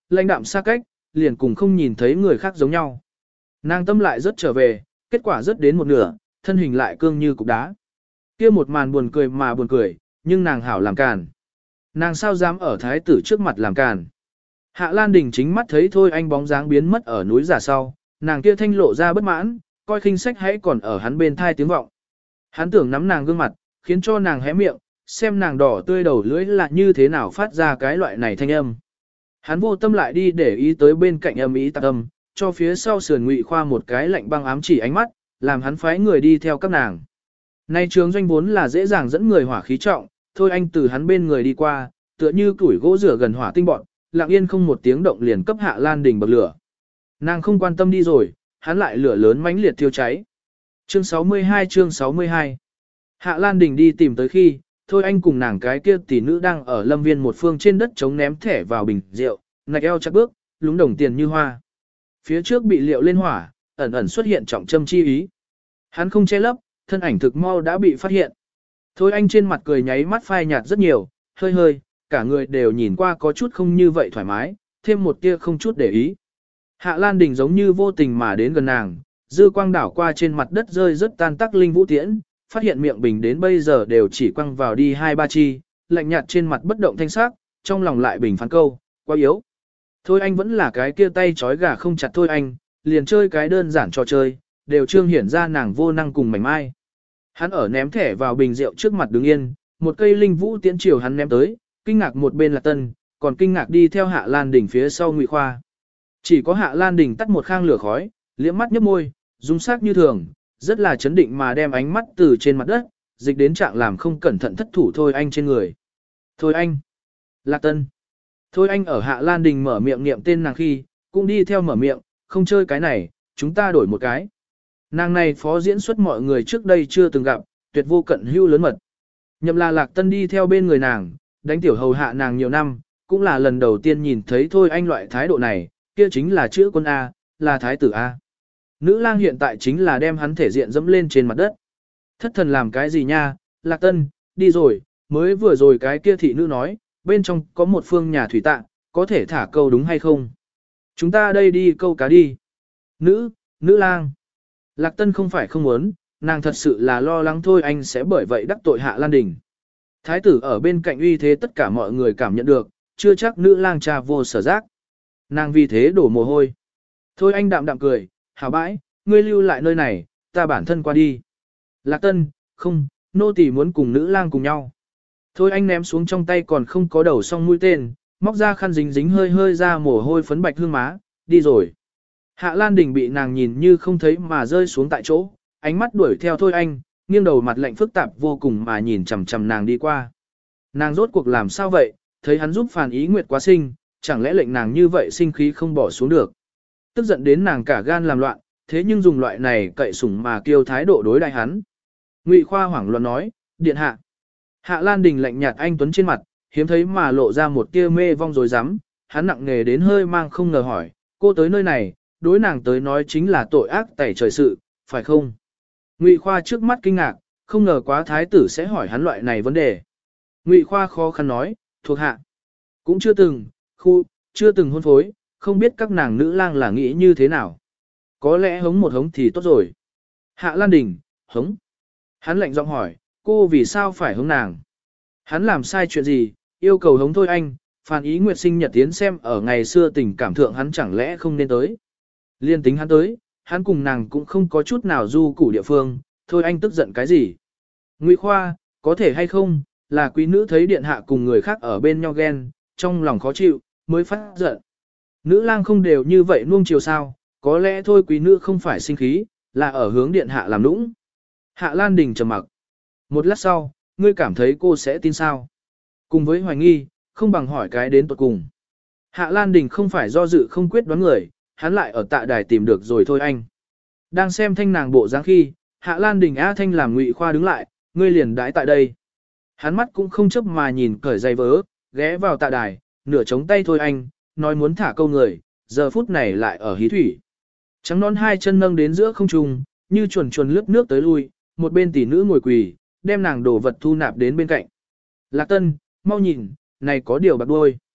lãnh đạm xa cách, liền cùng không nhìn thấy người khác giống nhau. Nàng tâm lại rất trở về, kết quả rất đến một nửa, thân hình lại cương như cục đá. Kia một màn buồn cười mà buồn cười, nhưng nàng hảo làm càn. Nàng sao dám ở thái tử trước mặt làm càn. Hạ Lan Đình chính mắt thấy Thôi Anh bóng dáng biến mất ở núi giả sau, nàng kia thanh lộ ra bất mãn, coi khinh sách hãy còn ở hắn bên thai tiếng vọng. Hắn tưởng nắm nàng gương mặt, khiến cho nàng hé miệng, xem nàng đỏ tươi đầu lưỡi là như thế nào phát ra cái loại này thanh âm. Hắn vô tâm lại đi để ý tới bên cạnh âm ý tạc âm, cho phía sau sườn Ngụy Khoa một cái lạnh băng ám chỉ ánh mắt, làm hắn phái người đi theo các nàng. Nay trường doanh vốn là dễ dàng dẫn người hỏa khí trọng, Thôi Anh từ hắn bên người đi qua, tựa như củi gỗ rửa gần hỏa tinh bọn, lặng yên không một tiếng động liền cấp Hạ Lan Đình bậc lửa. Nàng không quan tâm đi rồi, hắn lại lửa lớn mãnh liệt thiêu cháy. Chương sáu mươi hai chương sáu mươi hai Hạ Lan Đình đi tìm tới khi, Thôi Anh cùng nàng cái kia tỷ nữ đang ở lâm viên một phương trên đất chống ném thẻ vào bình rượu, ngạch eo chắc bước, lúng đồng tiền như hoa. Phía trước bị liệu lên hỏa, ẩn ẩn xuất hiện trọng châm chi ý. Hắn không che lấp, thân ảnh thực mau đã bị phát hiện. Thôi Anh trên mặt cười nháy mắt phai nhạt rất nhiều, hơi hơi, cả người đều nhìn qua có chút không như vậy thoải mái, thêm một tia không chút để ý. Hạ Lan Đình giống như vô tình mà đến gần nàng, dư quang đảo qua trên mặt đất rơi rất tan tác linh vũ tiễn, phát hiện miệng bình đến bây giờ đều chỉ quăng vào đi hai ba chi, lạnh nhạt trên mặt bất động thanh sắc, trong lòng lại bình phán câu, quá yếu. Thôi Anh vẫn là cái kia tay trói gà không chặt Thôi Anh, liền chơi cái đơn giản trò chơi, đều trương hiển ra nàng vô năng cùng mảnh mai. Hắn ở ném thẻ vào bình rượu trước mặt đứng yên, một cây linh vũ tiễn chiều hắn ném tới, kinh ngạc một bên là Tân, còn kinh ngạc đi theo Hạ Lan Đình phía sau Ngụy Khoa. Chỉ có Hạ Lan Đình tắt một khang lửa khói, liễm mắt nhấp môi, dung sắc như thường, rất là chấn định mà đem ánh mắt từ trên mặt đất, dịch đến trạng làm không cẩn thận thất thủ Thôi Anh trên người. Thôi Anh. Lạc Tân. Thôi Anh ở Hạ Lan Đình mở miệng niệm tên nàng khi, cũng đi theo mở miệng, không chơi cái này, chúng ta đổi một cái. Nàng này phó diễn xuất mọi người trước đây chưa từng gặp, tuyệt vô cận hưu lớn mật. Nhậm là Lạc Tân đi theo bên người nàng, đánh tiểu hầu hạ nàng nhiều năm, cũng là lần đầu tiên nhìn thấy Thôi Anh loại thái độ này, kia chính là chữ quân A, là thái tử A. Nữ lang hiện tại chính là đem hắn thể diện dẫm lên trên mặt đất. Thất thần làm cái gì nha, Lạc Tân, đi rồi, mới vừa rồi cái kia thị nữ nói, bên trong có một phương nhà thủy tạng, có thể thả câu đúng hay không? Chúng ta đây đi câu cá đi. Nữ, nữ lang. Lạc Tân không phải không muốn, nàng thật sự là lo lắng Thôi Anh sẽ bởi vậy đắc tội Hạ Lan Đình. Thái tử ở bên cạnh uy thế tất cả mọi người cảm nhận được, chưa chắc nữ lang trà vô sở giác. Nàng vì thế đổ mồ hôi. Thôi Anh đạm đạm cười, hảo bãi, ngươi lưu lại nơi này, ta bản thân qua đi. Lạc Tân, không, nô tỳ muốn cùng nữ lang cùng nhau. Thôi Anh ném xuống trong tay còn không có đầu song mũi tên, móc ra khăn dính dính hơi hơi ra mồ hôi phấn bạch hương má, đi rồi. Hạ Lan Đình bị nàng nhìn như không thấy mà rơi xuống tại chỗ, ánh mắt đuổi theo Thôi Anh, nghiêng đầu mặt lạnh phức tạp vô cùng mà nhìn chằm chằm nàng đi qua. Nàng rốt cuộc làm sao vậy, thấy hắn giúp Phàn Ý Nguyệt quá sinh, chẳng lẽ lệnh nàng như vậy sinh khí không bỏ xuống được. Tức giận đến nàng cả gan làm loạn, thế nhưng dùng loại này cậy sủng mà kêu thái độ đối đại hắn. Ngụy Khoa hoảng loạn nói, điện hạ. Hạ Lan Đình lạnh nhạt anh tuấn trên mặt, hiếm thấy mà lộ ra một tia mê vong rồi dám, hắn nặng nề đến hơi mang không ngờ hỏi, cô tới nơi này, đối nàng tới nói chính là tội ác tẩy trời sự, phải không? Ngụy Khoa trước mắt kinh ngạc, không ngờ quá thái tử sẽ hỏi hắn loại này vấn đề. Ngụy Khoa khó khăn nói, thuộc hạ. Cũng chưa từng, khu, chưa từng hôn phối, không biết các nàng nữ lang là nghĩ như thế nào. Có lẽ hống một hống thì tốt rồi. Hạ Lan Đình, hống. Hắn lạnh giọng hỏi, cô vì sao phải hống nàng? Hắn làm sai chuyện gì, yêu cầu hống Thôi Anh, Phàn Ý Nguyệt sinh nhật tiến xem ở ngày xưa tình cảm thượng hắn chẳng lẽ không nên tới. Liên tính hắn tới, hắn cùng nàng cũng không có chút nào du củ địa phương, Thôi Anh tức giận cái gì? Ngụy Khoa, có thể hay không, là quý nữ thấy điện hạ cùng người khác ở bên nhau ghen, trong lòng khó chịu, mới phát giận. Nữ lang không đều như vậy nuông chiều sao, có lẽ thôi quý nữ không phải sinh khí, là ở hướng điện hạ làm nũng. Hạ Lan Đình trầm mặc. Một lát sau, ngươi cảm thấy cô sẽ tin sao? Cùng với hoài nghi, không bằng hỏi cái đến tuột cùng. Hạ Lan Đình không phải do dự không quyết đoán người, hắn lại ở tạ đài tìm được rồi thôi anh. Đang xem thanh nàng bộ dáng khi, Hạ Lan Đình A Thanh làm Ngụy Khoa đứng lại, ngươi liền đãi tại đây. Hắn mắt cũng không chấp mà nhìn cởi giày vớ, ghé vào tạ đài, nửa chống tay thôi anh, nói muốn thả câu người, giờ phút này lại ở hí thủy. Trắng non hai chân nâng đến giữa không trung, như chuồn chuồn lướt nước tới lui, một bên tỷ nữ ngồi quỳ, đem nàng đồ vật thu nạp đến bên cạnh. Lạc Tân, mau nhìn, này có điều bạc đuôi.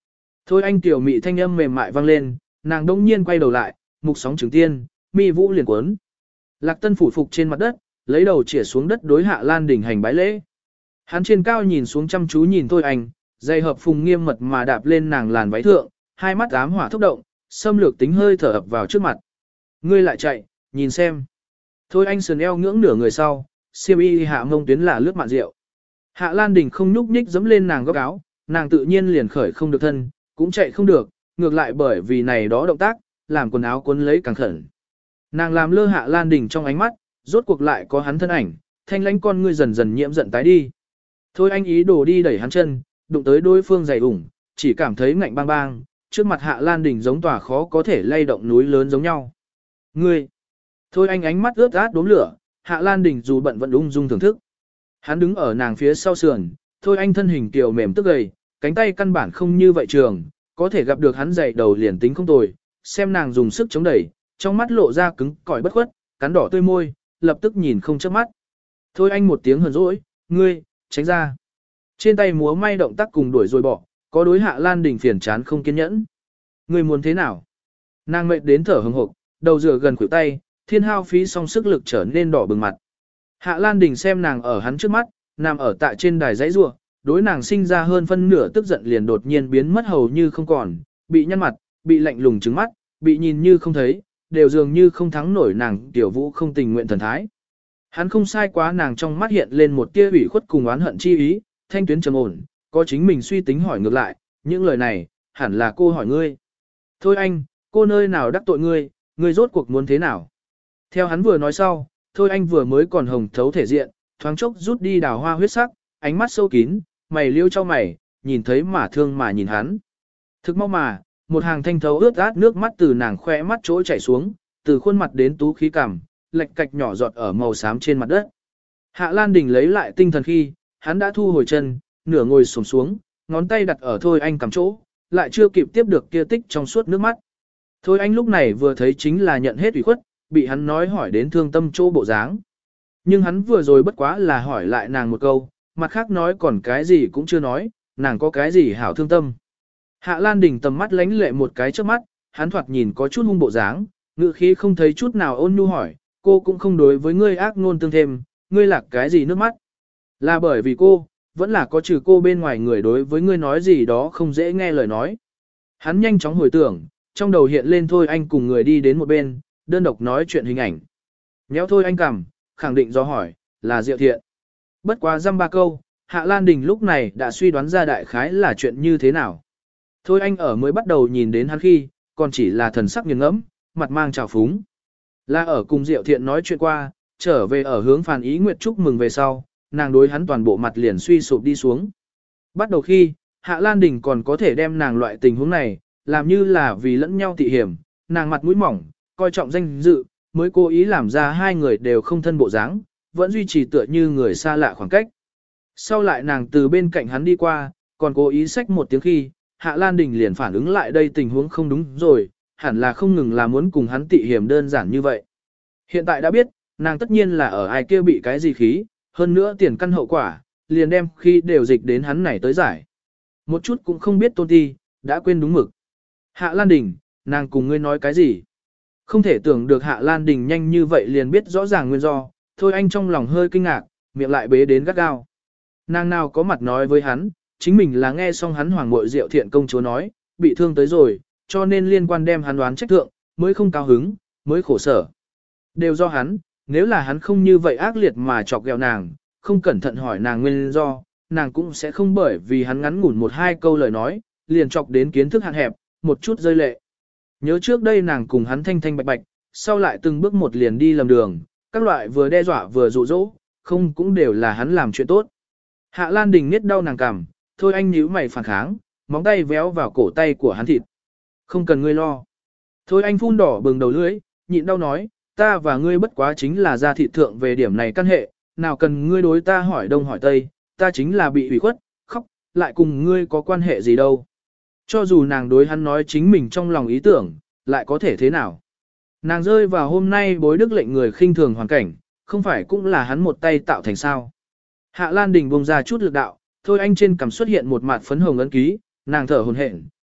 Thôi anh tiểu mị thanh âm mềm mại vang lên, nàng đông nhiên quay đầu lại, mục sóng trứng tiên, mi vũ liền cuốn. Lạc Tân phủ phục trên mặt đất, lấy đầu chĩa xuống đất đối Hạ Lan Đình hành bái lễ. Hắn trên cao nhìn xuống chăm chú nhìn Thôi anh, dây hợp phùng nghiêm mật mà đạp lên nàng làn váy thượng, hai mắt ám hỏa thốc động, xâm lược tính hơi thở ập vào trước mặt. Ngươi lại chạy, nhìn xem. Thôi anh sườn eo ngưỡng nửa người sau, xiêm y hạ mông tuyến là lướt mạn rượu. Hạ Lan Đình không nhúc nhích giẫm lên nàng góc áo, nàng tự nhiên liền khởi không được thân, cũng chạy không được, ngược lại bởi vì này đó động tác, làm quần áo cuốn lấy càng khẩn. Nàng làm lơ Hạ Lan Đình trong ánh mắt, rốt cuộc lại có hắn thân ảnh, thanh lãnh con ngươi dần dần nhiễm giận tái đi. Thôi anh ý đồ đi đẩy hắn chân, đụng tới đối phương giày ủng, chỉ cảm thấy ngạnh bang bang, trước mặt Hạ Lan Đình giống tòa khó có thể lay động núi lớn giống nhau. Ngươi! Thôi anh ánh mắt ướt át đốm lửa, Hạ Lan Đình dù bận vẫn ung dung thưởng thức. Hắn đứng ở nàng phía sau sườn, thôi anh thân hình kiều mềm tức gầy, cánh tay căn bản không như vậy trường, có thể gặp được hắn dậy đầu liền tính không tồi, xem nàng dùng sức chống đẩy, trong mắt lộ ra cứng cỏi bất khuất, cắn đỏ tươi môi, lập tức nhìn không chớp mắt. Thôi anh một tiếng hờn dỗi, ngươi, tránh ra. Trên tay múa may động tác cùng đuổi rồi bỏ, có đối Hạ Lan Đình phiền chán không kiên nhẫn. Ngươi muốn thế nào? Nàng mệt đến thở hừng hực, đầu rửa gần khuỷu tay, thiên hao phí xong sức lực trở nên đỏ bừng mặt. Hạ Lan Đình xem nàng ở hắn trước mắt, nằm ở tại trên đài dãy rua, đối nàng sinh ra hơn phân nửa tức giận liền đột nhiên biến mất hầu như không còn, bị nhăn mặt, bị lạnh lùng trứng mắt, bị nhìn như không thấy, đều dường như không thắng nổi nàng tiểu vũ không tình nguyện thần thái. Hắn không sai quá, nàng trong mắt hiện lên một tia ủy khuất cùng oán hận chi ý, thanh tuyến trầm ổn, có chính mình suy tính hỏi ngược lại, những lời này, hẳn là cô hỏi ngươi. Thôi anh, cô nơi nào đắc tội ngươi, ngươi rốt cuộc muốn thế nào? Theo hắn vừa nói sau, thôi anh vừa mới còn hồng thấu thể diện, thoáng chốc rút đi đào hoa huyết sắc, ánh mắt sâu kín, mày liêu cho mày, nhìn thấy mà thương mà nhìn hắn. Thực mau mà, một hàng thanh thấu ướt át nước mắt từ nàng khoe mắt chỗ chảy xuống, từ khuôn mặt đến tú khí cằm, lệch cạch nhỏ giọt ở màu xám trên mặt đất. Hạ Lan Đình lấy lại tinh thần khi, hắn đã thu hồi chân, nửa ngồi xổm xuống, ngón tay đặt ở thôi anh cằm chỗ, lại chưa kịp tiếp được kia tích trong suốt nước mắt. Thôi anh lúc này vừa thấy chính là nhận hết ủy khuất, bị hắn nói hỏi đến thương tâm chỗ bộ dáng. Nhưng hắn vừa rồi bất quá là hỏi lại nàng một câu, mặt khác nói còn cái gì cũng chưa nói, nàng có cái gì hảo thương tâm. Hạ Lan Đình tầm mắt lánh lệ một cái trước mắt, hắn thoạt nhìn có chút hung bộ dáng, ngữ khí không thấy chút nào ôn nhu hỏi, cô cũng không đối với ngươi ác ngôn tương thêm, ngươi lạc cái gì nước mắt. Là bởi vì cô, vẫn là có trừ cô bên ngoài người đối với ngươi nói gì đó không dễ nghe lời nói. Hắn nhanh chóng hồi tưởng, trong đầu hiện lên thôi anh cùng người đi đến một bên, đơn độc nói chuyện hình ảnh. Nhéo thôi anh cằm, khẳng định do hỏi, là Diệu Thiện. Bất quá dăm ba câu, Hạ Lan Đình lúc này đã suy đoán ra đại khái là chuyện như thế nào. Thôi anh ở mới bắt đầu nhìn đến hắn khi, còn chỉ là thần sắc nghiêng ngẫm, mặt mang trào phúng. Là ở cùng Diệu Thiện nói chuyện qua, trở về ở hướng Phàn Ý Nguyệt chúc mừng về sau, nàng đối hắn toàn bộ mặt liền suy sụp đi xuống. Bắt đầu khi, Hạ Lan Đình còn có thể đem nàng loại tình huống này, làm như là vì lẫn nhau tị hiểm, nàng mặt mũi mỏng, coi trọng danh dự, mới cố ý làm ra hai người đều không thân bộ dáng, vẫn duy trì tựa như người xa lạ khoảng cách. Sau lại nàng từ bên cạnh hắn đi qua, còn cố ý xách một tiếng khi, Hạ Lan Đình liền phản ứng lại đây tình huống không đúng rồi, hẳn là không ngừng là muốn cùng hắn tị hiểm đơn giản như vậy. Hiện tại đã biết, nàng tất nhiên là ở ai kia bị cái gì khí, hơn nữa tiền căn hậu quả, liền đem khi đều dịch đến hắn này tới giải. Một chút cũng không biết tôn ti, đã quên đúng mực. Hạ Lan Đình, nàng cùng ngươi nói cái gì? Không thể tưởng được Hạ Lan Đình nhanh như vậy liền biết rõ ràng nguyên do, thôi anh trong lòng hơi kinh ngạc, miệng lại bế đến gắt gao. Nàng nào có mặt nói với hắn, chính mình là nghe xong hắn hoàng muội Diệu Thiện công chúa nói, bị thương tới rồi, cho nên liên quan đem hắn đoán trách thượng, mới không cao hứng, mới khổ sở. Đều do hắn, nếu là hắn không như vậy ác liệt mà chọc ghẹo nàng, không cẩn thận hỏi nàng nguyên do, nàng cũng sẽ không bởi vì hắn ngắn ngủn một hai câu lời nói, liền chọc đến kiến thức hạn hẹp, một chút rơi lệ. Nhớ trước đây nàng cùng hắn thanh thanh bạch bạch, sau lại từng bước một liền đi lầm đường, các loại vừa đe dọa vừa dụ dỗ, không cũng đều là hắn làm chuyện tốt. Hạ Lan Đình niết đau nàng cằm, thôi anh nhíu mày phản kháng, móng tay véo vào cổ tay của hắn thịt. Không cần ngươi lo. Thôi anh phun đỏ bừng đầu lưỡi, nhịn đau nói, ta và ngươi bất quá chính là ra thịt thượng về điểm này căn hệ, nào cần ngươi đối ta hỏi đông hỏi tây, ta chính là bị ủy khuất, khóc, lại cùng ngươi có quan hệ gì đâu. Cho dù nàng đối hắn nói chính mình trong lòng ý tưởng, lại có thể thế nào. Nàng rơi vào hôm nay bối đức lệnh người khinh thường hoàn cảnh, không phải cũng là hắn một tay tạo thành sao. Hạ Lan Đình buông ra chút lực đạo, thôi anh trên cằm xuất hiện một mặt phấn hồng ấn ký, nàng thở hồn hển,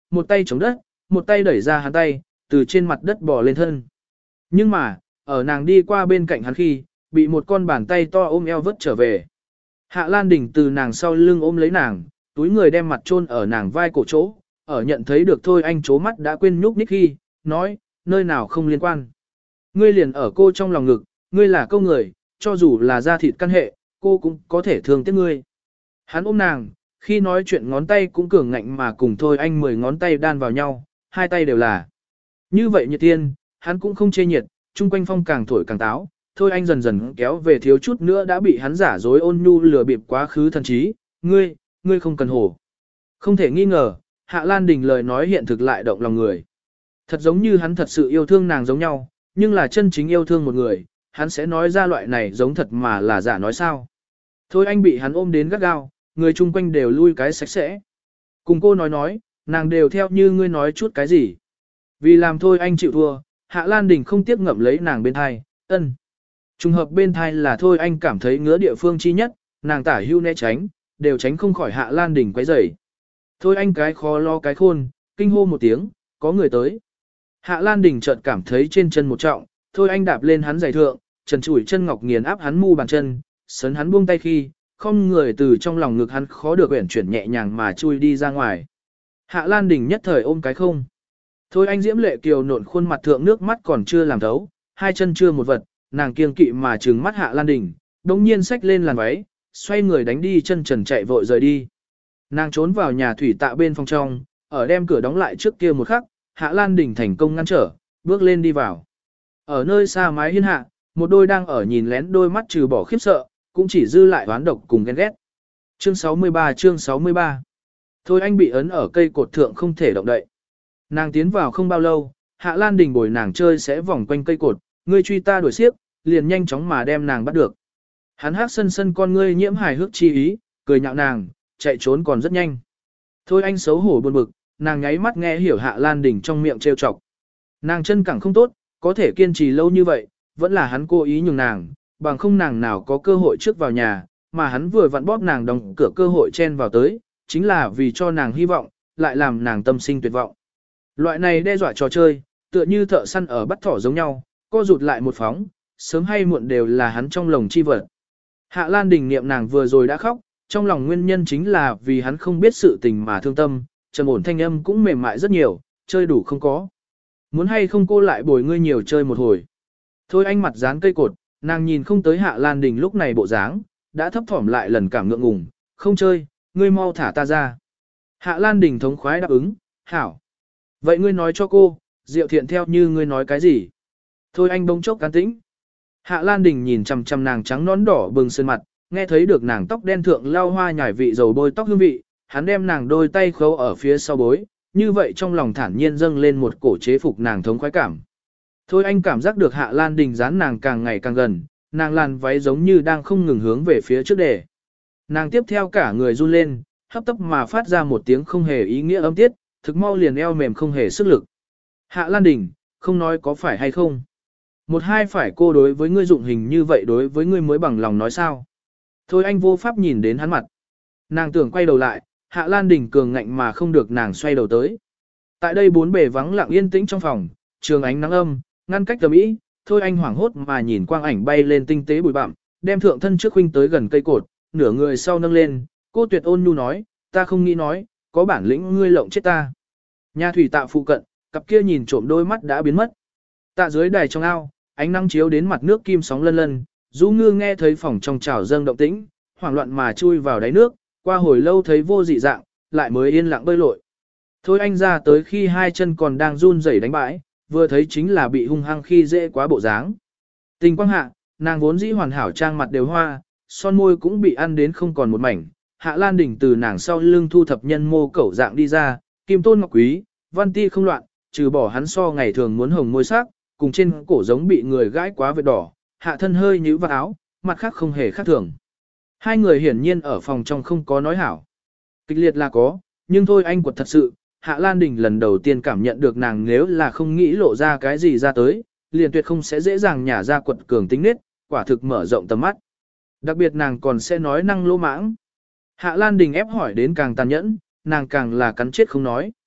một tay chống đất, một tay đẩy ra hắn tay, từ trên mặt đất bò lên thân. Nhưng mà, ở nàng đi qua bên cạnh hắn khi, bị một con bàn tay to ôm eo vớt trở về. Hạ Lan Đình từ nàng sau lưng ôm lấy nàng, túi người đem mặt chôn ở nàng vai cổ chỗ, ở nhận thấy được thôi anh chố mắt đã quên nhúc nhích khi, nói, nơi nào không liên quan. Ngươi liền ở cô trong lòng ngực, ngươi là câu người, cho dù là da thịt căn hệ, cô cũng có thể thương tiếc ngươi. Hắn ôm nàng, khi nói chuyện ngón tay cũng cường ngạnh mà cùng thôi anh mười ngón tay đan vào nhau, hai tay đều là. Như vậy nhiệt tiên, hắn cũng không chê nhiệt, chung quanh phong càng thổi càng táo, thôi anh dần dần kéo về thiếu chút nữa đã bị hắn giả dối ôn nhu lừa bịp quá khứ thần trí, ngươi, ngươi không cần hổ. Không thể nghi ngờ, Hạ Lan Đình lời nói hiện thực lại động lòng người. Thật giống như hắn thật sự yêu thương nàng giống nhau, nhưng là chân chính yêu thương một người, hắn sẽ nói ra loại này giống thật mà là giả nói sao. Thôi anh bị hắn ôm đến gắt gao, người chung quanh đều lui cái sạch sẽ. Cùng cô nói nói, nàng đều theo như ngươi nói chút cái gì. Vì làm thôi anh chịu thua, Hạ Lan Đình không tiếc ngậm lấy nàng bên thai, ân. Trùng hợp bên thai là thôi anh cảm thấy ngứa địa phương chi nhất, nàng tả hưu né tránh, đều tránh không khỏi Hạ Lan Đình quấy rầy. Thôi anh cái khó lo cái khôn, kinh hô một tiếng, có người tới. Hạ Lan Đình chợt cảm thấy trên chân một trọng, thôi anh đạp lên hắn giày thượng, trần chủi chân ngọc nghiền áp hắn mu bàn chân, sấn hắn buông tay khi, không người từ trong lòng ngực hắn khó được uyển chuyển nhẹ nhàng mà chui đi ra ngoài. Hạ Lan Đình nhất thời ôm cái không. Thôi anh diễm lệ kiều nộn khuôn mặt thượng nước mắt còn chưa làm thấu, hai chân chưa một vật, nàng kiêng kỵ mà trừng mắt Hạ Lan Đình, đống nhiên xách lên làn váy, xoay người đánh đi chân trần chạy vội rời đi. Nàng trốn vào nhà thủy tạ bên phòng trong, ở đem cửa đóng lại trước kia một khắc, Hạ Lan Đình thành công ngăn trở, bước lên đi vào. Ở nơi xa mái hiên hạ, một đôi đang ở nhìn lén đôi mắt trừ bỏ khiếp sợ, cũng chỉ dư lại oán độc cùng ghen ghét. Chương sáu mươi ba chương sáu mươi ba. Thôi anh bị ấn ở cây cột thượng không thể động đậy. Nàng tiến vào không bao lâu, Hạ Lan Đình bồi nàng chơi sẽ vòng quanh cây cột, ngươi truy ta đuổi xiếc, liền nhanh chóng mà đem nàng bắt được. Hắn hát sân sân con ngươi nhiễm hài hước chi ý, cười nhạo nàng, chạy trốn còn rất nhanh. Thôi anh xấu hổ buồn bực, nàng nháy mắt nghe hiểu Hạ Lan Đình trong miệng trêu chọc. Nàng chân cẳng không tốt, có thể kiên trì lâu như vậy, vẫn là hắn cố ý nhường nàng, bằng không nàng nào có cơ hội trước vào nhà, mà hắn vừa vặn bóp nàng đóng cửa cơ hội chen vào tới, chính là vì cho nàng hy vọng, lại làm nàng tâm sinh tuyệt vọng. Loại này đe dọa trò chơi, tựa như thợ săn ở bắt thỏ giống nhau, co rụt lại một phóng, sớm hay muộn đều là hắn trong lòng chi vật. Hạ Lan Đình niệm nàng vừa rồi đã khóc, trong lòng nguyên nhân chính là vì hắn không biết sự tình mà thương tâm, trầm ổn thanh âm cũng mềm mại rất nhiều, chơi đủ không có. Muốn hay không cô lại bồi ngươi nhiều chơi một hồi. Thôi anh mặt dán cây cột, nàng nhìn không tới Hạ Lan Đình lúc này bộ dáng, đã thấp thỏm lại lần cảm ngượng ngùng, không chơi, ngươi mau thả ta ra. Hạ Lan Đình thống khoái đáp ứng, hảo. Vậy ngươi nói cho cô, Diệu Thiện theo như ngươi nói cái gì? Thôi anh bỗng chốc can tĩnh. Hạ Lan Đình nhìn chằm chằm nàng trắng nón đỏ bừng sơn mặt, nghe thấy được nàng tóc đen thượng lau hoa nhài vị dầu bôi tóc hương vị, hắn đem nàng đôi tay khâu ở phía sau bối, như vậy trong lòng thản nhiên dâng lên một cổ chế phục nàng thống khoái cảm. Thôi anh cảm giác được Hạ Lan Đình dán nàng càng ngày càng gần, nàng làn váy giống như đang không ngừng hướng về phía trước đề. Nàng tiếp theo cả người run lên, hấp tấp mà phát ra một tiếng không hề ý nghĩa âm tiết, thực mau liền eo mềm không hề sức lực. Hạ Lan Đình, không nói có phải hay không. Một hai phải cô đối với ngươi dụng hình như vậy đối với ngươi mới bằng lòng nói sao. Thôi anh vô pháp nhìn đến hắn mặt. Nàng tưởng quay đầu lại, Hạ Lan Đình cường ngạnh mà không được nàng xoay đầu tới. Tại đây bốn bề vắng lặng yên tĩnh trong phòng, trường ánh nắng âm, ngăn cách tầm ý, thôi anh hoảng hốt mà nhìn quang ảnh bay lên tinh tế bụi bặm, đem thượng thân trước huynh tới gần cây cột, nửa người sau nâng lên, cô tuyệt ôn nhu nói, ta không nghĩ nói, có bản lĩnh ngươi lộng chết ta. Nhà thủy tạ phụ cận, cặp kia nhìn trộm đôi mắt đã biến mất. Tạ dưới đài trong ao, ánh nắng chiếu đến mặt nước kim sóng lân lân, Du Ngư nghe thấy phòng trong trào dâng động tĩnh, hoảng loạn mà chui vào đáy nước, qua hồi lâu thấy vô dị dạng, lại mới yên lặng bơi lội. Thôi anh ra tới khi hai chân còn đang run rẩy đánh bãi, vừa thấy chính là bị hung hăng khi dễ quá bộ dáng. Tình quang hạ, nàng vốn dĩ hoàn hảo trang mặt đều hoa, son môi cũng bị ăn đến không còn một mảnh. Hạ Lan Đình từ nàng sau lưng thu thập nhân mô cẩu dạng đi ra, kim tôn ngọc quý, văn ti không loạn, trừ bỏ hắn so ngày thường muốn hồng môi sắc, cùng trên cổ giống bị người gãi quá vệt đỏ, hạ thân hơi nhíu vào áo, mặt khác không hề khác thường. Hai người hiển nhiên ở phòng trong không có nói hảo. Kịch liệt là có, nhưng thôi anh quật thật sự, Hạ Lan Đình lần đầu tiên cảm nhận được nàng nếu là không nghĩ lộ ra cái gì ra tới, liền tuyệt không sẽ dễ dàng nhả ra quật cường tính nết, quả thực mở rộng tầm mắt. Đặc biệt nàng còn sẽ nói năng lô mãng. Hạ Lan Đình ép hỏi đến càng tàn nhẫn, nàng càng là cắn chết không nói.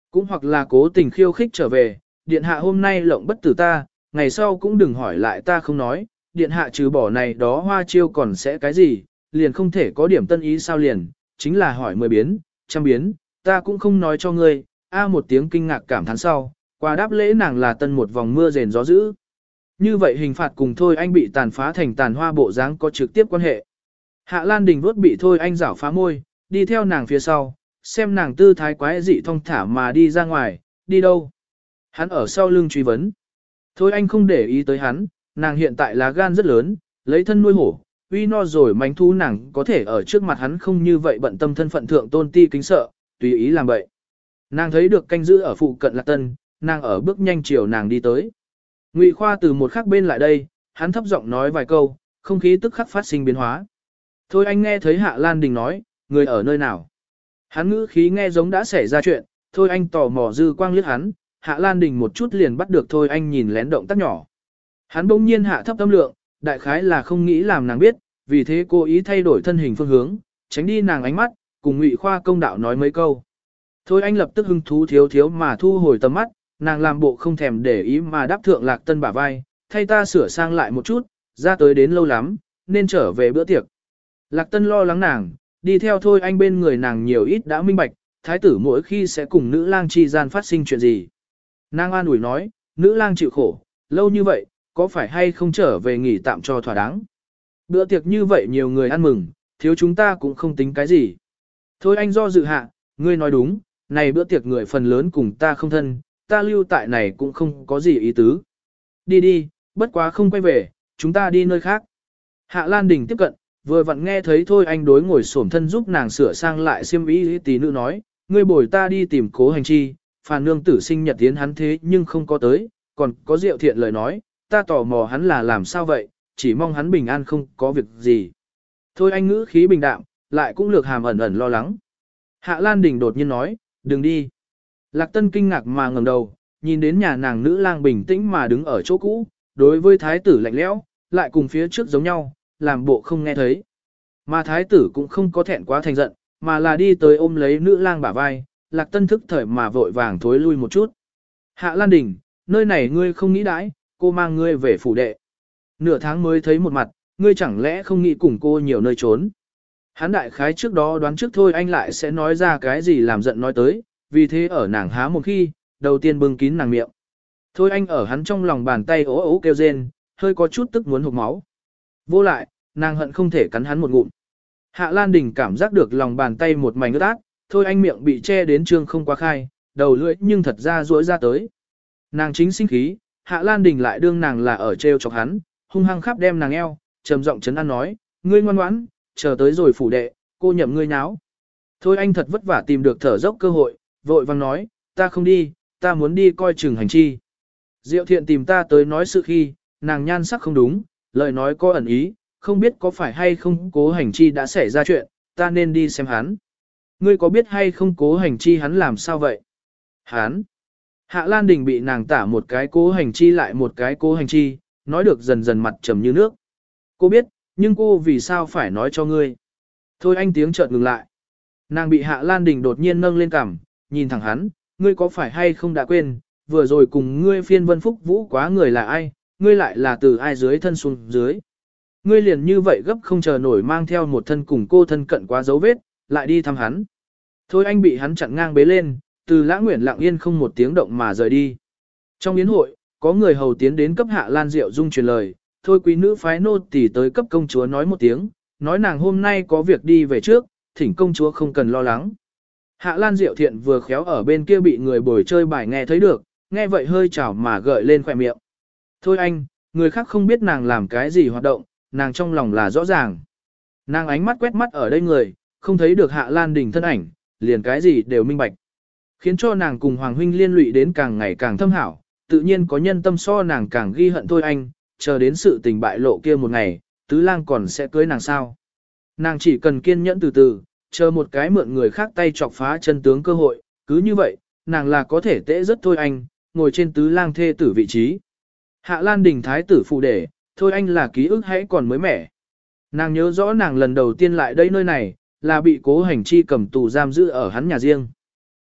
Cũng hoặc là cố tình khiêu khích trở về, điện hạ hôm nay lộng bất tử ta, ngày sau cũng đừng hỏi lại ta không nói, điện hạ trừ bỏ này đó hoa chiêu còn sẽ cái gì, liền không thể có điểm tân ý sao liền, chính là hỏi mười biến, trăm biến, ta cũng không nói cho ngươi, a một tiếng kinh ngạc cảm thán sau, qua đáp lễ nàng là tân một vòng mưa rền gió dữ. Như vậy hình phạt cùng Thôi Anh bị tàn phá thành tàn hoa bộ dáng có trực tiếp quan hệ. Hạ Lan Đình vuốt bị Thôi Anh rảo phá môi, đi theo nàng phía sau, xem nàng tư thái quái dị thong thả mà đi ra ngoài, đi đâu. Hắn ở sau lưng truy vấn. Thôi Anh không để ý tới hắn, nàng hiện tại là gan rất lớn, lấy thân nuôi hổ, uy no rồi mánh thú nàng có thể ở trước mặt hắn không như vậy bận tâm thân phận thượng tôn ti kính sợ, tùy ý làm vậy. Nàng thấy được canh giữ ở phụ cận Lạc Tân, nàng ở bước nhanh chiều nàng đi tới. Ngụy Khoa từ một khắc bên lại đây, hắn thấp giọng nói vài câu, không khí tức khắc phát sinh biến hóa. Thôi Anh nghe thấy Hạ Lan Đình nói, người ở nơi nào? Hắn ngữ khí nghe giống đã xảy ra chuyện, Thôi Anh tò mò dư quang liếc hắn, Hạ Lan Đình một chút liền bắt được Thôi Anh nhìn lén động tác nhỏ. Hắn bỗng nhiên hạ thấp tâm lượng, đại khái là không nghĩ làm nàng biết, vì thế cố ý thay đổi thân hình phương hướng, tránh đi nàng ánh mắt, cùng Ngụy Khoa công đạo nói mấy câu. Thôi Anh lập tức hứng thú thiếu thiếu mà thu hồi tầm mắt, nàng làm bộ không thèm để ý mà đáp thượng Lạc Tân bả vai, thay ta sửa sang lại một chút, ra tới đến lâu lắm, nên trở về bữa tiệc. Lạc Tân lo lắng nàng, đi theo Thôi Anh bên người nàng nhiều ít đã minh bạch, thái tử mỗi khi sẽ cùng nữ lang chi gian phát sinh chuyện gì. Nàng an ủi nói, nữ lang chịu khổ, lâu như vậy, có phải hay không trở về nghỉ tạm cho thỏa đáng. Bữa tiệc như vậy nhiều người ăn mừng, thiếu chúng ta cũng không tính cái gì. Thôi Anh do dự hạ, ngươi nói đúng, này bữa tiệc người phần lớn cùng ta không thân, ta lưu tại này cũng không có gì ý tứ. Đi đi, bất quá không quay về, chúng ta đi nơi khác. Hạ Lan Đình tiếp cận, vừa vặn nghe thấy Thôi Anh đối ngồi xổm thân giúp nàng sửa sang lại xiêm y tí nữ nói, ngươi bồi ta đi tìm Cố Hành Chi, phàn nương tử sinh nhật tiến hắn thế nhưng không có tới, còn có Diệu Thiện lời nói, ta tò mò hắn là làm sao vậy, chỉ mong hắn bình an không có việc gì. Thôi Anh ngữ khí bình đạm, lại cũng lược hàm ẩn ẩn lo lắng. Hạ Lan Đình đột nhiên nói, đừng đi. Lạc Tân kinh ngạc mà ngẩng đầu, nhìn đến nhà nàng nữ lang bình tĩnh mà đứng ở chỗ cũ, đối với thái tử lạnh lẽo, lại cùng phía trước giống nhau, làm bộ không nghe thấy. Mà thái tử cũng không có thẹn quá thành giận, mà là đi tới ôm lấy nữ lang bả vai, Lạc Tân thức thời mà vội vàng thối lui một chút. Hạ Lan Đình, nơi này ngươi không nghĩ đãi, cô mang ngươi về phủ đệ. Nửa tháng mới thấy một mặt, ngươi chẳng lẽ không nghĩ cùng cô nhiều nơi trốn. Hán đại khái trước đó đoán trước thôi anh lại sẽ nói ra cái gì làm giận nói tới, vì thế ở nàng há một khi, đầu tiên bưng kín nàng miệng. Thôi anh ở hắn trong lòng bàn tay ố ố kêu rên, hơi có chút tức muốn hụt máu. Vô lại, nàng hận không thể cắn hắn một ngụm. Hạ Lan Đình cảm giác được lòng bàn tay một mảnh ướt át, thôi anh miệng bị che đến trương không quá khai, đầu lưỡi nhưng thật ra rũi ra tới. Nàng chính sinh khí, Hạ Lan Đình lại đương nàng là ở treo chọc hắn, hung hăng khắp đem nàng eo, trầm giọng chấn an nói, ngươi ngoan ngoãn, chờ tới rồi phủ đệ, cô nhậm ngươi nháo. Thôi anh thật vất vả tìm được thở dốc cơ hội, vội vang nói, ta không đi, ta muốn đi coi chừng hành chi. Diệu Thiện tìm ta tới nói sự khi, nàng nhan sắc không đúng, lời nói có ẩn ý, không biết có phải hay không Cố Hành Chi đã xảy ra chuyện, ta nên đi xem hắn. Ngươi có biết hay không Cố Hành Chi hắn làm sao vậy? Hắn. Hạ Lan Đình bị nàng tả một cái Cố Hành Chi lại một cái Cố Hành Chi, nói được dần dần mặt trầm như nước. Cô biết, nhưng cô vì sao phải nói cho ngươi? Thôi anh tiếng chợt ngừng lại. Nàng bị Hạ Lan Đình đột nhiên nâng lên cằm, nhìn thẳng hắn, ngươi có phải hay không đã quên, vừa rồi cùng ngươi phiên vân phúc vũ quá người là ai, ngươi lại là từ ai dưới thân xuống dưới. Ngươi liền như vậy gấp không chờ nổi mang theo một thân cùng cô thân cận quá dấu vết, lại đi thăm hắn. Thôi anh bị hắn chặn ngang bế lên, từ Lã Nguyễn lặng yên không một tiếng động mà rời đi. Trong yến hội, có người hầu tiến đến cấp Hạ Lan Diệu Dung truyền lời, thôi quý nữ phái nô tỳ tới cấp công chúa nói một tiếng, nói nàng hôm nay có việc đi về trước, thỉnh công chúa không cần lo lắng. Hạ Lan Diệu Thiện vừa khéo ở bên kia bị người bồi chơi bài nghe thấy được, nghe vậy hơi chảo mà gợi lên khỏe miệng. Thôi anh, người khác không biết nàng làm cái gì hoạt động, nàng trong lòng là rõ ràng. Nàng ánh mắt quét mắt ở đây người, không thấy được Hạ Lan Đình thân ảnh, liền cái gì đều minh bạch. Khiến cho nàng cùng Hoàng Huynh liên lụy đến càng ngày càng thâm hảo, tự nhiên có nhân tâm so nàng càng ghi hận thôi anh, chờ đến sự tình bại lộ kia một ngày, tứ lang còn sẽ cưới nàng sao. Nàng chỉ cần kiên nhẫn từ từ, chờ một cái mượn người khác tay chọc phá chân tướng cơ hội, cứ như vậy, nàng là có thể tễ rất thôi anh, ngồi trên tứ lang thê tử vị trí. Hạ Lan Đình thái tử phụ đề, thôi anh là ký ức hãy còn mới mẻ. Nàng nhớ rõ nàng lần đầu tiên lại đây nơi này, là bị Cố Hành Chi cầm tù giam giữ ở hắn nhà riêng.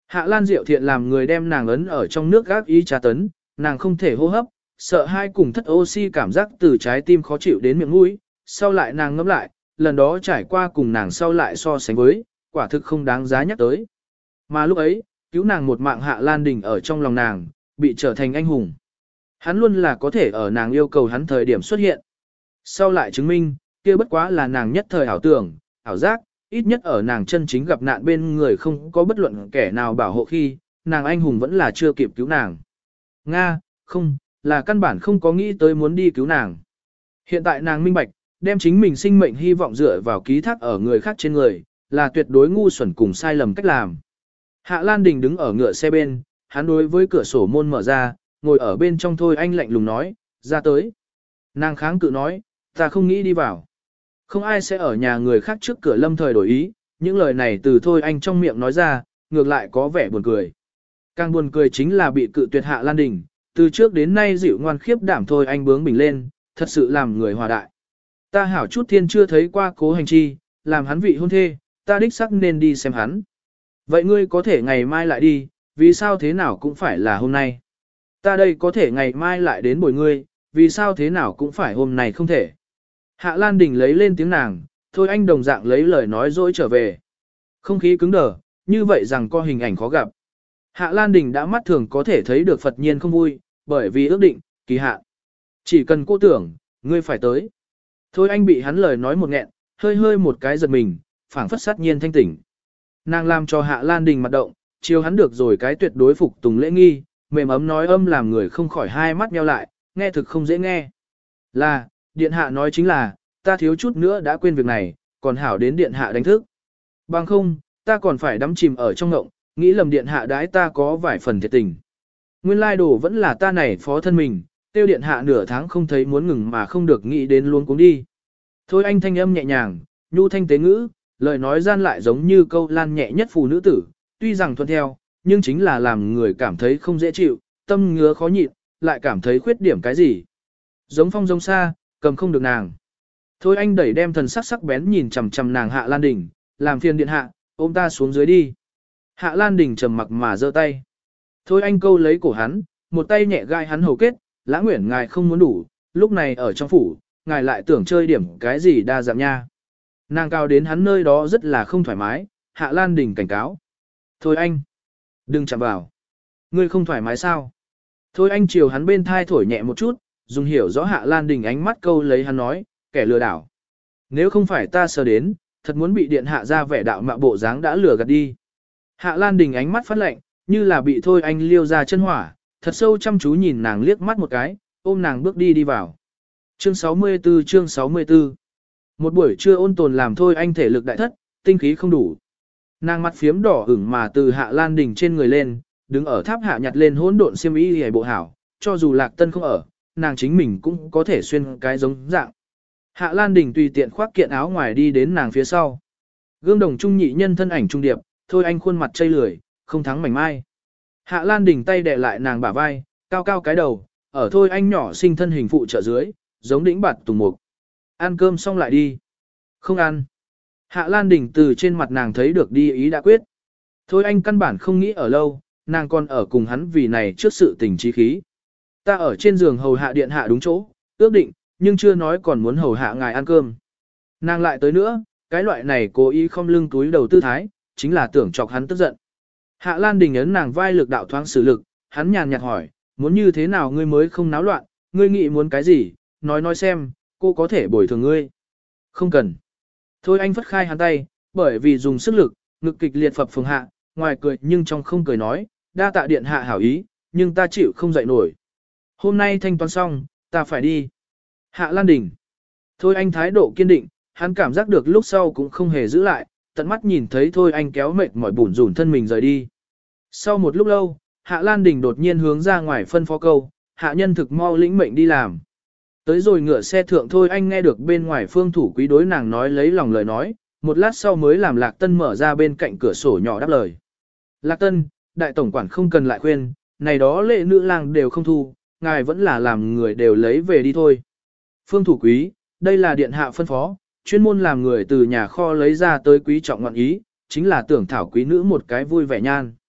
Hạ Lan Diệu Thiện làm người đem nàng ấn ở trong nước gác ý trà tấn, nàng không thể hô hấp, sợ hai cùng thất oxy cảm giác từ trái tim khó chịu đến miệng mũi, sau lại nàng ngẫm lại, lần đó trải qua cùng nàng sau lại so sánh với, quả thực không đáng giá nhắc tới. Mà lúc ấy, cứu nàng một mạng Hạ Lan Đình ở trong lòng nàng, bị trở thành anh hùng. Hắn luôn là có thể ở nàng yêu cầu hắn thời điểm xuất hiện. Sau lại chứng minh, kia bất quá là nàng nhất thời ảo tưởng, ảo giác, ít nhất ở nàng chân chính gặp nạn bên người không có bất luận kẻ nào bảo hộ khi, nàng anh hùng vẫn là chưa kịp cứu nàng. Nga, không, là căn bản không có nghĩ tới muốn đi cứu nàng. Hiện tại nàng minh bạch, đem chính mình sinh mệnh hy vọng dựa vào ký thác ở người khác trên người, là tuyệt đối ngu xuẩn cùng sai lầm cách làm. Hạ Lan Đình đứng ở ngựa xe bên, hắn đối với cửa sổ môn mở ra, ngồi ở bên trong Thôi Anh lạnh lùng nói, ra tới. Nàng kháng cự nói, ta không nghĩ đi vào. Không ai sẽ ở nhà người khác trước cửa lâm thời đổi ý, những lời này từ Thôi Anh trong miệng nói ra, ngược lại có vẻ buồn cười. Càng buồn cười chính là bị cự tuyệt Hạ Lan Đình, từ trước đến nay dịu ngoan khiếp đảm Thôi Anh bướng bình lên, thật sự làm người hòa đại. Ta hảo chút thiên chưa thấy qua Cố Hành Chi, làm hắn vị hôn thê, ta đích sắc nên đi xem hắn. Vậy ngươi có thể ngày mai lại đi, vì sao thế nào cũng phải là hôm nay. Ta đây có thể ngày mai lại đến bồi ngươi, vì sao thế nào cũng phải hôm nay không thể. Hạ Lan Đình lấy lên tiếng nàng, Thôi Anh đồng dạng lấy lời nói dối trở về. Không khí cứng đờ, như vậy rằng có hình ảnh khó gặp. Hạ Lan Đình đã mắt thường có thể thấy được Phật nhiên không vui, bởi vì ước định, kỳ hạ. Chỉ cần cô tưởng, ngươi phải tới. Thôi Anh bị hắn lời nói một nghẹn, hơi hơi một cái giật mình, phảng phất sát nhiên thanh tỉnh. Nàng làm cho Hạ Lan Đình mặt động, chiều hắn được rồi cái tuyệt đối phục tùng lễ nghi, mềm ấm nói âm làm người không khỏi hai mắt nheo lại, nghe thực không dễ nghe. Là, điện hạ nói chính là, ta thiếu chút nữa đã quên việc này, còn hảo đến điện hạ đánh thức. Bằng không, ta còn phải đắm chìm ở trong ngộng, nghĩ lầm điện hạ đãi ta có vài phần thiệt tình. Nguyên lai đồ vẫn là ta này phó thân mình, tiêu điện hạ nửa tháng không thấy muốn ngừng mà không được nghĩ đến luôn cũng đi. Thôi anh thanh âm nhẹ nhàng, nhu thanh tế ngữ, lời nói gian lại giống như câu lan nhẹ nhất phù nữ tử, tuy rằng thuận theo, nhưng chính là làm người cảm thấy không dễ chịu, tâm ngứa khó nhịn, lại cảm thấy khuyết điểm cái gì. Giống phong giống xa, cầm không được nàng. Thôi anh đẩy đem thần sắc sắc bén nhìn chằm chằm nàng Hạ Lan Đình, làm phiền điện hạ, ôm ta xuống dưới đi. Hạ Lan Đình trầm mặc mà giơ tay. Thôi anh câu lấy cổ hắn, một tay nhẹ gai hắn hầu kết, Lã Nguyễn ngài không muốn đủ, lúc này ở trong phủ, ngài lại tưởng chơi điểm cái gì đa dạng nha. Nàng cao đến hắn nơi đó rất là không thoải mái, Hạ Lan Đình cảnh cáo. Thôi anh, đừng chạm vào. Ngươi không thoải mái sao? Thôi anh chiều hắn bên thai thổi nhẹ một chút, dùng hiểu rõ Hạ Lan Đình ánh mắt câu lấy hắn nói, kẻ lừa đảo. Nếu không phải ta sờ đến, thật muốn bị điện hạ ra vẻ đạo mạo bộ dáng đã lừa gạt đi. Hạ Lan Đình ánh mắt phát lạnh, như là bị Thôi anh liêu ra chân hỏa, thật sâu chăm chú nhìn nàng liếc mắt một cái, ôm nàng bước đi đi vào. Chương sáu mươi tư chương sáu mươi tư Một buổi trưa ôn tồn làm Thôi anh thể lực đại thất, tinh khí không đủ. Nàng mặt phiếm đỏ ửng mà từ Hạ Lan Đình trên người lên, đứng ở tháp hạ nhặt lên hỗn độn xiêm y hề bộ hảo, cho dù Lạc Tân không ở, nàng chính mình cũng có thể xuyên cái giống dạng. Hạ Lan Đình tùy tiện khoác kiện áo ngoài đi đến nàng phía sau. Gương đồng trung nhị nhân thân ảnh trung điệp, Thôi anh khuôn mặt chây lười, không thắng mảnh mai. Hạ Lan Đình tay đè lại nàng bả vai, cao cao cái đầu, ở Thôi anh nhỏ sinh thân hình phụ trợ dưới, giống đĩnh bạt tùng mục. Ăn cơm xong lại đi. Không ăn. Hạ Lan Đình từ trên mặt nàng thấy được đi ý đã quyết. Thôi anh căn bản không nghĩ ở lâu, nàng còn ở cùng hắn vì này trước sự tình trí khí. Ta ở trên giường hầu hạ điện hạ đúng chỗ, ước định, nhưng chưa nói còn muốn hầu hạ ngài ăn cơm. Nàng lại tới nữa, cái loại này cố ý không lưng túi đầu tư thái, chính là tưởng chọc hắn tức giận. Hạ Lan Đình ấn nàng vai lực đạo thoáng sử lực, hắn nhàn nhạt hỏi, muốn như thế nào ngươi mới không náo loạn, ngươi nghĩ muốn cái gì, nói nói xem, cô có thể bồi thường ngươi. Không cần. Thôi anh phất khai hắn tay, bởi vì dùng sức lực, ngực kịch liệt phập phồng hạ, ngoài cười nhưng trong không cười nói, đa tạ điện hạ hảo ý, nhưng ta chịu không dậy nổi. Hôm nay thanh toán xong, ta phải đi. Hạ Lan Đình. Thôi anh thái độ kiên định, hắn cảm giác được lúc sau cũng không hề giữ lại, tận mắt nhìn thấy Thôi anh kéo mệt mỏi bủn rủn thân mình rời đi. Sau một lúc lâu, Hạ Lan Đình đột nhiên hướng ra ngoài phân phó câu, hạ nhân thực mau lĩnh mệnh đi làm. Tới rồi ngựa xe thượng Thôi anh nghe được bên ngoài Phương Thủ Quý đối nàng nói lấy lòng lời nói, một lát sau mới làm Lạc Tân mở ra bên cạnh cửa sổ nhỏ đáp lời. Lạc Tân, đại tổng quản không cần lại khuyên, này đó lệ nữ lang đều không thu, ngài vẫn là làm người đều lấy về đi thôi. Phương Thủ Quý, đây là điện hạ phân phó, chuyên môn làm người từ nhà kho lấy ra tới quý trọng ngọn ý, chính là tưởng thảo quý nữ một cái vui vẻ nhan.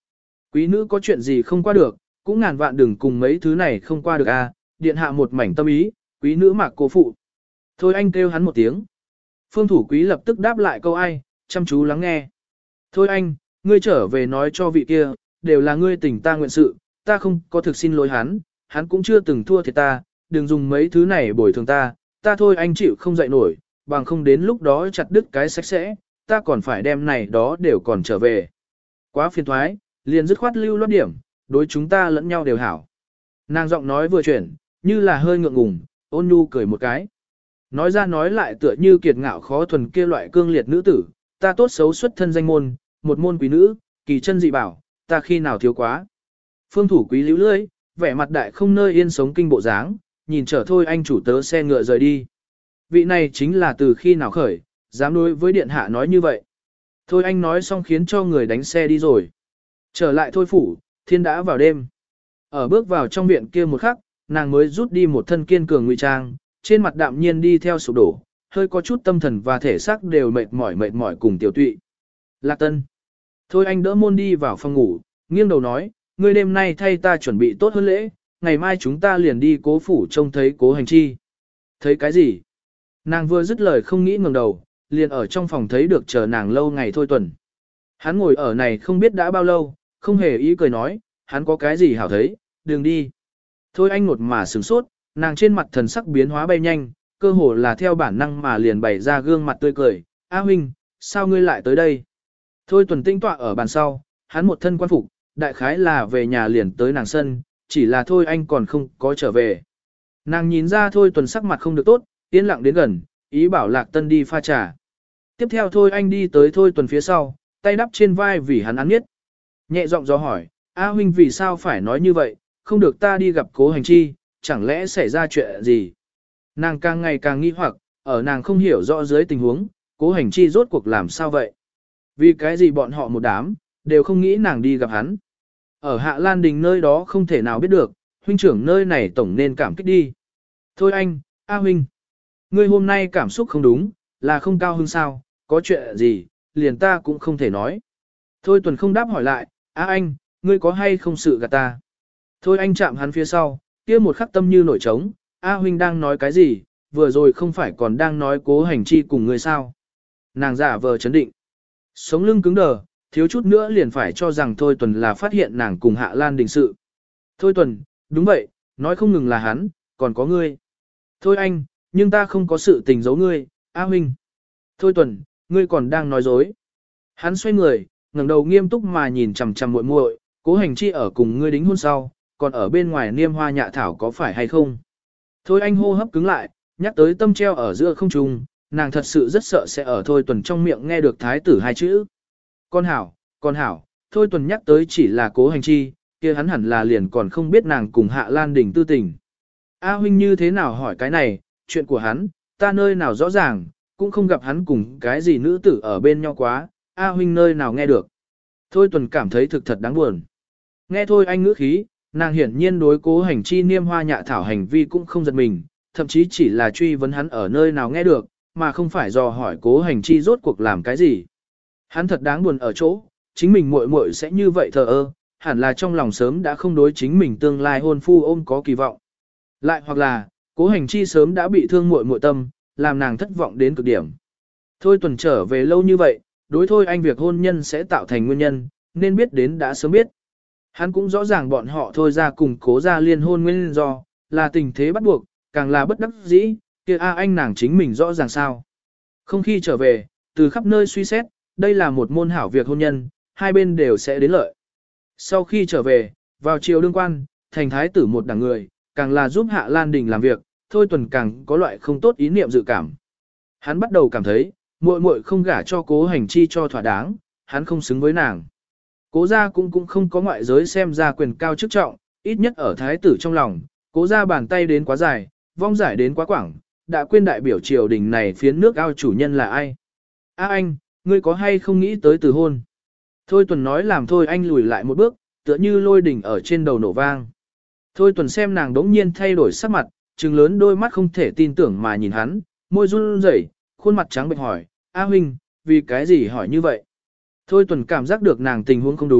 Quý nữ có chuyện gì không qua được, cũng ngàn vạn đừng cùng mấy thứ này không qua được a. À, điện hạ một mảnh tâm ý, quý nữ mặc cô phụ. Thôi anh kêu hắn một tiếng. Phương thủ quý lập tức đáp lại câu ai, chăm chú lắng nghe. Thôi anh, ngươi trở về nói cho vị kia, đều là ngươi tình ta nguyện sự, ta không có thực xin lỗi hắn, hắn cũng chưa từng thua thiệt ta, đừng dùng mấy thứ này bồi thường ta, ta thôi anh chịu không dậy nổi, bằng không đến lúc đó chặt đứt cái sạch sẽ, ta còn phải đem này đó đều còn trở về. Quá phiền thoái, liền dứt khoát lưu loát điểm, đối chúng ta lẫn nhau đều hảo. Nàng giọng nói vừa chuyển, như là hơi ngượng ngùng, ôn nhu cười một cái. Nói ra nói lại tựa như kiệt ngạo khó thuần kia loại cương liệt nữ tử, ta tốt xấu xuất thân danh môn, một môn quý nữ, kỳ chân dị bảo, ta khi nào thiếu quá. Phương thủ quý líu lưỡi, vẻ mặt đại không nơi yên sống kinh bộ dáng, nhìn trở thôi anh chủ tớ xe ngựa rời đi. Vị này chính là từ khi nào khởi, dám đối với điện hạ nói như vậy. Thôi anh nói xong khiến cho người đánh xe đi rồi. Trở lại thôi phủ, thiên đã vào đêm. Ở bước vào trong viện kia một khắc, nàng mới rút đi một thân kiên cường ngụy trang, trên mặt đạm nhiên đi theo sụp đổ, hơi có chút tâm thần và thể xác đều mệt mỏi mệt mỏi cùng tiểu tụy. Lạc Tân. Thôi anh đỡ môn đi vào phòng ngủ, nghiêng đầu nói, ngươi đêm nay thay ta chuẩn bị tốt hơn lễ, ngày mai chúng ta liền đi cố phủ trông thấy cố hành chi. Thấy cái gì? Nàng vừa dứt lời không nghĩ ngẩng đầu, liền ở trong phòng thấy được chờ nàng lâu ngày Thôi Tuần. Hắn ngồi ở này không biết đã bao lâu, không hề ý cười nói, hắn có cái gì hảo thấy, đừng đi. Thôi anh nột mà sửng sốt, nàng trên mặt thần sắc biến hóa bay nhanh, cơ hồ là theo bản năng mà liền bày ra gương mặt tươi cười, A huynh, sao ngươi lại tới đây? Thôi Tuần tinh tọa ở bàn sau, hắn một thân quan phục, đại khái là về nhà liền tới nàng sân, chỉ là thôi anh còn không có trở về. Nàng nhìn ra Thôi Tuần sắc mặt không được tốt, yên lặng đến gần, ý bảo Lạc Tân đi pha trà. Tiếp theo thôi anh đi tới Thôi Tuần phía sau, tay đắp trên vai vì hắn ăn miết. Nhẹ giọng do hỏi, A huynh vì sao phải nói như vậy, không được ta đi gặp cố hành chi, chẳng lẽ xảy ra chuyện gì? Nàng càng ngày càng nghi hoặc, ở nàng không hiểu rõ dưới tình huống, cố hành chi rốt cuộc làm sao vậy? Vì cái gì bọn họ một đám, đều không nghĩ nàng đi gặp hắn. Ở Hạ Lan Đình nơi đó không thể nào biết được, huynh trưởng nơi này tổng nên cảm kích đi. Thôi anh, A huynh, ngươi hôm nay cảm xúc không đúng, là không cao hứng sao, có chuyện gì, liền ta cũng không thể nói. Thôi Tuần không đáp hỏi lại, A anh, ngươi có hay không sự gạt ta? Thôi anh chạm hắn phía sau, kia một khắc tâm như nổi trống, A huynh đang nói cái gì, vừa rồi không phải còn đang nói cố hành chi cùng ngươi sao? Nàng giả vờ chấn định. Sống lưng cứng đờ, thiếu chút nữa liền phải cho rằng Thôi Tuần là phát hiện nàng cùng Hạ Lan Đình sự. Thôi Tuần, đúng vậy, nói không ngừng là hắn, còn có ngươi. Thôi anh, nhưng ta không có sự tình giấu ngươi, A huynh. Thôi Tuần, ngươi còn đang nói dối. Hắn xoay người, ngẩng đầu nghiêm túc mà nhìn chằm chằm muội muội, cố hành chi ở cùng ngươi đính hôn sau, còn ở bên ngoài niêm hoa nhạ thảo có phải hay không? Thôi anh hô hấp cứng lại, nhắc tới tâm treo ở giữa không trung, nàng thật sự rất sợ sẽ ở Thôi Tuần trong miệng nghe được thái tử hai chữ. Con hảo, con hảo, Thôi Tuần nhắc tới chỉ là cố hành chi, kia hắn hẳn là liền còn không biết nàng cùng Hạ Lan Đình tư tình. A huynh như thế nào hỏi cái này, chuyện của hắn, ta nơi nào rõ ràng, cũng không gặp hắn cùng cái gì nữ tử ở bên nhau quá, A huynh nơi nào nghe được. Thôi Tuần cảm thấy thực thật đáng buồn. Nghe thôi anh ngữ khí, nàng hiển nhiên đối cố hành chi niêm hoa nhạ thảo hành vi cũng không giật mình, thậm chí chỉ là truy vấn hắn ở nơi nào nghe được, mà không phải dò hỏi cố hành chi rốt cuộc làm cái gì. Hắn thật đáng buồn ở chỗ, chính mình muội muội sẽ như vậy thờ ơ, hẳn là trong lòng sớm đã không đối chính mình tương lai hôn phu ôm có kỳ vọng. Lại hoặc là, cố hành chi sớm đã bị thương muội muội tâm, làm nàng thất vọng đến cực điểm. Thôi Tuần trở về lâu như vậy, đối thôi anh việc hôn nhân sẽ tạo thành nguyên nhân, nên biết đến đã sớm biết. Hắn cũng rõ ràng bọn họ thôi ra cùng cố ra liên hôn nguyên do, là tình thế bắt buộc, càng là bất đắc dĩ, kia A anh nàng chính mình rõ ràng sao. Không khi trở về, từ khắp nơi suy xét, đây là một môn hảo việc hôn nhân, hai bên đều sẽ đến lợi. Sau khi trở về, vào triều đương quan, thành thái tử một đảng người, càng là giúp Hạ Lan Đình làm việc, Thôi Tuần càng có loại không tốt ý niệm dự cảm. Hắn bắt đầu cảm thấy, muội muội không gả cho cố hành chi cho thỏa đáng, hắn không xứng với nàng. Cố gia cũng cũng không có ngoại giới xem ra quyền cao chức trọng, ít nhất ở thái tử trong lòng, cố gia bàn tay đến quá dài, vong giải đến quá quảng, đã quên đại biểu triều đình này phiến nước ao chủ nhân là ai. A anh, ngươi có hay không nghĩ tới từ hôn? Thôi Tuần nói làm thôi anh lùi lại một bước, tựa như lôi đỉnh ở trên đầu nổ vang. Thôi Tuần xem nàng đống nhiên thay đổi sắc mặt, trừng lớn đôi mắt không thể tin tưởng mà nhìn hắn, môi run rẩy, khuôn mặt trắng bệch hỏi, A huynh, vì cái gì hỏi như vậy? Thôi Tuần cảm giác được nàng tình huống không đúng,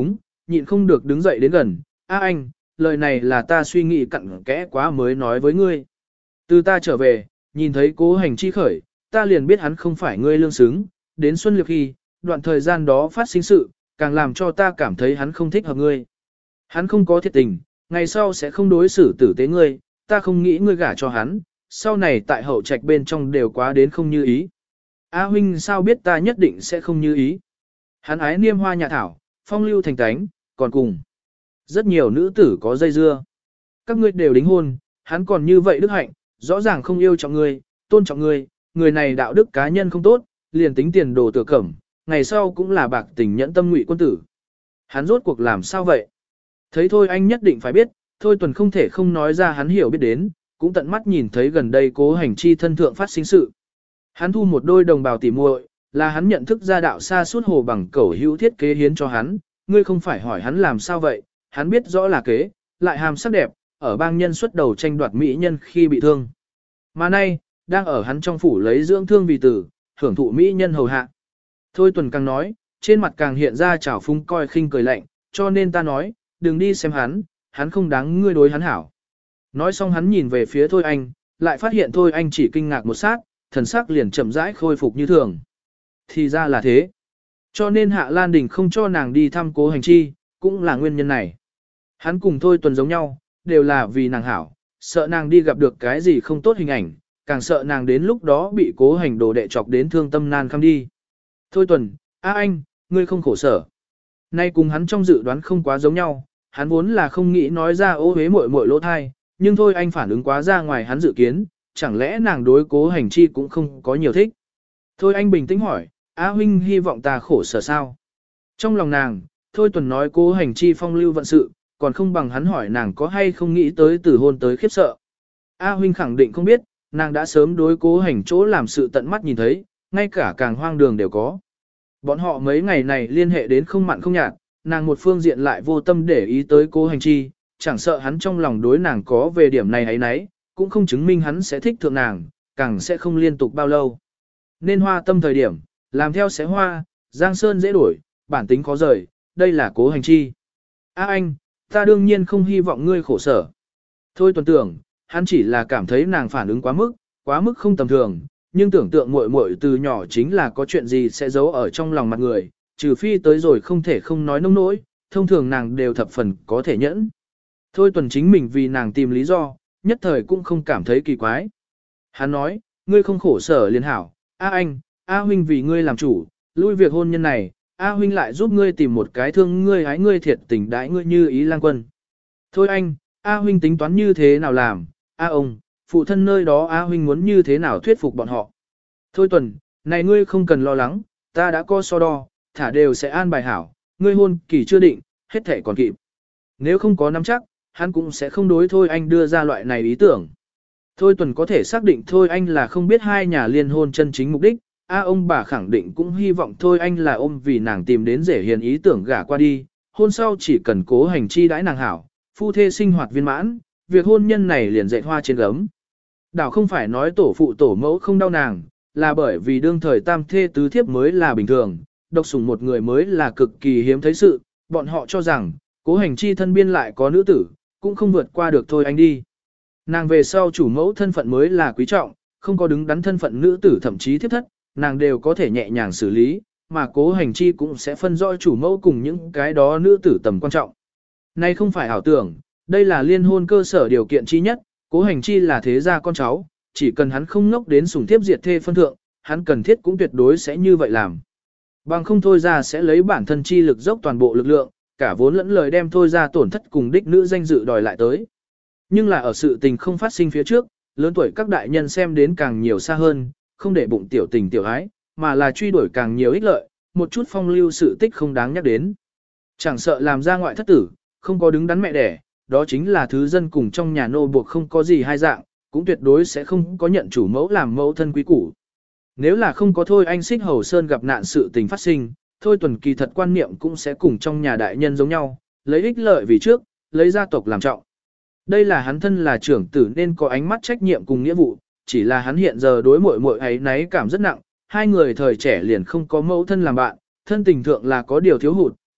nhịn không được đứng dậy đến gần, A anh, lời này là ta suy nghĩ cặn kẽ quá mới nói với ngươi. Từ ta trở về, nhìn thấy cố hành chi khởi, ta liền biết hắn không phải ngươi lương xứng, đến Xuân Liệp khi, đoạn thời gian đó phát sinh sự, càng làm cho ta cảm thấy hắn không thích hợp ngươi. Hắn không có thiệt tình, ngày sau sẽ không đối xử tử tế ngươi, ta không nghĩ ngươi gả cho hắn, sau này tại hậu trạch bên trong đều quá đến không như ý. A huynh sao biết ta nhất định sẽ không như ý. Hắn ái niêm hoa nhà thảo, phong lưu thành tánh, còn cùng. Rất nhiều nữ tử có dây dưa. Các ngươi đều đính hôn, hắn còn như vậy đức hạnh, rõ ràng không yêu trọng ngươi, tôn trọng ngươi, người này đạo đức cá nhân không tốt, liền tính tiền đồ tựa cẩm, ngày sau cũng là bạc tình nhẫn tâm ngụy quân tử. Hắn rốt cuộc làm sao vậy? Thấy thôi anh nhất định phải biết, thôi tuần không thể không nói ra hắn hiểu biết đến, cũng tận mắt nhìn thấy gần đây cố hành chi thân thượng phát sinh sự. Hắn thu một đôi đồng bào tỉ muội, là hắn nhận thức ra đạo xa suốt hồ bằng cẩu hữu thiết kế hiến cho hắn, ngươi không phải hỏi hắn làm sao vậy, hắn biết rõ là kế, lại hàm sắc đẹp, ở bang nhân xuất đầu tranh đoạt mỹ nhân khi bị thương. Mà nay, đang ở hắn trong phủ lấy dưỡng thương vì tử, hưởng thụ mỹ nhân hầu hạ. Thôi tuần càng nói, trên mặt càng hiện ra trào phúng coi khinh cười lạnh, cho nên ta nói, đừng đi xem hắn, hắn không đáng ngươi đối hắn hảo. Nói xong hắn nhìn về phía Thôi Anh, lại phát hiện Thôi Anh chỉ kinh ngạc một sát, thần sắc liền chậm rãi khôi phục như thường. Thì ra là thế. Cho nên Hạ Lan Đình không cho nàng đi thăm cố hành chi, cũng là nguyên nhân này. Hắn cùng Thôi tuần giống nhau, đều là vì nàng hảo, sợ nàng đi gặp được cái gì không tốt hình ảnh, càng sợ nàng đến lúc đó bị cố hành đồ đệ chọc đến thương tâm nan khăm đi. Thôi tuần, a anh, ngươi không khổ sở. Nay cùng hắn trong dự đoán không quá giống nhau, hắn vốn là không nghĩ nói ra ô hế muội muội lỗ thai, nhưng thôi anh phản ứng quá ra ngoài hắn dự kiến, chẳng lẽ nàng đối cố hành chi cũng không có nhiều thích. Thôi anh bình tĩnh hỏi, A huynh hy vọng ta khổ sở sao? Trong lòng nàng, thôi tuần nói cố hành chi phong lưu vận sự, còn không bằng hắn hỏi nàng có hay không nghĩ tới từ hôn tới khiếp sợ. A huynh khẳng định không biết, nàng đã sớm đối cố hành chỗ làm sự tận mắt nhìn thấy, ngay cả càng hoang đường đều có. Bọn họ mấy ngày này liên hệ đến không mặn không nhạt, nàng một phương diện lại vô tâm để ý tới cố hành chi, chẳng sợ hắn trong lòng đối nàng có về điểm này ấy nấy, cũng không chứng minh hắn sẽ thích thượng nàng, càng sẽ không liên tục bao lâu. Nên hoa tâm thời điểm, làm theo sẽ hoa, giang sơn dễ đổi, bản tính khó rời, đây là cố hành chi. A anh, ta đương nhiên không hy vọng ngươi khổ sở. Thôi tuần tưởng, hắn chỉ là cảm thấy nàng phản ứng quá mức, quá mức không tầm thường, nhưng tưởng tượng muội muội từ nhỏ chính là có chuyện gì sẽ giấu ở trong lòng mặt người, trừ phi tới rồi không thể không nói nông nỗi, thông thường nàng đều thập phần có thể nhẫn. Thôi tuần chính mình vì nàng tìm lý do, nhất thời cũng không cảm thấy kỳ quái. Hắn nói, ngươi không khổ sở liền hảo, A anh, A huynh vì ngươi làm chủ, lui việc hôn nhân này, A huynh lại giúp ngươi tìm một cái thương ngươi hái ngươi thiệt tình đãi ngươi như ý lang quân. Thôi anh, A huynh tính toán như thế nào làm, A ông, phụ thân nơi đó A huynh muốn như thế nào thuyết phục bọn họ. Thôi tuần, này ngươi không cần lo lắng, ta đã có so đo, thả đều sẽ an bài hảo, ngươi hôn kỳ chưa định, hết thể còn kịp. Nếu không có nắm chắc, hắn cũng sẽ không đối Thôi Anh đưa ra loại này ý tưởng. Thôi tuần có thể xác định Thôi Anh là không biết hai nhà liên hôn chân chính mục đích, A ông bà khẳng định cũng hy vọng Thôi Anh là ôm vì nàng tìm đến rể hiền ý tưởng gả qua đi, hôn sau chỉ cần cố hành chi đãi nàng hảo, phu thê sinh hoạt viên mãn, việc hôn nhân này liền dạy hoa trên gấm. Đảo không phải nói tổ phụ tổ mẫu không đau nàng, là bởi vì đương thời tam thê tứ thiếp mới là bình thường, độc sủng một người mới là cực kỳ hiếm thấy sự, bọn họ cho rằng, cố hành chi thân biên lại có nữ tử, cũng không vượt qua được Thôi Anh đi. Nàng về sau chủ mẫu thân phận mới là quý trọng, không có đứng đắn thân phận nữ tử thậm chí thiếp thất, nàng đều có thể nhẹ nhàng xử lý, mà cố hành chi cũng sẽ phân rõ chủ mẫu cùng những cái đó nữ tử tầm quan trọng. Nay không phải ảo tưởng, đây là liên hôn cơ sở điều kiện chi nhất, cố hành chi là thế gia con cháu, chỉ cần hắn không ngốc đến sủng thiếp diệt thê phân thượng, hắn cần thiết cũng tuyệt đối sẽ như vậy làm. Bằng không thôi ra sẽ lấy bản thân chi lực dốc toàn bộ lực lượng, cả vốn lẫn lời đem thôi ra tổn thất cùng đích nữ danh dự đòi lại tới. Nhưng là ở sự tình không phát sinh phía trước, lớn tuổi các đại nhân xem đến càng nhiều xa hơn, không để bụng tiểu tình tiểu ái, mà là truy đuổi càng nhiều ích lợi, một chút phong lưu sự tích không đáng nhắc đến. Chẳng sợ làm ra ngoại thất tử, không có đứng đắn mẹ đẻ, đó chính là thứ dân cùng trong nhà nô buộc không có gì hai dạng, cũng tuyệt đối sẽ không có nhận chủ mẫu làm mẫu thân quý củ. Nếu là không có Thôi Anh Xích Hầu Sơn gặp nạn sự tình phát sinh, Thôi Tuần kỳ thật quan niệm cũng sẽ cùng trong nhà đại nhân giống nhau, lấy ích lợi vì trước, lấy gia tộc làm trọng. Đây là hắn thân là trưởng tử nên có ánh mắt trách nhiệm cùng nghĩa vụ, chỉ là hắn hiện giờ đối muội muội ấy náy cảm rất nặng, hai người thời trẻ liền không có mẫu thân làm bạn, thân tình thượng là có điều thiếu hụt,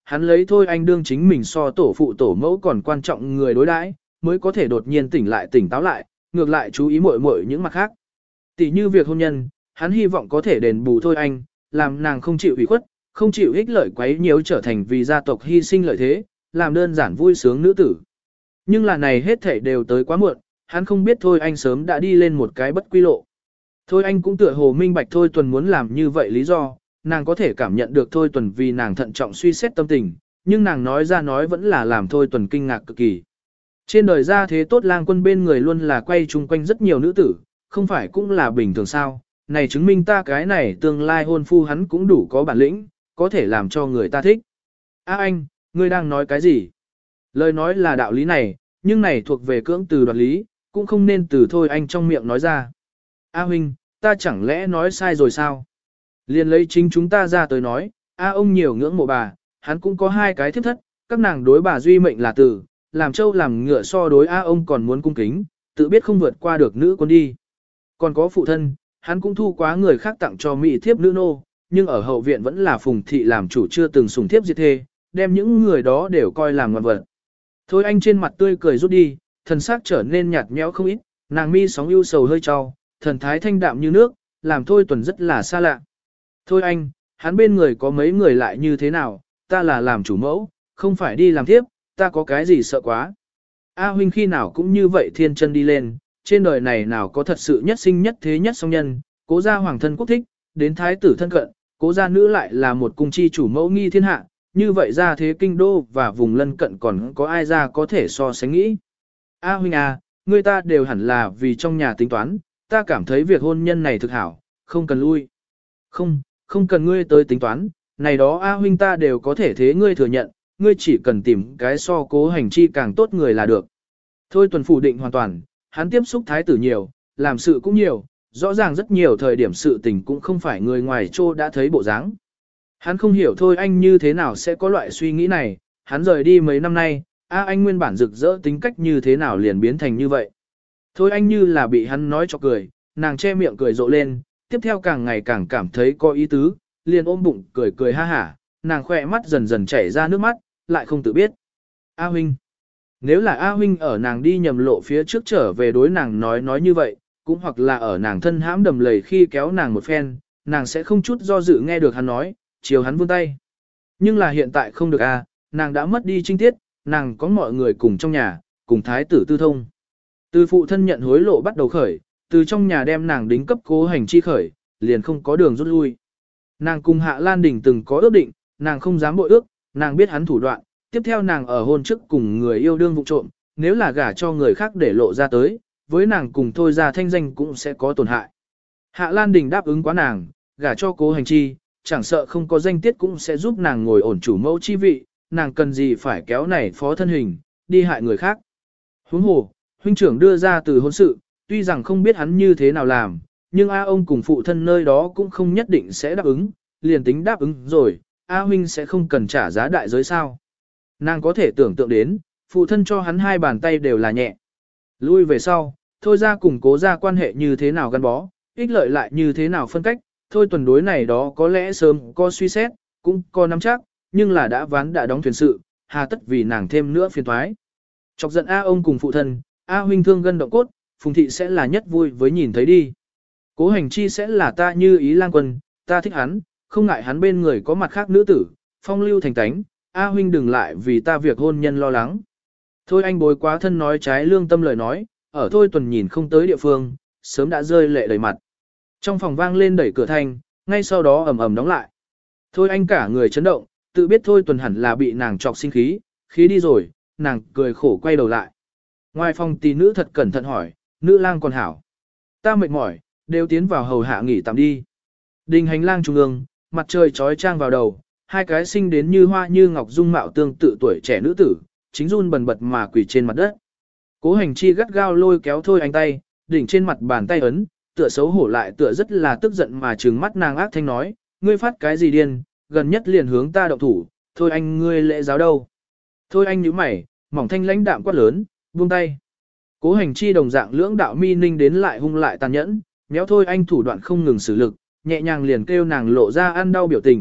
hắn lấy Thôi Anh đương chính mình so tổ phụ tổ mẫu còn quan trọng người đối đãi, mới có thể đột nhiên tỉnh lại tỉnh táo lại, ngược lại chú ý muội muội những mặt khác. Tỷ như việc hôn nhân, hắn hy vọng có thể đền bù Thôi Anh, làm nàng không chịu ủy khuất, không chịu ích lợi quấy nhiễu trở thành vì gia tộc hy sinh lợi thế, làm đơn giản vui sướng nữ tử. Nhưng là này hết thảy đều tới quá muộn, hắn không biết Thôi Anh sớm đã đi lên một cái bất quy lộ. Thôi Anh cũng tựa hồ minh bạch Thôi Tuần muốn làm như vậy lý do, nàng có thể cảm nhận được Thôi Tuần vì nàng thận trọng suy xét tâm tình, nhưng nàng nói ra nói vẫn là làm Thôi Tuần kinh ngạc cực kỳ. Trên đời ra thế tốt lang quân bên người luôn là quay chung quanh rất nhiều nữ tử, không phải cũng là bình thường sao, này chứng minh ta cái này tương lai hôn phu hắn cũng đủ có bản lĩnh, có thể làm cho người ta thích. A anh, ngươi đang nói cái gì? Lời nói là đạo lý này, nhưng này thuộc về cưỡng từ đoạt lý, cũng không nên từ Thôi Anh trong miệng nói ra. A huynh, ta chẳng lẽ nói sai rồi sao? Liền lấy chính chúng ta ra tới nói, A ông nhiều ngưỡng mộ bà, hắn cũng có hai cái thiếp thất, các nàng đối bà duy mệnh là tử, làm trâu làm ngựa so đối A ông còn muốn cung kính, tự biết không vượt qua được nữ quân đi. Còn có phụ thân, hắn cũng thu quá người khác tặng cho mỹ thiếp nữ nô, nhưng ở hậu viện vẫn là phùng thị làm chủ chưa từng sủng thiếp diệt thê, đem những người đó đều coi làm ngoan vật. Thôi anh trên mặt tươi cười rút đi, thần sắc trở nên nhạt nhẽo không ít, nàng mi sóng ưu sầu hơi trao, thần thái thanh đạm như nước, làm Thôi Tuần rất là xa lạ. Thôi anh, hắn bên người có mấy người lại như thế nào, ta là làm chủ mẫu, không phải đi làm thiếp, ta có cái gì sợ quá. A huynh khi nào cũng như vậy thiên chân đi lên, trên đời này nào có thật sự nhất sinh nhất thế nhất song nhân, cố gia hoàng thân quốc thích, đến thái tử thân cận, cố gia nữ lại là một cung chi chủ mẫu nghi thiên hạ, như vậy ra thế kinh đô và vùng lân cận còn có ai ra có thể so sánh nghĩ. A huynh à, người ta đều hẳn là vì trong nhà tính toán, ta cảm thấy việc hôn nhân này thực hảo, không cần lui. Không, không cần ngươi tới tính toán, này đó A huynh ta đều có thể thế ngươi thừa nhận, ngươi chỉ cần tìm cái so cố hành chi càng tốt người là được. Thôi Tuần phủ định hoàn toàn, hắn tiếp xúc thái tử nhiều, làm sự cũng nhiều, rõ ràng rất nhiều thời điểm sự tình cũng không phải người ngoài trô đã thấy bộ dáng. Hắn không hiểu Thôi Anh như thế nào sẽ có loại suy nghĩ này, hắn rời đi mấy năm nay, A anh nguyên bản rực rỡ tính cách như thế nào liền biến thành như vậy. Thôi Anh như là bị hắn nói cho cười, nàng che miệng cười rộ lên, tiếp theo càng ngày càng cảm thấy có ý tứ, liền ôm bụng cười cười ha hả, nàng khỏe mắt dần dần chảy ra nước mắt, lại không tự biết. A huynh, nếu là A huynh ở nàng đi nhầm lộ phía trước trở về đối nàng nói nói như vậy, cũng hoặc là ở nàng thân hãm đầm lầy khi kéo nàng một phen, nàng sẽ không chút do dự nghe được hắn nói, chiều hắn vươn tay. Nhưng là hiện tại không được a, nàng đã mất đi trinh tiết, nàng có mọi người cùng trong nhà, cùng thái tử tư thông. Từ phụ thân nhận hối lộ bắt đầu khởi, từ trong nhà đem nàng đính cấp cố hành chi khởi, liền không có đường rút lui. Nàng cùng Hạ Lan Đình từng có ước định, nàng không dám bội ước, nàng biết hắn thủ đoạn, tiếp theo nàng ở hôn trước cùng người yêu đương vụ trộm, nếu là gả cho người khác để lộ ra tới, với nàng cùng Thôi ra thanh danh cũng sẽ có tổn hại. Hạ Lan Đình đáp ứng quá nàng, gả cho cố hành chi, chẳng sợ không có danh tiết cũng sẽ giúp nàng ngồi ổn chủ mẫu chi vị, nàng cần gì phải kéo này phó thân hình, đi hại người khác. Huống hồ, huynh trưởng đưa ra từ hôn sự, tuy rằng không biết hắn như thế nào làm, nhưng A ông cùng phụ thân nơi đó cũng không nhất định sẽ đáp ứng, liền tính đáp ứng rồi, A huynh sẽ không cần trả giá đại giới sao. Nàng có thể tưởng tượng đến, phụ thân cho hắn hai bàn tay đều là nhẹ. Lui về sau, Thôi ra cùng cố ra quan hệ như thế nào gắn bó, ích lợi lại như thế nào phân cách, Thôi Tuần đối này đó có lẽ sớm có suy xét, cũng có nắm chắc, nhưng là đã ván đã đóng thuyền sự, hà tất vì nàng thêm nữa phiền thoái. Chọc giận A ông cùng phụ thân, A huynh thương gân động cốt, Phùng thị sẽ là nhất vui với nhìn thấy đi. Cố hành chi sẽ là ta như ý lang quân, ta thích hắn, không ngại hắn bên người có mặt khác nữ tử, phong lưu thành tánh, A huynh đừng lại vì ta việc hôn nhân lo lắng. Thôi anh bối quá thân nói trái lương tâm lời nói, ở Thôi Tuần nhìn không tới địa phương, sớm đã rơi lệ đầy mặt. Trong phòng vang lên đẩy cửa thanh, ngay sau đó ầm ầm đóng lại. Thôi anh cả người chấn động, tự biết Thôi Tuần hẳn là bị nàng chọc sinh khí, khí đi rồi, nàng cười khổ quay đầu lại. Ngoài phòng tỷ nữ thật cẩn thận hỏi, nữ lang còn hảo. Ta mệt mỏi, đều tiến vào hầu hạ nghỉ tạm đi. Đình hành lang trung ương, mặt trời trói trang vào đầu, hai cái sinh đến như hoa như ngọc dung mạo tương tự tuổi trẻ nữ tử, chính run bần bật mà quỳ trên mặt đất. Cố hành chi gắt gao lôi kéo Thôi anh tay, đỉnh trên mặt bàn tay ấn, tựa xấu hổ lại tựa rất là tức giận mà trừng mắt nàng ác thanh nói, ngươi phát cái gì điên, gần nhất liền hướng ta động thủ, Thôi anh ngươi lễ giáo đâu. Thôi anh nhíu mày, mỏng thanh lãnh đạm quát lớn, buông tay. Cố hành chi đồng dạng lưỡng đạo mi ninh đến lại hung lại tàn nhẫn, méo Thôi anh thủ đoạn không ngừng sử lực, nhẹ nhàng liền kêu nàng lộ ra ăn đau biểu tình,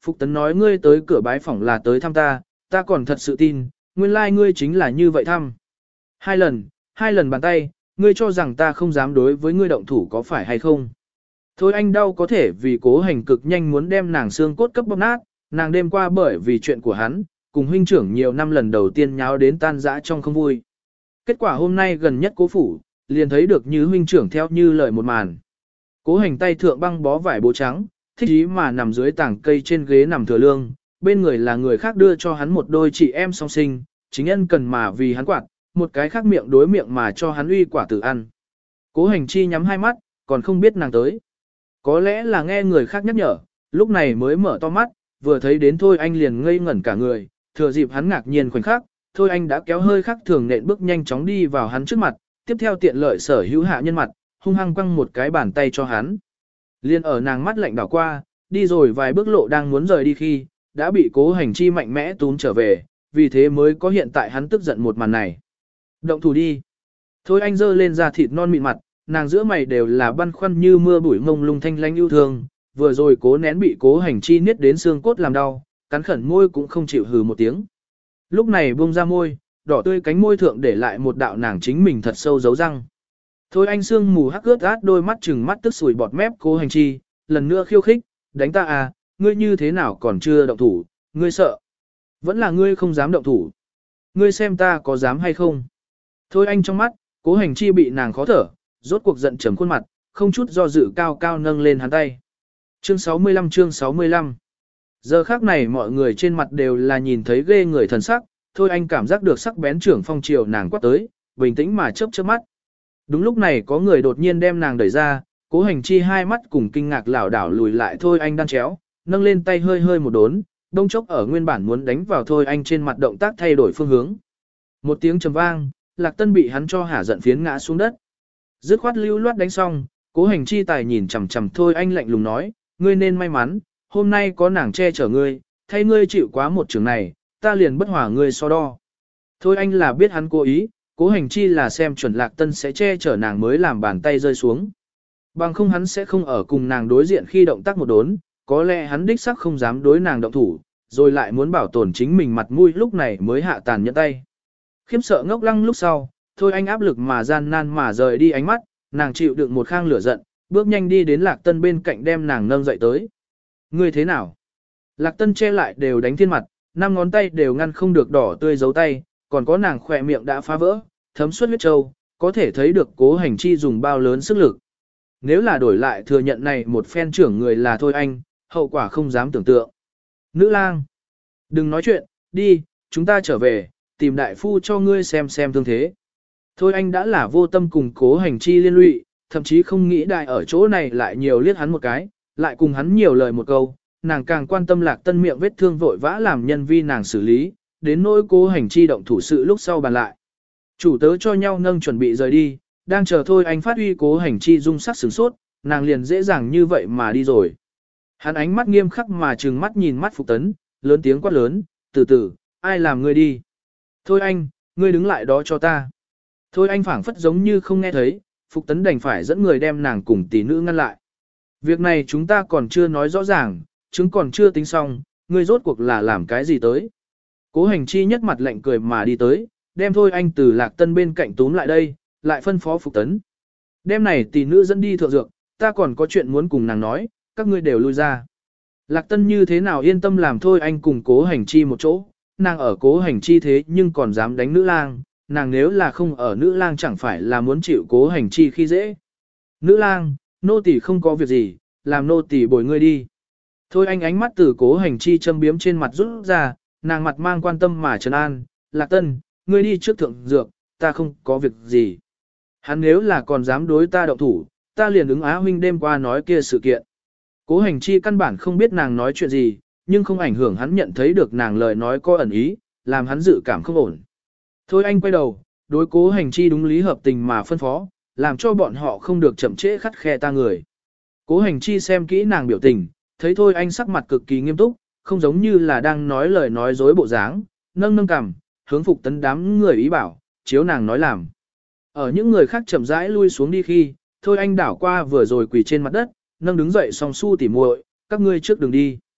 Phục Tấn nói ngươi tới cửa bái phỏng là tới thăm ta, ta còn thật sự tin, nguyên lai like ngươi chính là như vậy thăm. Hai lần, hai lần bàn tay, ngươi cho rằng ta không dám đối với ngươi động thủ có phải hay không. Thôi anh đau có thể vì cố hành cực nhanh muốn đem nàng xương cốt cấp bóp nát, nàng đêm qua bởi vì chuyện của hắn, cùng huynh trưởng nhiều năm lần đầu tiên nháo đến tan rã trong không vui. Kết quả hôm nay gần nhất cố phủ, liền thấy được như huynh trưởng theo như lời một màn. Cố hành tay thượng băng bó vải bố trắng, thích ý mà nằm dưới tảng cây trên ghế nằm thừa lương, bên người là người khác đưa cho hắn một đôi chị em song sinh, chính nhân cần mà vì hắn quạt, một cái khác miệng đối miệng mà cho hắn uy quả tử ăn. Cố hành chi nhắm hai mắt, còn không biết nàng tới. Có lẽ là nghe người khác nhắc nhở, lúc này mới mở to mắt, vừa thấy đến Thôi Anh liền ngây ngẩn cả người, thừa dịp hắn ngạc nhiên khoảnh khắc, Thôi Anh đã kéo hơi khắc thường nện bước nhanh chóng đi vào hắn trước mặt, tiếp theo tiện lợi sở hữu hạ nhân mặt, hung hăng quăng một cái bàn tay cho hắn. Liên ở nàng mắt lạnh đảo qua, đi rồi vài bước lộ đang muốn rời đi khi, đã bị cố hành chi mạnh mẽ túm trở về, vì thế mới có hiện tại hắn tức giận một màn này. Động thủ đi. Thôi anh giơ lên da thịt non mịn mặt, nàng giữa mày đều là băn khoăn như mưa bụi mông lung thanh lanh yêu thương, vừa rồi cố nén bị cố hành chi niết đến xương cốt làm đau, cắn khẩn môi cũng không chịu hừ một tiếng. Lúc này buông ra môi, đỏ tươi cánh môi thượng để lại một đạo nàng chính mình thật sâu dấu răng. Thôi anh sương mù hắc ướt át đôi mắt trừng mắt tức sủi bọt mép cố hành chi, lần nữa khiêu khích, đánh ta à, ngươi như thế nào còn chưa động thủ, ngươi sợ. Vẫn là ngươi không dám động thủ. Ngươi xem ta có dám hay không. Thôi anh trong mắt, cố hành chi bị nàng khó thở, rốt cuộc giận trầm khuôn mặt, không chút do dự cao cao nâng lên hắn tay. Chương sáu mươi lăm chương sáu mươi lăm. Giờ khác này mọi người trên mặt đều là nhìn thấy ghê người thần sắc, thôi anh cảm giác được sắc bén trưởng phong chiều nàng quát tới, bình tĩnh mà chớp chớp mắt. Đúng lúc này có người đột nhiên đem nàng đẩy ra, cố hành chi hai mắt cùng kinh ngạc lảo đảo lùi lại thôi anh đang chéo, nâng lên tay hơi hơi một đốn, đông chốc ở nguyên bản muốn đánh vào thôi anh trên mặt động tác thay đổi phương hướng. Một tiếng trầm vang, Lạc Tân bị hắn cho hả giận phiến ngã xuống đất. Dứt khoát lưu loát đánh xong, cố hành chi tài nhìn chằm chằm thôi anh lạnh lùng nói, ngươi nên may mắn, hôm nay có nàng che chở ngươi, thay ngươi chịu quá một trường này, ta liền bất hòa ngươi so đo. Thôi anh là biết hắn cố ý, cố hành chi là xem chuẩn Lạc Tân sẽ che chở nàng mới làm bàn tay rơi xuống. Bằng không hắn sẽ không ở cùng nàng đối diện khi động tác một đốn, có lẽ hắn đích sắc không dám đối nàng động thủ, rồi lại muốn bảo tồn chính mình mặt mũi lúc này mới hạ tàn nhẫn tay. Khiếp sợ ngốc lăng lúc sau, thôi anh áp lực mà gian nan mà rời đi ánh mắt, nàng chịu đựng một khang lửa giận, bước nhanh đi đến Lạc Tân bên cạnh đem nàng nâng dậy tới. Ngươi thế nào? Lạc Tân che lại đều đánh thiên mặt, năm ngón tay đều ngăn không được đỏ tươi dấu tay, còn có nàng khỏe miệng đã phá vỡ, thấm suốt huyết trâu, có thể thấy được cố hành chi dùng bao lớn sức lực. Nếu là đổi lại thừa nhận này một phen trưởng người là thôi anh, hậu quả không dám tưởng tượng. Nữ lang, đừng nói chuyện, đi, chúng ta trở về, tìm đại phu cho ngươi xem xem thương thế. Thôi anh đã là vô tâm cùng cố hành chi liên lụy, thậm chí không nghĩ đại ở chỗ này lại nhiều liếc hắn một cái, lại cùng hắn nhiều lời một câu, nàng càng quan tâm Lạc Tân miệng vết thương vội vã làm nhân vi nàng xử lý, đến nỗi cố hành chi động thủ sự lúc sau bàn lại. Chủ tớ cho nhau nâng chuẩn bị rời đi, đang chờ thôi anh phát huy cố hành chi dung sắc sửng sốt, nàng liền dễ dàng như vậy mà đi rồi. Hắn ánh mắt nghiêm khắc mà trừng mắt nhìn mắt Phục Tấn, lớn tiếng quát lớn, từ từ, ai làm ngươi đi? Thôi anh, ngươi đứng lại đó cho ta. Thôi anh phảng phất giống như không nghe thấy, Phục Tấn đành phải dẫn người đem nàng cùng tỷ nữ ngăn lại. Việc này chúng ta còn chưa nói rõ ràng, chứng còn chưa tính xong, ngươi rốt cuộc là làm cái gì tới? Cố hành chi nhất mặt lạnh cười mà đi tới, đem thôi anh từ Lạc Tân bên cạnh túm lại đây, lại phân phó Phục Tấn. Đem này tỷ nữ dẫn đi thượng dược, ta còn có chuyện muốn cùng nàng nói, các ngươi đều lui ra. Lạc Tân như thế nào yên tâm làm thôi anh cùng cố hành chi một chỗ, nàng ở cố hành chi thế nhưng còn dám đánh nữ lang, nàng nếu là không ở nữ lang chẳng phải là muốn chịu cố hành chi khi dễ. Nữ lang, nô tỳ không có việc gì, làm nô tỳ bồi ngươi đi. Thôi anh ánh mắt từ cố hành chi châm biếm trên mặt rút ra, nàng mặt mang quan tâm mà trấn an, Lạc Tân, ngươi đi trước thượng dược, ta không có việc gì. Hắn nếu là còn dám đối ta động thủ, ta liền ứng Á huynh đêm qua nói kia sự kiện. Cố hành chi căn bản không biết nàng nói chuyện gì, nhưng không ảnh hưởng hắn nhận thấy được nàng lời nói có ẩn ý, làm hắn dự cảm không ổn. Thôi anh quay đầu, đối cố hành chi đúng lý hợp tình mà phân phó, làm cho bọn họ không được chậm trễ khắt khe ta người. Cố hành chi xem kỹ nàng biểu tình, thấy thôi anh sắc mặt cực kỳ nghiêm túc, không giống như là đang nói lời nói dối bộ dáng, nâng nâng cằm, hướng Phục Tấn đám người ý bảo, chiếu nàng nói làm. Ở những người khác chậm rãi lui xuống đi khi, thôi anh đảo qua vừa rồi quỳ trên mặt đất, nâng đứng dậy song su tỉ muội, các ngươi trước đừng đi.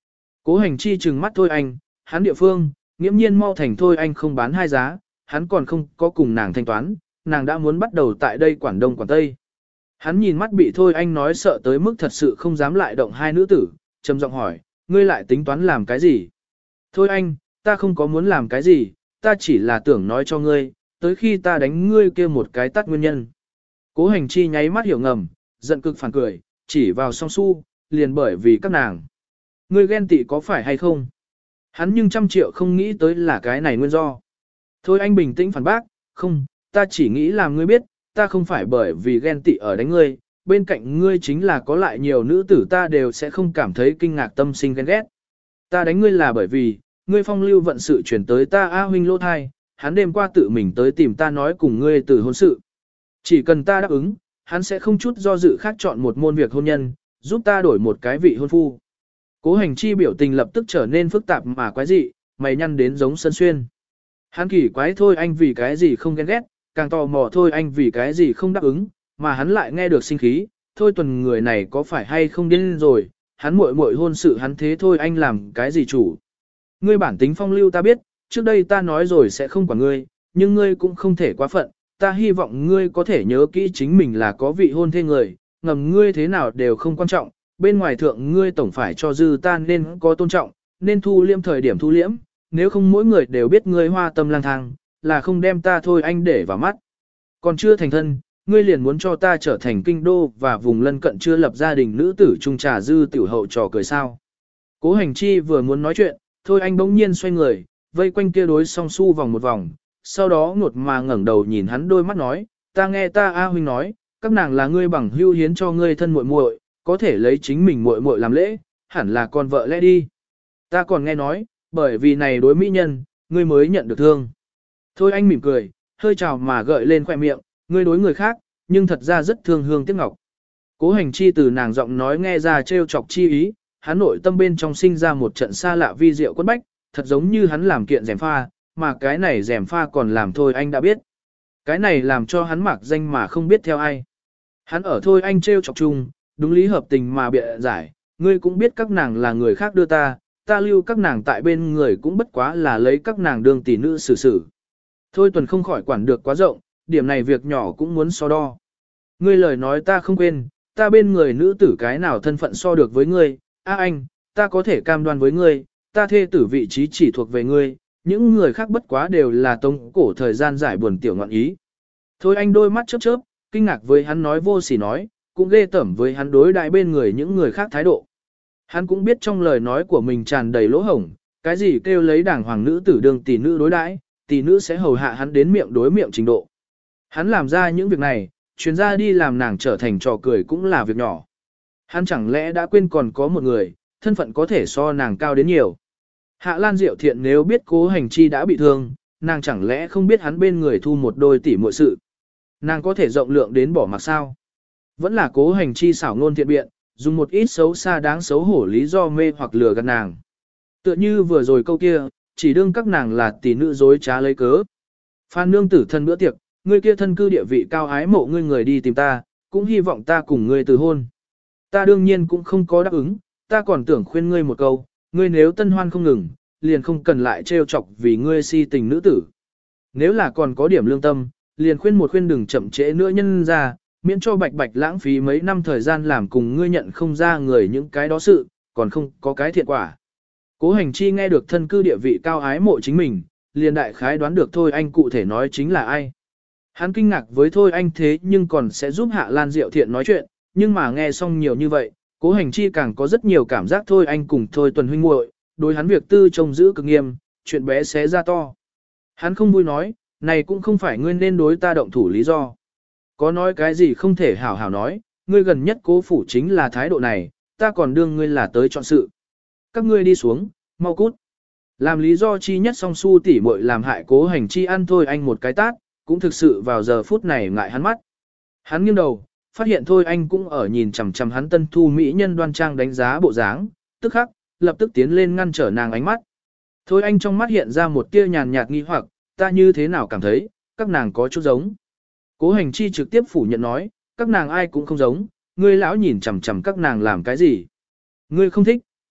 Cố hành chi trừng mắt Thôi Anh, hắn địa phương, nghiễm nhiên mau thành Thôi Anh không bán hai giá, hắn còn không có cùng nàng thanh toán, nàng đã muốn bắt đầu tại đây quản đông quản tây. Hắn nhìn mắt bị Thôi Anh nói sợ tới mức thật sự không dám lại động hai nữ tử, trầm giọng hỏi, ngươi lại tính toán làm cái gì? Thôi Anh, ta không có muốn làm cái gì, ta chỉ là tưởng nói cho ngươi, tới khi ta đánh ngươi kia một cái tắt nguyên nhân. Cố hành chi nháy mắt hiểu ngầm, giận cực phản cười, chỉ vào song su, liền bởi vì các nàng. Ngươi ghen tị có phải hay không? Hắn nhưng trăm triệu không nghĩ tới là cái này nguyên do. Thôi anh bình tĩnh phản bác, không, ta chỉ nghĩ làm ngươi biết, ta không phải bởi vì ghen tị ở đánh ngươi, bên cạnh ngươi chính là có lại nhiều nữ tử ta đều sẽ không cảm thấy kinh ngạc tâm sinh ghen ghét. Ta đánh ngươi là bởi vì, ngươi phong lưu vận sự chuyển tới ta A huynh lô thai, hắn đêm qua tự mình tới tìm ta nói cùng ngươi từ hôn sự. Chỉ cần ta đáp ứng, hắn sẽ không chút do dự khác chọn một môn việc hôn nhân, giúp ta đổi một cái vị hôn phu. Cố hành chi biểu tình lập tức trở nên phức tạp mà quái dị, mày nhăn đến giống sân xuyên. Hắn kỳ quái thôi anh vì cái gì không ghen ghét, càng tò mò thôi anh vì cái gì không đáp ứng, mà hắn lại nghe được sinh khí, thôi tuần người này có phải hay không điên rồi, hắn muội muội hôn sự hắn thế thôi anh làm cái gì chủ. Ngươi bản tính phong lưu ta biết, trước đây ta nói rồi sẽ không quản ngươi, nhưng ngươi cũng không thể quá phận, ta hy vọng ngươi có thể nhớ kỹ chính mình là có vị hôn thê người, ngầm ngươi thế nào đều không quan trọng, bên ngoài thượng ngươi tổng phải cho dư ta nên có tôn trọng, nên thu liêm thời điểm thu liễm, nếu không mỗi người đều biết ngươi hoa tâm lang thang, là không đem ta thôi anh để vào mắt. Còn chưa thành thân, ngươi liền muốn cho ta trở thành kinh đô và vùng lân cận chưa lập gia đình nữ tử trung trà dư tiểu hậu trò cười sao. Cố hành chi vừa muốn nói chuyện, thôi anh bỗng nhiên xoay người, vây quanh kia đối song su vòng một vòng, sau đó ngột mà ngẩng đầu nhìn hắn đôi mắt nói, ta nghe ta A huynh nói, các nàng là ngươi bằng hưu hiến cho ngươi thân muội muội, có thể lấy chính mình muội muội làm lễ, hẳn là con vợ lẽ đi. Ta còn nghe nói, bởi vì này đối mỹ nhân, ngươi mới nhận được thương. Thôi anh mỉm cười, hơi chào mà gợi lên khoẻ miệng, ngươi đối người khác, nhưng thật ra rất thương hương tiếc ngọc. Cố hành chi từ nàng giọng nói nghe ra trêu chọc chi ý, hắn nội tâm bên trong sinh ra một trận xa lạ vi diệu quất bách, thật giống như hắn làm kiện rèm pha, mà cái này rèm pha còn làm thôi anh đã biết. Cái này làm cho hắn mặc danh mà không biết theo ai. Hắn ở thôi anh trêu chọc chung, đúng lý hợp tình mà bịa giải, ngươi cũng biết các nàng là người khác đưa ta, ta lưu các nàng tại bên người cũng bất quá là lấy các nàng đương tỷ nữ xử xử. Thôi tuần không khỏi quản được quá rộng, điểm này việc nhỏ cũng muốn so đo. Ngươi lời nói ta không quên, ta bên người nữ tử cái nào thân phận so được với ngươi, a anh, ta có thể cam đoan với ngươi, ta thê tử vị trí chỉ thuộc về ngươi, những người khác bất quá đều là tông cổ thời gian giải buồn tiểu ngọn ý. Thôi anh đôi mắt chớp chớp, kinh ngạc với hắn nói vô sỉ nói, cũng ghê tởm với hắn đối đại bên người những người khác thái độ. Hắn cũng biết trong lời nói của mình tràn đầy lỗ hổng, cái gì kêu lấy đảng hoàng nữ tử đương tỷ nữ đối đãi, tỷ nữ sẽ hầu hạ hắn đến miệng đối miệng trình độ. Hắn làm ra những việc này, chuyến ra đi làm nàng trở thành trò cười cũng là việc nhỏ. Hắn chẳng lẽ đã quên còn có một người, thân phận có thể so nàng cao đến nhiều. Hạ Lan Diệu Thiện nếu biết cố hành chi đã bị thương, nàng chẳng lẽ không biết hắn bên người thu một đôi tỷ muội sự. Nàng có thể rộng lượng đến bỏ mặc sao. Vẫn là cố hành chi xảo ngôn thiện biện, dùng một ít xấu xa đáng xấu hổ lý do mê hoặc lừa gạt nàng. Tựa như vừa rồi câu kia, chỉ đương các nàng là tỷ nữ dối trá lấy cớ. Phan nương tử thân bữa tiệc, ngươi kia thân cư địa vị cao ái mộ ngươi người đi tìm ta, cũng hy vọng ta cùng ngươi từ hôn. Ta đương nhiên cũng không có đáp ứng, ta còn tưởng khuyên ngươi một câu, ngươi nếu tân hoan không ngừng, liền không cần lại trêu chọc vì ngươi si tình nữ tử. Nếu là còn có điểm lương tâm, liền khuyên một khuyên đừng chậm trễ nữa nhân ra, miễn cho bạch bạch lãng phí mấy năm thời gian làm cùng ngươi nhận không ra người những cái đó sự, còn không có cái thiện quả. Cố hành chi nghe được thân cư địa vị cao ái mộ chính mình, liền đại khái đoán được thôi anh cụ thể nói chính là ai. Hắn kinh ngạc với thôi anh thế nhưng còn sẽ giúp Hạ Lan Diệu Thiện nói chuyện, nhưng mà nghe xong nhiều như vậy, cố hành chi càng có rất nhiều cảm giác thôi anh cùng thôi tuần huynh muội, đối hắn việc tư trông giữ cực nghiêm, chuyện bé xé ra to. Hắn không vui nói, này cũng không phải ngươi nên đối ta động thủ lý do. Có nói cái gì không thể hảo hảo nói, ngươi gần nhất cố phủ chính là thái độ này, ta còn đương ngươi là tới chọn sự. Các ngươi đi xuống, mau cút. Làm lý do chi nhất song su tỉ muội làm hại cố hành chi ăn thôi anh một cái tát, cũng thực sự vào giờ phút này ngại hắn mắt. Hắn nghiêng đầu, phát hiện thôi anh cũng ở nhìn chằm chằm hắn tân thu mỹ nhân đoan trang đánh giá bộ dáng, tức khắc, lập tức tiến lên ngăn trở nàng ánh mắt. Thôi anh trong mắt hiện ra một tia nhàn nhạt nghi hoặc, ta như thế nào cảm thấy, các nàng có chút giống. Cố hành chi trực tiếp phủ nhận nói, các nàng ai cũng không giống, ngươi lão nhìn chằm chằm các nàng làm cái gì. Ngươi không thích,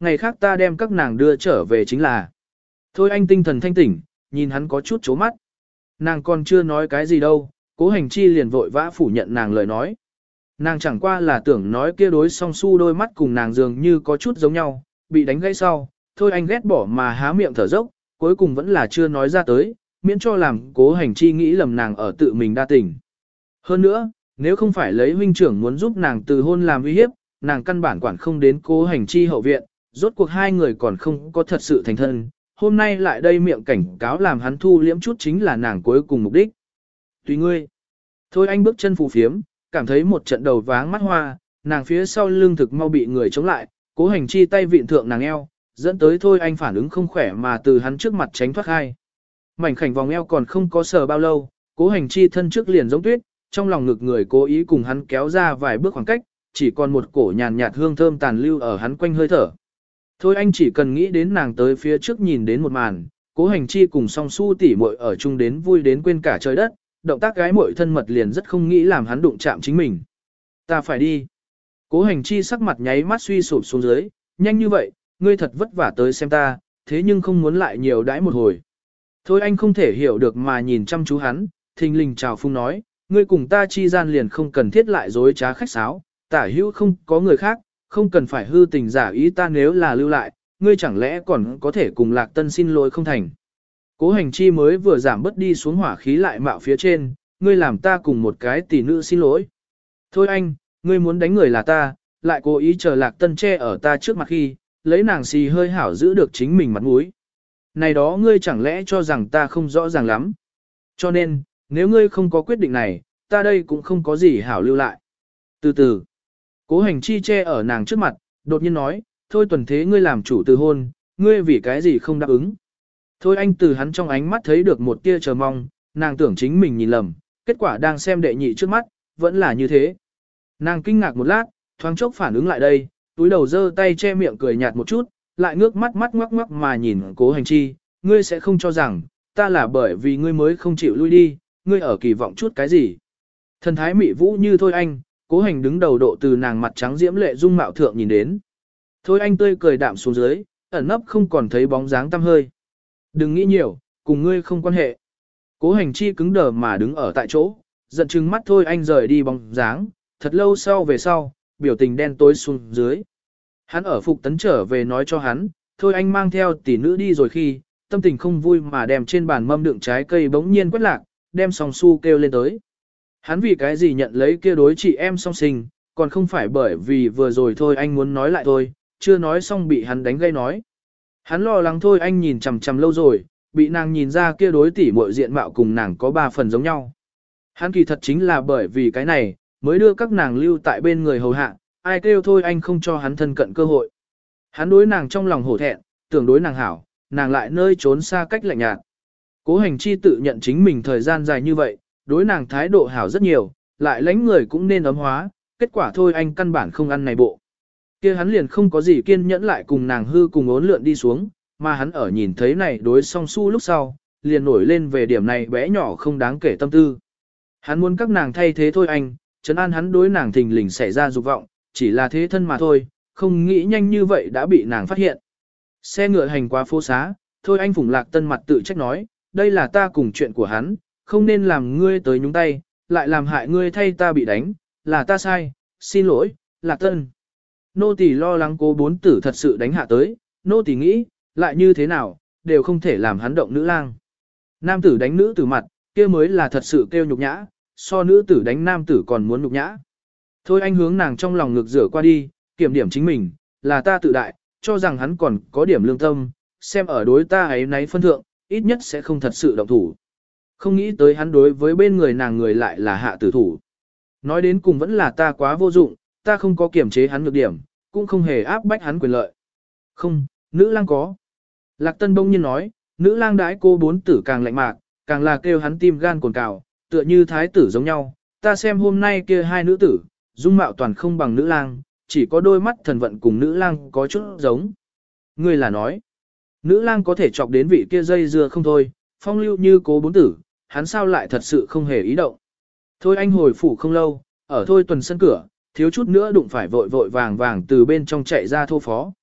ngày khác ta đem các nàng đưa trở về chính là. Thôi anh tinh thần thanh tỉnh, nhìn hắn có chút chố mắt. Nàng còn chưa nói cái gì đâu, Cố Hành Chi liền vội vã phủ nhận nàng lời nói. Nàng chẳng qua là tưởng nói kia đối song su đôi mắt cùng nàng dường như có chút giống nhau, bị đánh gãy sau, thôi anh ghét bỏ mà há miệng thở dốc, cuối cùng vẫn là chưa nói ra tới, miễn cho làm Cố Hành Chi nghĩ lầm nàng ở tự mình đa tình. Hơn nữa, nếu không phải lấy huynh trưởng muốn giúp nàng từ hôn làm uy hiếp, nàng căn bản quản không đến Cố Hành Chi hậu viện, rốt cuộc hai người còn không có thật sự thành thân, hôm nay lại đây miệng cảnh cáo làm hắn thu liễm chút chính là nàng cuối cùng mục đích. Tùy ngươi. Thôi anh bước chân phù phiếm, cảm thấy một trận đầu váng mắt hoa, nàng phía sau lưng thực mau bị người chống lại, Cố Hành Chi tay vịn thượng nàng eo, dẫn tới thôi anh phản ứng không khỏe mà từ hắn trước mặt tránh thoát hai. Mảnh khảnh vòng eo còn không có sờ bao lâu, Cố Hành Chi thân trước liền giống tuyết, trong lòng ngực người cố ý cùng hắn kéo ra vài bước khoảng cách, chỉ còn một cổ nhàn nhạt hương thơm tàn lưu ở hắn quanh hơi thở. Thôi anh chỉ cần nghĩ đến nàng tới phía trước nhìn đến một màn, Cố Hành Chi cùng song su tỉ muội ở chung đến vui đến quên cả trời đất, động tác gái muội thân mật liền rất không nghĩ làm hắn đụng chạm chính mình. Ta phải đi. Cố Hành Chi sắc mặt nháy mắt suy sụp xuống dưới, nhanh như vậy, ngươi thật vất vả tới xem ta, thế nhưng không muốn lại nhiều đãi một hồi. Thôi anh không thể hiểu được mà nhìn chăm chú hắn, thình lình chào phung nói, ngươi cùng ta chi gian liền không cần thiết lại dối trá khách sáo, tả hữu không có người khác, không cần phải hư tình giả ý ta nếu là lưu lại, ngươi chẳng lẽ còn có thể cùng Lạc Tân xin lỗi không thành. Cố Hành Chi mới vừa giảm bớt đi xuống hỏa khí lại mạo phía trên, ngươi làm ta cùng một cái tỷ nữ xin lỗi. Thôi anh, ngươi muốn đánh người là ta, lại cố ý chờ Lạc Tân che ở ta trước mặt khi, lấy nàng xì hơi hảo giữ được chính mình mặt mũi. Này đó ngươi chẳng lẽ cho rằng ta không rõ ràng lắm. Cho nên, nếu ngươi không có quyết định này, ta đây cũng không có gì hảo lưu lại. Từ từ, Cố Hành Chi che ở nàng trước mặt, đột nhiên nói, thôi tuần thế ngươi làm chủ từ hôn, ngươi vì cái gì không đáp ứng. Thôi anh từ hắn trong ánh mắt thấy được một tia chờ mong, nàng tưởng chính mình nhìn lầm, kết quả đang xem đệ nhị trước mắt, vẫn là như thế. Nàng kinh ngạc một lát, thoáng chốc phản ứng lại đây, túi đầu giơ tay che miệng cười nhạt một chút, lại ngước mắt mắt ngoắc ngoắc mà nhìn Cố Hành Chi, ngươi sẽ không cho rằng, ta là bởi vì ngươi mới không chịu lui đi, ngươi ở kỳ vọng chút cái gì. Thần thái mị vũ như thôi anh, Cố Hành đứng đầu độ từ nàng mặt trắng diễm lệ dung mạo thượng nhìn đến. Thôi anh tươi cười đạm xuống dưới, ẩn nấp không còn thấy bóng dáng tăm hơi. Đừng nghĩ nhiều, cùng ngươi không quan hệ. Cố Hành Chi cứng đờ mà đứng ở tại chỗ, giận chừng mắt thôi anh rời đi bóng dáng, thật lâu sau về sau, biểu tình đen tối xuống dưới. Hắn ở Phục Tấn trở về nói cho hắn, thôi anh mang theo tỷ nữ đi rồi khi, tâm tình không vui mà đem trên bàn mâm đựng trái cây bỗng nhiên quét lạc, đem song su kêu lên tới. Hắn vì cái gì nhận lấy kia đối chị em song sinh, còn không phải bởi vì vừa rồi thôi anh muốn nói lại thôi, chưa nói xong bị hắn đánh gây nói. Hắn lo lắng thôi anh nhìn chằm chằm lâu rồi, bị nàng nhìn ra kia đối tỷ muội diện mạo cùng nàng có ba phần giống nhau. Hắn kỳ thật chính là bởi vì cái này, mới đưa các nàng lưu tại bên người hầu hạ, ai kêu thôi anh không cho hắn thân cận cơ hội. Hắn đối nàng trong lòng hổ thẹn, tưởng đối nàng hảo, nàng lại nơi trốn xa cách lạnh nhạt. Cố Hành Chi tự nhận chính mình thời gian dài như vậy, đối nàng thái độ hảo rất nhiều, lại lãnh người cũng nên ấm hóa, kết quả thôi anh căn bản không ăn này bộ. Kia hắn liền không có gì kiên nhẫn lại cùng nàng hư cùng ốn lượn đi xuống, mà hắn ở nhìn thấy này đối song su lúc sau, liền nổi lên về điểm này bé nhỏ không đáng kể tâm tư. Hắn muốn các nàng thay thế thôi anh, trấn an hắn đối nàng thình lình xảy ra dục vọng, chỉ là thế thân mà thôi, không nghĩ nhanh như vậy đã bị nàng phát hiện. Xe ngựa hành qua phố xá, thôi anh Phùng Lạc Tân mặt tự trách nói, đây là ta cùng chuyện của hắn, không nên làm ngươi tới nhúng tay, lại làm hại ngươi thay ta bị đánh, là ta sai, xin lỗi, Lạc Tân. Nô tỳ lo lắng Cố bốn tử thật sự đánh hạ tới, nô tỳ nghĩ, lại như thế nào, đều không thể làm hắn động nữ lang. Nam tử đánh nữ tử mặt, kia mới là thật sự kêu nhục nhã, so nữ tử đánh nam tử còn muốn nhục nhã. Thôi anh hướng nàng trong lòng ngực rửa qua đi, kiểm điểm chính mình, là ta tự đại, cho rằng hắn còn có điểm lương tâm, xem ở đối ta ấy nấy phân thượng, ít nhất sẽ không thật sự động thủ. Không nghĩ tới hắn đối với bên người nàng người lại là hạ tử thủ. Nói đến cùng vẫn là ta quá vô dụng, ta không có kiểm chế hắn nhược điểm, cũng không hề áp bách hắn quyền lợi. Không, nữ lang có. Lạc Tân bỗng nhiên nói, nữ lang đãi cô bốn tử càng lạnh mạc, càng là kêu hắn tim gan cồn cào, tựa như thái tử giống nhau. Ta xem hôm nay kia hai nữ tử, dung mạo toàn không bằng nữ lang, chỉ có đôi mắt thần vận cùng nữ lang có chút giống. Ngươi là nói, nữ lang có thể chọc đến vị kia dây dưa không thôi, phong lưu như Cố bốn tử, hắn sao lại thật sự không hề ý động. Thôi anh hồi phủ không lâu, ở thôi tuần sân cửa, thiếu chút nữa đụng phải vội vội vàng vàng từ bên trong chạy ra thô phó.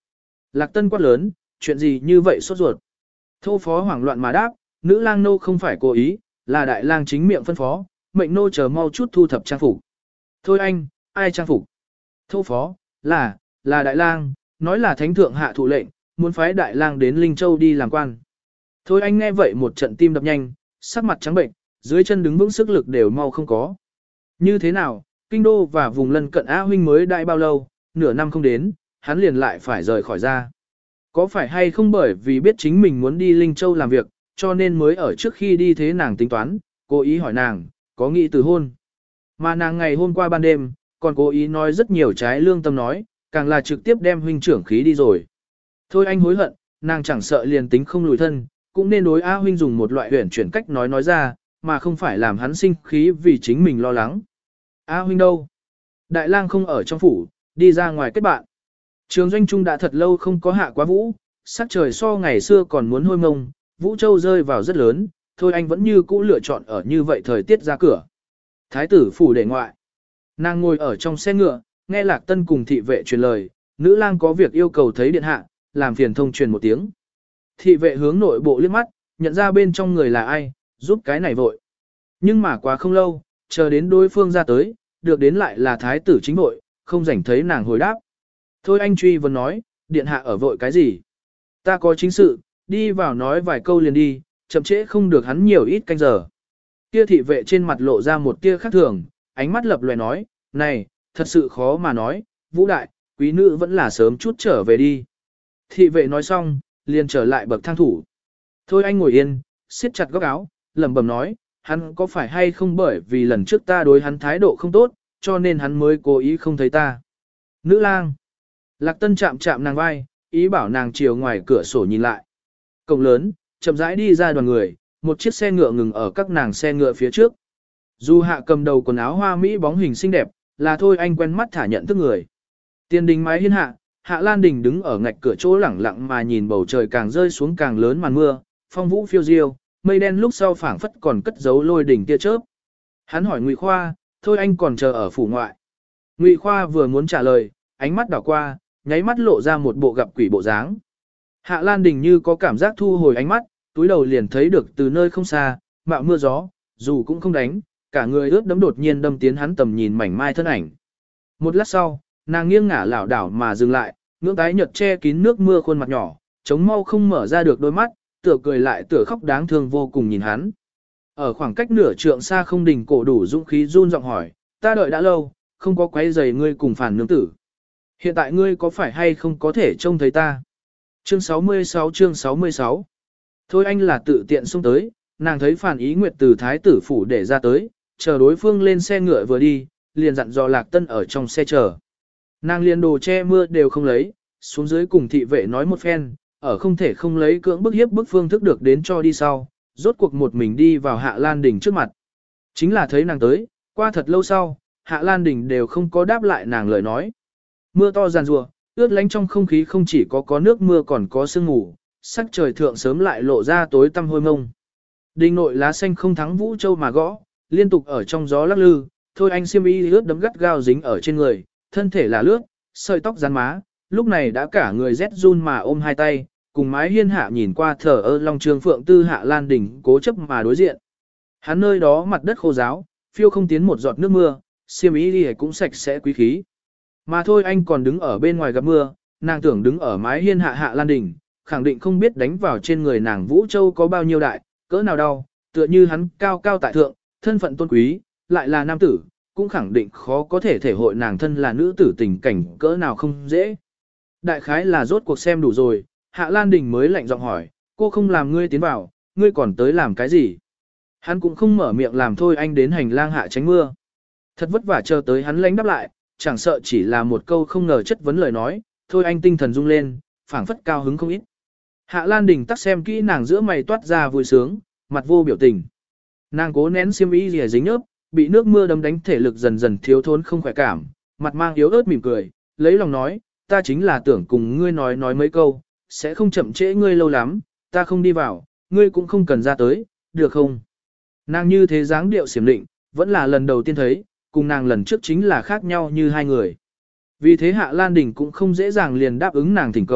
Lạc Tân quát lớn, chuyện gì như vậy sốt ruột. Thô phó hoảng loạn mà đáp, nữ lang nô không phải cố ý, là đại lang chính miệng phân phó, mệnh nô chờ mau chút thu thập trang phục. Thôi anh, ai trang phục? Thô phó, là, là đại lang, nói là thánh thượng hạ thủ lệnh, muốn phái đại lang đến Linh Châu đi làm quan. Thôi anh nghe vậy một trận tim đập nhanh, sắc mặt trắng bệnh, dưới chân đứng vững sức lực đều mau không có. Như thế nào, kinh đô và vùng lân cận Á huynh mới đại bao lâu, nửa năm không đến, hắn liền lại phải rời khỏi ra. Có phải hay không bởi vì biết chính mình muốn đi Linh Châu làm việc, cho nên mới ở trước khi đi thế nàng tính toán, cố ý hỏi nàng, có nghĩ từ hôn. Mà nàng ngày hôm qua ban đêm, còn cố ý nói rất nhiều trái lương tâm nói, càng là trực tiếp đem huynh trưởng khí đi rồi. Thôi anh hối hận, nàng chẳng sợ liền tính không lùi thân, cũng nên đối A huynh dùng một loại huyền chuyển cách nói nói ra, mà không phải làm hắn sinh khí vì chính mình lo lắng. A huynh đâu? Đại lang không ở trong phủ, đi ra ngoài kết bạn. Trường doanh trung đã thật lâu không có hạ quá vũ, sắc trời so ngày xưa còn muốn hôi mông, Vũ Châu rơi vào rất lớn, thôi anh vẫn như cũ lựa chọn ở như vậy thời tiết ra cửa. Thái tử phủ để ngoại. Nàng ngồi ở trong xe ngựa, nghe Lạc Tân cùng thị vệ truyền lời, nữ lang có việc yêu cầu thấy điện hạ, làm phiền thông truyền một tiếng. Thị vệ hướng nội bộ liếc mắt, nhận ra bên trong người là ai, giúp cái này vội. Nhưng mà quá không lâu, chờ đến đối phương ra tới, được đến lại là thái tử chính vội, không rảnh thấy nàng hồi đáp. Thôi anh truy vấn nói, điện hạ ở vội cái gì? Ta có chính sự, đi vào nói vài câu liền đi, chậm trễ không được hắn nhiều ít canh giờ. Kia thị vệ trên mặt lộ ra một tia khác thường, ánh mắt lập lòe nói, này, thật sự khó mà nói, vũ đại, quý nữ vẫn là sớm chút trở về đi. Thị vệ nói xong, liền trở lại bậc thang thủ. Thôi anh ngồi yên, siết chặt góc áo, lẩm bẩm nói, hắn có phải hay không bởi vì lần trước ta đối hắn thái độ không tốt, cho nên hắn mới cố ý không thấy ta. Nữ lang. Lạc Tân chạm chạm nàng vai, ý bảo nàng chiều ngoài cửa sổ nhìn lại. Cổng lớn, chậm rãi đi ra đoàn người, một chiếc xe ngựa ngừng ở các nàng xe ngựa phía trước. Dù hạ cầm đầu quần áo hoa mỹ bóng hình xinh đẹp, là thôi anh quen mắt thả nhận thức người. Tiên đình mái hiên hạ, Hạ Lan Đình đứng ở ngạch cửa chỗ lẳng lặng mà nhìn bầu trời càng rơi xuống càng lớn màn mưa, phong vũ phiêu diêu, mây đen lúc sau phảng phất còn cất giấu lôi đỉnh tia chớp. Hắn hỏi Ngụy Khoa, thôi anh còn chờ ở phủ ngoại. Ngụy Khoa vừa muốn trả lời, ánh mắt đảo qua, nháy mắt lộ ra một bộ gặp quỷ bộ dáng. Hạ Lan Đình như có cảm giác thu hồi ánh mắt, túi đầu liền thấy được từ nơi không xa, mạo mưa gió, dù cũng không đánh, cả người ướt đẫm đột nhiên đâm tiến hắn tầm nhìn mảnh mai thân ảnh. Một lát sau, nàng nghiêng ngả lảo đảo mà dừng lại, ngưỡng tái nhợt che kín nước mưa khuôn mặt nhỏ, chống mau không mở ra được đôi mắt, tựa cười lại tựa khóc đáng thương vô cùng nhìn hắn. Ở khoảng cách nửa trượng xa không đình cổ đủ dũng khí run giọng hỏi, ta đợi đã lâu, không có quấy giày ngươi cùng phản nương tử. Hiện tại ngươi có phải hay không có thể trông thấy ta? Chương sáu mươi sáu chương sáu mươi sáu. Thôi anh là tự tiện xông tới, nàng thấy phản ý nguyệt từ thái tử phủ để ra tới, chờ đối phương lên xe ngựa vừa đi, liền dặn dò Lạc Tân ở trong xe chờ. Nàng liền đồ che mưa đều không lấy, xuống dưới cùng thị vệ nói một phen, ở không thể không lấy cưỡng bức hiếp bức phương thức được đến cho đi sau, rốt cuộc một mình đi vào Hạ Lan Đình trước mặt. Chính là thấy nàng tới, qua thật lâu sau, Hạ Lan Đình đều không có đáp lại nàng lời nói. Mưa to giàn rùa, ướt lánh trong không khí không chỉ có có nước mưa còn có sương mù, sắc trời thượng sớm lại lộ ra tối tăm hôi mông. Đình nội lá xanh không thắng Vũ Châu mà gõ, liên tục ở trong gió lắc lư, thôi anh xiêm y ướt đấm gắt gao dính ở trên người, thân thể là lướt, sợi tóc rắn má, lúc này đã cả người rét run mà ôm hai tay, cùng mái hiên hạ nhìn qua thở ơ Long Trường Phượng Tư Hạ Lan Đình cố chấp mà đối diện. Hắn nơi đó mặt đất khô ráo, phiêu không tiến một giọt nước mưa, xiêm y đi cũng sạch sẽ quý khí. Mà thôi anh còn đứng ở bên ngoài gặp mưa, nàng tưởng đứng ở mái hiên hạ Hạ Lan Đình, khẳng định không biết đánh vào trên người nàng Vũ Châu có bao nhiêu đại, cỡ nào đau, tựa như hắn cao cao tại thượng, thân phận tôn quý, lại là nam tử, cũng khẳng định khó có thể thể hội nàng thân là nữ tử tình cảnh cỡ nào không dễ. Đại khái là rốt cuộc xem đủ rồi, Hạ Lan Đình mới lạnh giọng hỏi, cô không làm ngươi tiến vào, ngươi còn tới làm cái gì? Hắn cũng không mở miệng làm thôi anh đến hành lang hạ tránh mưa. Thật vất vả chờ tới hắn lánh đáp lại, chẳng sợ chỉ là một câu không ngờ chất vấn lời nói, thôi anh tinh thần rung lên, phảng phất cao hứng không ít. Hạ Lan Đình tắt xem kỹ nàng giữa mày toát ra vui sướng, mặt vô biểu tình. Nàng cố nén xiêm y rìa dính nhớp, bị nước mưa đấm đánh thể lực dần dần thiếu thốn không khỏe cảm, mặt mang yếu ớt mỉm cười, lấy lòng nói, ta chính là tưởng cùng ngươi nói nói mấy câu, sẽ không chậm trễ ngươi lâu lắm, ta không đi vào, ngươi cũng không cần ra tới, được không? Nàng như thế dáng điệu xiểm định, vẫn là lần đầu tiên thấy, cùng nàng lần trước chính là khác nhau như hai người. Vì thế Hạ Lan Đình cũng không dễ dàng liền đáp ứng nàng thỉnh cầu,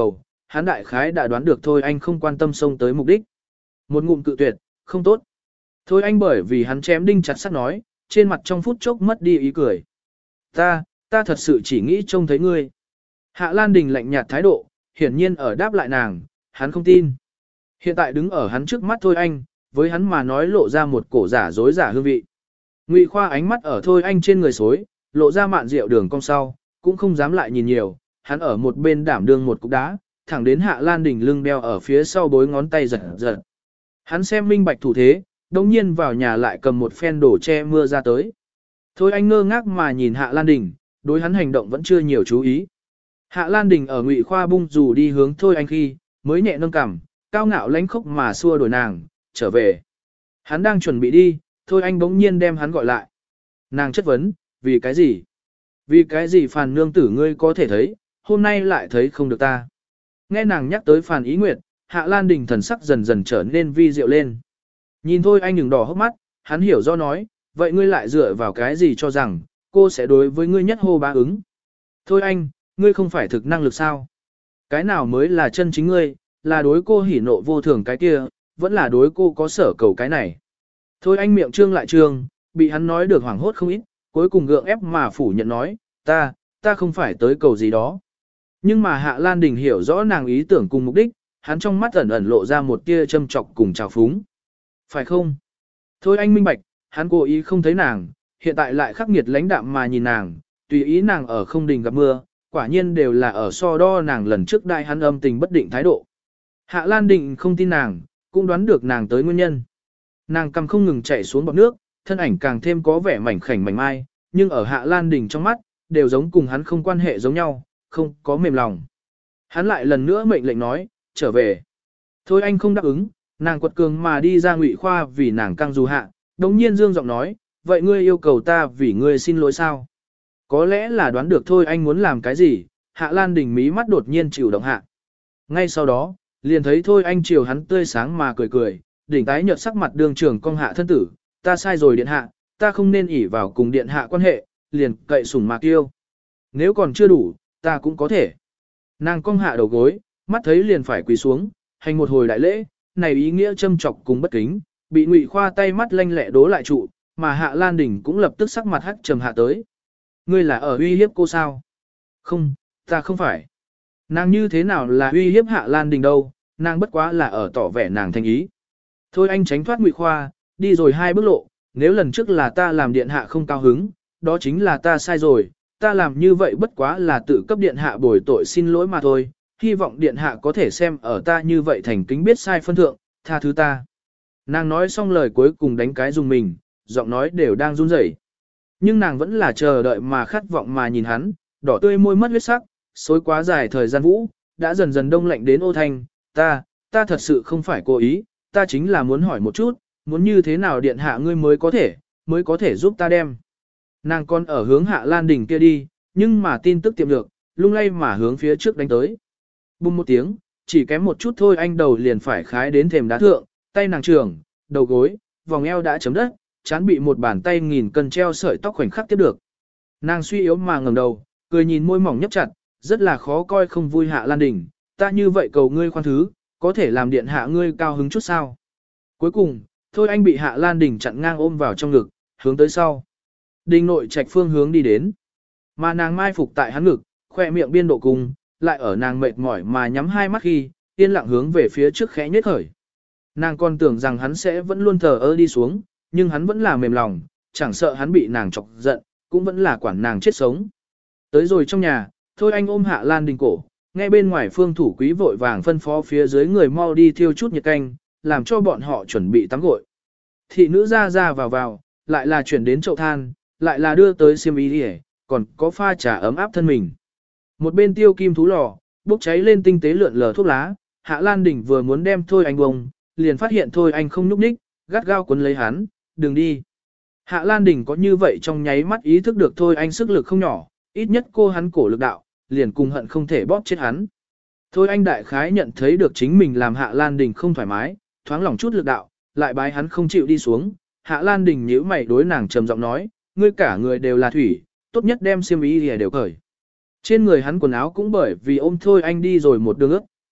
hắn đại khái đã đoán được Thôi Anh không quan tâm xông tới mục đích. Một ngụm cự tuyệt, không tốt. Thôi Anh bởi vì hắn chém đinh chặt sắt nói, trên mặt trong phút chốc mất đi ý cười. Ta, ta thật sự chỉ nghĩ trông thấy ngươi. Hạ Lan Đình lạnh nhạt thái độ, hiển nhiên ở đáp lại nàng, hắn không tin. Hiện tại đứng ở hắn trước mắt Thôi Anh, với hắn mà nói lộ ra một cổ giả dối giả hương vị. Ngụy Khoa ánh mắt ở Thôi Anh trên người xối, lộ ra mạn rượu đường cong sau, cũng không dám lại nhìn nhiều, hắn ở một bên đảm đương một cục đá, thẳng đến Hạ Lan Đình lưng đeo ở phía sau bối ngón tay giật giật. Hắn xem minh bạch thủ thế, đồng nhiên vào nhà lại cầm một phen đổ che mưa ra tới. Thôi Anh ngơ ngác mà nhìn Hạ Lan Đình, đối hắn hành động vẫn chưa nhiều chú ý. Hạ Lan Đình ở Ngụy Khoa bung dù đi hướng Thôi Anh khi, mới nhẹ nâng cằm, cao ngạo lãnh khốc mà xua đuổi nàng, trở về. Hắn đang chuẩn bị đi, Thôi Anh bỗng nhiên đem hắn gọi lại. Nàng chất vấn, vì cái gì? Vì cái gì Phàn nương tử ngươi có thể thấy, hôm nay lại thấy không được ta. Nghe nàng nhắc tới Phàn Ý Nguyệt, Hạ Lan Đình thần sắc dần dần trở nên vi diệu lên. Nhìn Thôi Anh nhừng đỏ hốc mắt, hắn hiểu do nói, vậy ngươi lại dựa vào cái gì cho rằng, cô sẽ đối với ngươi nhất hô bá ứng. Thôi Anh, ngươi không phải thực năng lực sao? Cái nào mới là chân chính ngươi, là đối cô hỉ nộ vô thường cái kia, vẫn là đối cô có sở cầu cái này. Thôi Anh miệng trương lại trương, bị hắn nói được hoảng hốt không ít, cuối cùng gượng ép mà phủ nhận nói, ta, ta không phải tới cầu gì đó. Nhưng mà Hạ Lan Đình hiểu rõ nàng ý tưởng cùng mục đích, hắn trong mắt ẩn ẩn lộ ra một tia châm chọc cùng trào phúng. Phải không? Thôi Anh minh bạch, hắn cố ý không thấy nàng, hiện tại lại khắc nghiệt lãnh đạm mà nhìn nàng, tùy ý nàng ở không đình gặp mưa, quả nhiên đều là ở so đo nàng lần trước đại hắn âm tình bất định thái độ. Hạ Lan Đình không tin nàng, cũng đoán được nàng tới nguyên nhân. Nàng cầm không ngừng chạy xuống bọt nước, thân ảnh càng thêm có vẻ mảnh khảnh mảnh mai, nhưng ở Hạ Lan Đình trong mắt, đều giống cùng hắn không quan hệ giống nhau, không có mềm lòng. Hắn lại lần nữa mệnh lệnh nói, trở về. Thôi Anh không đáp ứng, nàng quật cường mà đi ra Ngụy Khoa vì nàng căng dù hạ, đống nhiên dương giọng nói, vậy ngươi yêu cầu ta vì ngươi xin lỗi sao? Có lẽ là đoán được Thôi Anh muốn làm cái gì, Hạ Lan Đình mí mắt đột nhiên chịu động hạ. Ngay sau đó, liền thấy Thôi Anh chiều hắn tươi sáng mà cười cười, đỉnh tái nhợt sắc mặt đường trưởng cong hạ thân tử, ta sai rồi điện hạ, ta không nên ỷ vào cùng điện hạ quan hệ, liền cậy sủng mạc yêu. Nếu còn chưa đủ, ta cũng có thể. Nàng cong hạ đầu gối, mắt thấy liền phải quỳ xuống, hành một hồi đại lễ, này ý nghĩa châm chọc cùng bất kính, bị Ngụy Khoa tay mắt lanh lẹ đố lại trụ, mà Hạ Lan Đình cũng lập tức sắc mặt hắc trầm hạ tới. Ngươi là ở uy hiếp cô sao? Không, ta không phải. Nàng như thế nào là uy hiếp Hạ Lan Đình đâu, nàng bất quá là ở tỏ vẻ nàng thành ý. Thôi anh tránh thoát Ngụy Khoa, đi rồi hai bước lộ, nếu lần trước là ta làm điện hạ không cao hứng, đó chính là ta sai rồi, ta làm như vậy bất quá là tự cấp điện hạ bồi tội xin lỗi mà thôi, hy vọng điện hạ có thể xem ở ta như vậy thành kính biết sai phân thượng, tha thứ ta. Nàng nói xong lời cuối cùng đánh cái dùng mình, giọng nói đều đang run rẩy. Nhưng nàng vẫn là chờ đợi mà khát vọng mà nhìn hắn, đỏ tươi môi mất huyết sắc, xối quá dài thời gian vũ, đã dần dần đông lạnh đến ô thanh, ta, ta thật sự không phải cố ý, ta chính là muốn hỏi một chút, muốn như thế nào điện hạ ngươi mới có thể, mới có thể giúp ta đem. Nàng còn ở hướng Hạ Lan Đình kia đi, nhưng mà tin tức tiệm được, lung lay mà hướng phía trước đánh tới. Bùng một tiếng, chỉ kém một chút thôi anh đầu liền phải khái đến thềm đá thượng, tay nàng trường, đầu gối, vòng eo đã chấm đất, chán bị một bàn tay nghìn cân treo sợi tóc khoảnh khắc tiếp được. Nàng suy yếu mà ngẩng đầu, cười nhìn môi mỏng nhấp chặt, rất là khó coi không vui Hạ Lan Đình, ta như vậy cầu ngươi khoan thứ, có thể làm điện hạ ngươi cao hứng chút sao. Cuối cùng, thôi anh bị Hạ Lan Đình chặn ngang ôm vào trong ngực, hướng tới sau. Đình nội trạch phương hướng đi đến. Mà nàng mai phục tại hắn ngực, khoe miệng biên độ cùng, lại ở nàng mệt mỏi mà nhắm hai mắt khi, yên lặng hướng về phía trước khẽ nhếch khởi. Nàng còn tưởng rằng hắn sẽ vẫn luôn thờ ơ đi xuống, nhưng hắn vẫn là mềm lòng, chẳng sợ hắn bị nàng chọc giận, cũng vẫn là quản nàng chết sống. Tới rồi trong nhà, thôi anh ôm Hạ Lan Đình cổ, nghe bên ngoài phương thủ quý vội vàng phân phó phía dưới người mau đi thiêu chút nhiệt canh, làm cho bọn họ chuẩn bị tắm gội. Thị nữ ra ra vào vào, lại là chuyển đến chậu than, lại là đưa tới xiêm y đi, còn có pha trà ấm áp thân mình. Một bên tiêu kim thú lò, bốc cháy lên tinh tế lượn lờ thuốc lá, Hạ Lan Đình vừa muốn đem thôi anh bông, liền phát hiện thôi anh không nhúc nhích, gắt gao cuốn lấy hắn, đừng đi. Hạ Lan Đình có như vậy trong nháy mắt ý thức được thôi anh sức lực không nhỏ, ít nhất cô hắn cổ lực đạo, liền cùng hận không thể bóp chết hắn. Thôi anh đại khái nhận thấy được chính mình làm Hạ Lan Đình không thoải mái, thoáng lỏng chút lực đạo, lại bái hắn không chịu đi xuống. Hạ Lan Đình nhíu mày đối nàng trầm giọng nói, ngươi cả người đều là thủy, tốt nhất đem xiêm y đều cởi. Trên người hắn quần áo cũng bởi vì ôm thôi anh đi rồi một đường ước,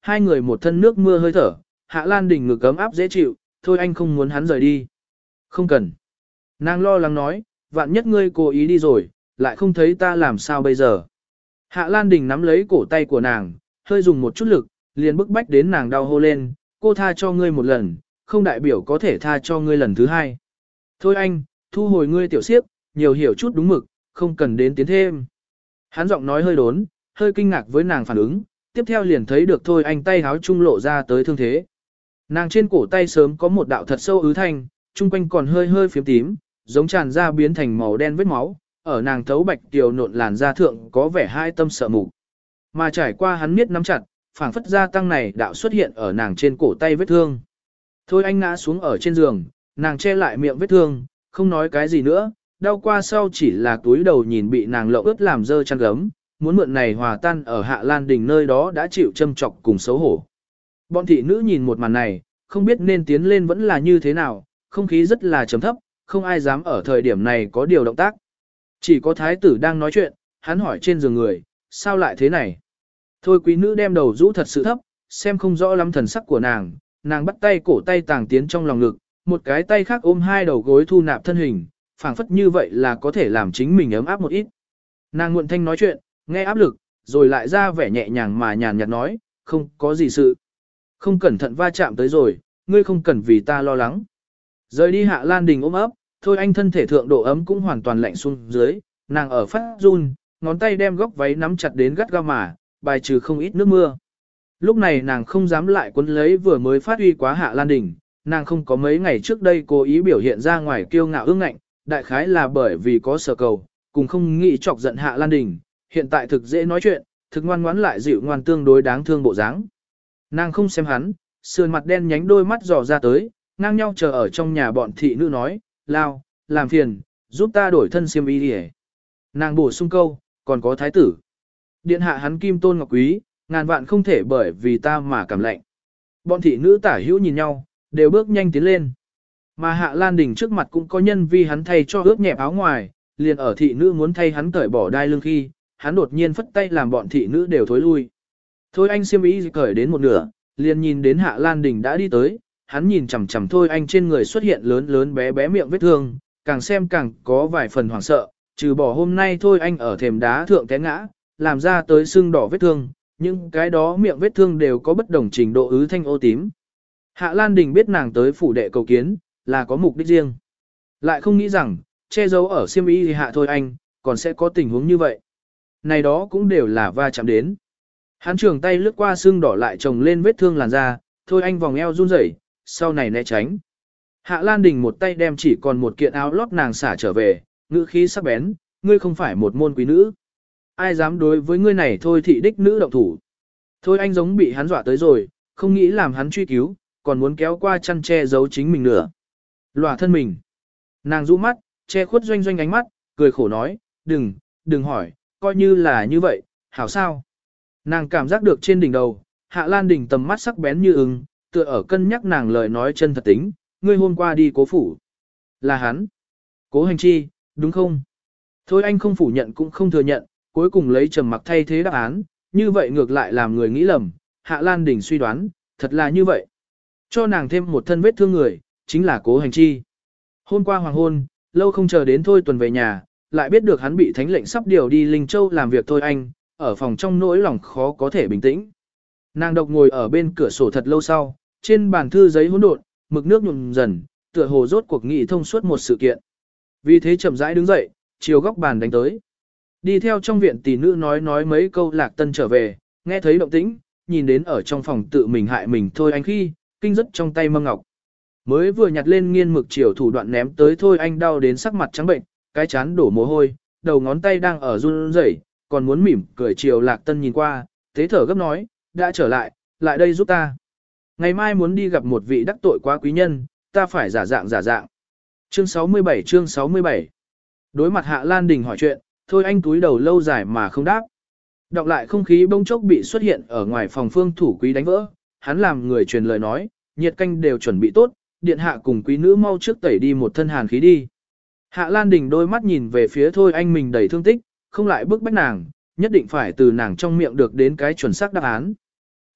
hai người một thân nước mưa hơi thở, Hạ Lan Đình ngực ấm áp dễ chịu, thôi anh không muốn hắn rời đi. Không cần. Nàng lo lắng nói, vạn nhất ngươi cố ý đi rồi, lại không thấy ta làm sao bây giờ. Hạ Lan Đình nắm lấy cổ tay của nàng, hơi dùng một chút lực, liền bức bách đến nàng đau hô lên, cô tha cho ngươi một lần, không đại biểu có thể tha cho ngươi lần thứ hai. Thôi anh, thu hồi ngươi tiểu siếp, nhiều hiểu chút đúng mực, không cần đến tiến thêm. Hắn giọng nói hơi đốn, hơi kinh ngạc với nàng phản ứng, tiếp theo liền thấy được thôi anh tay háo trung lộ ra tới thương thế. Nàng trên cổ tay sớm có một đạo thật sâu ứ thanh, trung quanh còn hơi hơi phiếm tím, giống tràn ra biến thành màu đen vết máu, ở nàng thấu bạch tiểu nộn làn da thượng có vẻ hai tâm sợ mục. Mà trải qua hắn miết nắm chặt, phảng phất gia tăng này đạo xuất hiện ở nàng trên cổ tay vết thương. Thôi anh ngã xuống ở trên giường, nàng che lại miệng vết thương, không nói cái gì nữa, đau qua sau chỉ là túi đầu nhìn bị nàng lộng ướt làm dơ chăn gấm, muốn mượn này hòa tan ở Hạ Lan Đình nơi đó đã chịu châm chọc cùng xấu hổ. Bọn thị nữ nhìn một màn này, không biết nên tiến lên vẫn là như thế nào, không khí rất là trầm thấp, không ai dám ở thời điểm này có điều động tác. Chỉ có thái tử đang nói chuyện, hắn hỏi trên giường người, sao lại thế này? Thôi quý nữ đem đầu rũ thật sự thấp, xem không rõ lắm thần sắc của nàng, nàng bắt tay cổ tay tàng tiến trong lòng ngực, một cái tay khác ôm hai đầu gối thu nạp thân hình, phảng phất như vậy là có thể làm chính mình ấm áp một ít. Nàng muộn thanh nói chuyện, nghe áp lực, rồi lại ra vẻ nhẹ nhàng mà nhàn nhạt nói, không có gì sự. Không cẩn thận va chạm tới rồi, ngươi không cần vì ta lo lắng. Rời đi Hạ Lan Đình ôm ấp, thôi anh thân thể thượng độ ấm cũng hoàn toàn lạnh xuống dưới, nàng ở phát run, ngón tay đem góc váy nắm chặt đến gắt gao mà, bài trừ không ít nước mưa. Lúc này nàng không dám lại quấn lấy vừa mới phát uy quá Hạ Lan Đình, nàng không có mấy ngày trước đây cố ý biểu hiện ra ngoài kiêu ngạo ương ngạnh, đại khái là bởi vì có sở cầu, cùng không nghĩ chọc giận Hạ Lan Đình, hiện tại thực dễ nói chuyện, thực ngoan ngoãn lại dịu ngoan tương đối đáng thương bộ dáng. Nàng không xem hắn, sườn mặt đen nhánh đôi mắt dò ra tới, ngang nhau chờ ở trong nhà bọn thị nữ nói, lao, làm phiền, giúp ta đổi thân xiêm y đi. Nàng bổ sung câu, còn có thái tử. Điện hạ hắn kim tôn ngọc quý, ngàn vạn không thể bởi vì ta mà cảm lạnh. Bọn thị nữ tả hữu nhìn nhau, đều bước nhanh tiến lên. Mà Hạ Lan Đình trước mặt cũng có nhân vi hắn thay cho ướt nhẹp áo ngoài, liền ở thị nữ muốn thay hắn cởi bỏ đai lưng khi, hắn đột nhiên phất tay làm bọn thị nữ đều thối lui. Thôi anh xiêm y cởi đến một nửa, liền nhìn đến Hạ Lan Đình đã đi tới, hắn nhìn chằm chằm thôi anh trên người xuất hiện lớn lớn bé bé miệng vết thương, càng xem càng có vài phần hoảng sợ, trừ bỏ hôm nay thôi anh ở thềm đá thượng té ngã, làm ra tới sưng đỏ vết thương, nhưng cái đó miệng vết thương đều có bất đồng trình độ ứ thanh ô tím. Hạ Lan Đình biết nàng tới phủ đệ cầu kiến, là có mục đích riêng. Lại không nghĩ rằng, che giấu ở xiêm y thì hạ thôi anh, còn sẽ có tình huống như vậy. Này đó cũng đều là va chạm đến. Hắn trường tay lướt qua sưng đỏ lại chồng lên vết thương làn da, thôi anh vòng eo run rẩy, sau này né tránh. Hạ Lan Đình một tay đem chỉ còn một kiện áo lót nàng xả trở về, ngữ khí sắc bén, ngươi không phải một môn quý nữ. Ai dám đối với ngươi này thôi thị đích nữ động thủ. Thôi anh giống bị hắn dọa tới rồi, không nghĩ làm hắn truy cứu, còn muốn kéo qua chăn che giấu chính mình nữa. Lòa thân mình. Nàng rũ mắt, che khuất doanh doanh ánh mắt, cười khổ nói, đừng, đừng hỏi, coi như là như vậy, hảo sao. Nàng cảm giác được trên đỉnh đầu, Hạ Lan Đình tầm mắt sắc bén như ưng, tựa ở cân nhắc nàng lời nói chân thật tính, ngươi hôm qua đi cố phủ. Là hắn. Cố Hành Chi, đúng không? Thôi anh không phủ nhận cũng không thừa nhận, cuối cùng lấy trầm mặc thay thế đáp án, như vậy ngược lại làm người nghĩ lầm, Hạ Lan Đình suy đoán, thật là như vậy. Cho nàng thêm một thân vết thương người, chính là Cố Hành Chi. Hôm qua hoàng hôn, lâu không chờ đến Thôi Tuần về nhà, lại biết được hắn bị thánh lệnh sắp điều đi Linh Châu làm việc Thôi anh, ở phòng trong nỗi lòng khó có thể bình tĩnh. Nàng độc ngồi ở bên cửa sổ thật lâu sau, trên bàn thư giấy hỗn độn, mực nước nhuộm dần, tựa hồ rốt cuộc nghị thông suốt một sự kiện. Vì thế chậm rãi đứng dậy, chiều góc bàn đánh tới. Đi theo trong viện tỷ nữ nói nói mấy câu Lạc Tân trở về, nghe thấy động tĩnh, nhìn đến ở trong phòng tự mình hại mình Thôi anh khi, kinh rất trong tay mâm ngọc. Mới vừa nhặt lên nghiên mực chiều thủ đoạn ném tới Thôi anh đau đến sắc mặt trắng bệnh, cái chán đổ mồ hôi, đầu ngón tay đang ở run rẩy, còn muốn mỉm cười chiều Lạc Tân nhìn qua, thế thở gấp nói, đã trở lại, lại đây giúp ta. Ngày mai muốn đi gặp một vị đắc tội quá quý nhân, ta phải giả dạng giả dạng. Chương sáu mươi bảy chương sáu mươi bảy Đối mặt Hạ Lan Đình hỏi chuyện, Thôi anh túi đầu lâu dài mà không đáp. Đọc lại không khí bỗng chốc bị xuất hiện ở ngoài phòng Phương Thủ Quý đánh vỡ, hắn làm người truyền lời nói, nhiệt canh đều chuẩn bị tốt, điện hạ cùng quý nữ mau trước tẩy đi một thân hàn khí đi. Hạ Lan Đình đôi mắt nhìn về phía Thôi anh mình đầy thương tích, không lại bức bách nàng, nhất định phải từ nàng trong miệng được đến cái chuẩn xác đáp án.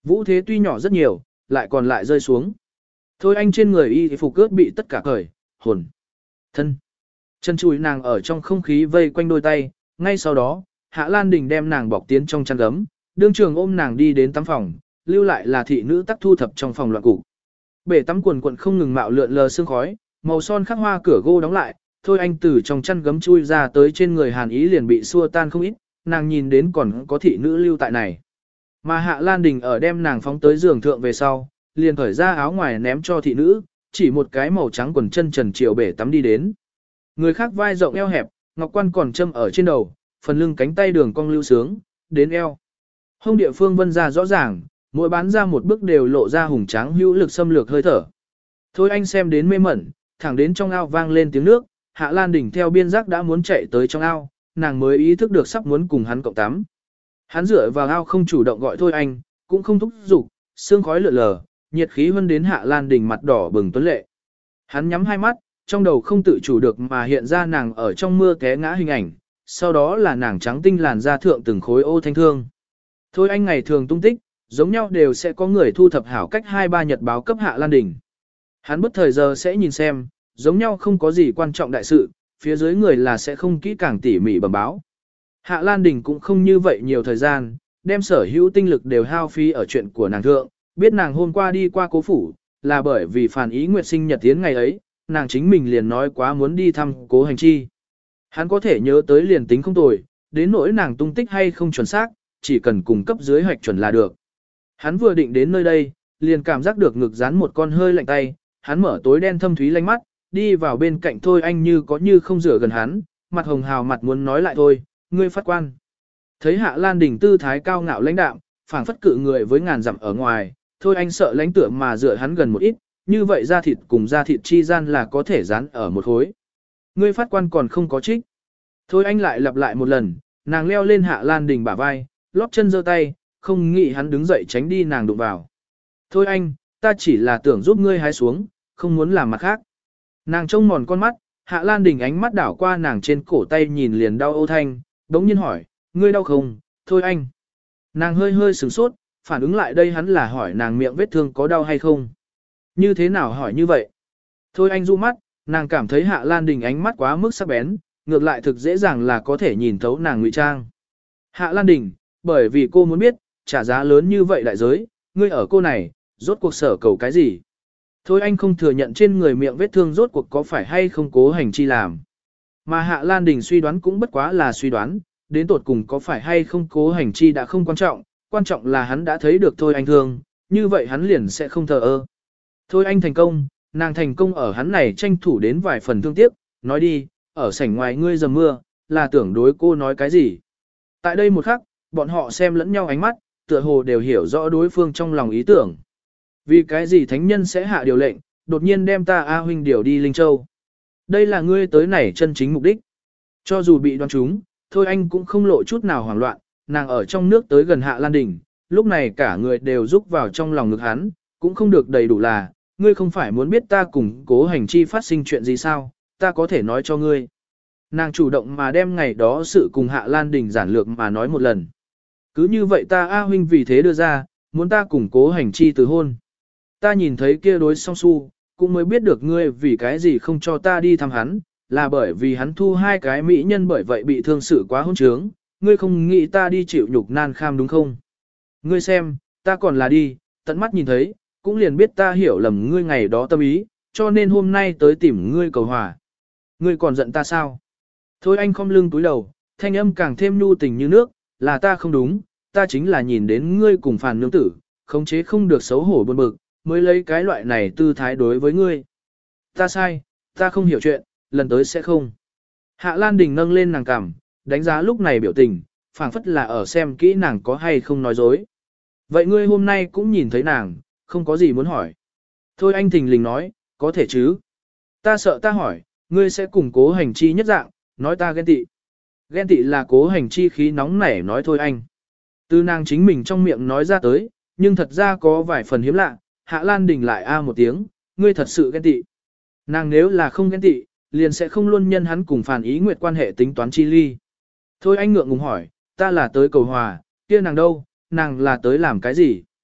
Vũ thế tuy nhỏ rất nhiều, lại còn lại rơi xuống. Thôi anh trên người y phục ướt bị tất cả cởi, hồn, thân. Chân chùi nàng ở trong không khí vây quanh đôi tay, ngay sau đó, Hạ Lan Đình đem nàng bọc tiến trong chăn gấm, đương trường ôm nàng đi đến tắm phòng, lưu lại là thị nữ tắc thu thập trong phòng loạn cục. Bể tắm quần quần không ngừng mạo lượn lờ sương khói, màu son khắc hoa cửa gỗ đóng lại, thôi anh từ trong chăn gấm chui ra tới trên người Hàn Ý liền bị xua tan không ít, nàng nhìn đến còn có thị nữ lưu tại này. Mà Hạ Lan Đình ở đem nàng phóng tới giường thượng về sau, liền cởi ra áo ngoài ném cho thị nữ, chỉ một cái màu trắng quần chân trần chiều bể tắm đi đến. Người khác vai rộng eo hẹp, ngọc quan còn châm ở trên đầu, phần lưng cánh tay đường cong lưu sướng, đến eo. Hông địa phương vân ra rõ ràng, mỗi bán ra một bước đều lộ ra hùng tráng hữu lực xâm lược hơi thở. Thôi anh xem đến mê mẩn, thẳng đến trong ao vang lên tiếng nước, Hạ Lan Đình theo biên giác đã muốn chạy tới trong ao, nàng mới ý thức được sắp muốn cùng hắn cộng tắm. Hắn dựa vào ao không chủ động gọi thôi anh, cũng không thúc giục, sương khói lượn lờ, nhiệt khí hơn đến Hạ Lan Đình mặt đỏ bừng tuấn lệ. Hắn nhắm hai mắt, trong đầu không tự chủ được mà hiện ra nàng ở trong mưa té ngã hình ảnh, sau đó là nàng trắng tinh làn da thượng từng khối ô thanh thương. Thôi anh ngày thường tung tích, giống nhau đều sẽ có người thu thập hảo cách hai ba nhật báo cấp Hạ Lan Đình. Hắn bất thời giờ sẽ nhìn xem, giống nhau không có gì quan trọng đại sự, phía dưới người là sẽ không kỹ càng tỉ mỉ bẩm báo. Hạ Lan Đình cũng không như vậy nhiều thời gian, đem sở hữu tinh lực đều hao phí ở chuyện của nàng thượng, biết nàng hôm qua đi qua cố phủ, là bởi vì phản ý nguyệt sinh nhật tiến ngày ấy, nàng chính mình liền nói quá muốn đi thăm cố hành chi. Hắn có thể nhớ tới liền tính không tồi, đến nỗi nàng tung tích hay không chuẩn xác, chỉ cần cung cấp dưới hoạch chuẩn là được. Hắn vừa định đến nơi đây, liền cảm giác được ngực dán một con hơi lạnh tay, hắn mở tối đen thâm thúy lánh mắt, đi vào bên cạnh thôi anh như có như không rửa gần hắn, mặt hồng hào mặt muốn nói lại thôi, ngươi phát quan. Thấy Hạ Lan Đình tư thái cao ngạo lãnh đạm, phảng phất cự người với ngàn dặm ở ngoài, thôi anh sợ lãnh tựa mà dựa hắn gần một ít, như vậy da thịt cùng da thịt chi gian là có thể dán ở một khối. Ngươi phát quan còn không có trích. Thôi anh lại lặp lại một lần, nàng leo lên Hạ Lan Đình bả vai, lóp chân giơ tay, không nghĩ hắn đứng dậy tránh đi nàng đụng vào. Thôi anh, ta chỉ là tưởng giúp ngươi hái xuống, không muốn làm mặt khác. Nàng trông mòn con mắt, Hạ Lan Đình ánh mắt đảo qua nàng trên cổ tay nhìn liền đau ô thanh, đống nhiên hỏi, ngươi đau không, thôi anh. Nàng hơi hơi sửng sốt, phản ứng lại đây hắn là hỏi nàng miệng vết thương có đau hay không. Như thế nào hỏi như vậy? Thôi anh du mắt, nàng cảm thấy Hạ Lan Đình ánh mắt quá mức sắc bén, ngược lại thực dễ dàng là có thể nhìn thấu nàng ngụy trang. Hạ Lan Đình, bởi vì cô muốn biết, trả giá lớn như vậy đại giới, ngươi ở cô này, rốt cuộc sở cầu cái gì? Thôi anh không thừa nhận trên người miệng vết thương rốt cuộc có phải hay không cố hành chi làm. Mà Hạ Lan Đình suy đoán cũng bất quá là suy đoán, đến tột cùng có phải hay không cố hành chi đã không quan trọng, quan trọng là hắn đã thấy được thôi anh thương, như vậy hắn liền sẽ không thờ ơ. Thôi anh thành công, nàng thành công ở hắn này tranh thủ đến vài phần thương tiếc, nói đi, ở sảnh ngoài ngươi dầm mưa, là tưởng đối cô nói cái gì. Tại đây một khắc, bọn họ xem lẫn nhau ánh mắt, tựa hồ đều hiểu rõ đối phương trong lòng ý tưởng. Vì cái gì thánh nhân sẽ hạ điều lệnh, đột nhiên đem ta A huynh điều đi Linh Châu. Đây là ngươi tới này chân chính mục đích. Cho dù bị đoán trúng, thôi anh cũng không lộ chút nào hoảng loạn, nàng ở trong nước tới gần Hạ Lan Đình, lúc này cả người đều rúc vào trong lòng ngực hắn, cũng không được đầy đủ là, ngươi không phải muốn biết ta cùng cố hành chi phát sinh chuyện gì sao, ta có thể nói cho ngươi. Nàng chủ động mà đem ngày đó sự cùng Hạ Lan Đình giản lược mà nói một lần. Cứ như vậy ta A huynh vì thế đưa ra, muốn ta cùng cố hành chi từ hôn. Ta nhìn thấy kia đối song su, cũng mới biết được ngươi vì cái gì không cho ta đi thăm hắn, là bởi vì hắn thu hai cái mỹ nhân bởi vậy bị thương sự quá hôn trướng, ngươi không nghĩ ta đi chịu nhục nan kham đúng không? Ngươi xem, ta còn là đi, tận mắt nhìn thấy, cũng liền biết ta hiểu lầm ngươi ngày đó tâm ý, cho nên hôm nay tới tìm ngươi cầu hòa. Ngươi còn giận ta sao? Thôi anh không lưng túi đầu, thanh âm càng thêm nhu tình như nước, là ta không đúng, ta chính là nhìn đến ngươi cùng phàn nương tử, khống chế không được xấu hổ buồn bực, mới lấy cái loại này tư thái đối với ngươi. Ta sai, ta không hiểu chuyện, lần tới sẽ không. Hạ Lan Đình nâng lên nàng cằm, đánh giá lúc này biểu tình, phảng phất là ở xem kỹ nàng có hay không nói dối. Vậy ngươi hôm nay cũng nhìn thấy nàng, không có gì muốn hỏi. Thôi anh thình lình nói, có thể chứ. Ta sợ ta hỏi, ngươi sẽ cùng cố hành chi nhất dạng, nói ta ghen tị. Ghen tị là cố hành chi khí nóng nảy nói thôi anh. Từ nàng chính mình trong miệng nói ra tới, nhưng thật ra có vài phần hiếm lạ, Hạ Lan Đình lại a một tiếng, ngươi thật sự ghen tị. Nàng nếu là không ghen tị, liền sẽ không luôn nhân hắn cùng phản ý nguyệt quan hệ tính toán chi ly. Thôi anh ngượng ngùng hỏi, ta là tới cầu hòa, kia nàng đâu, nàng là tới làm cái gì?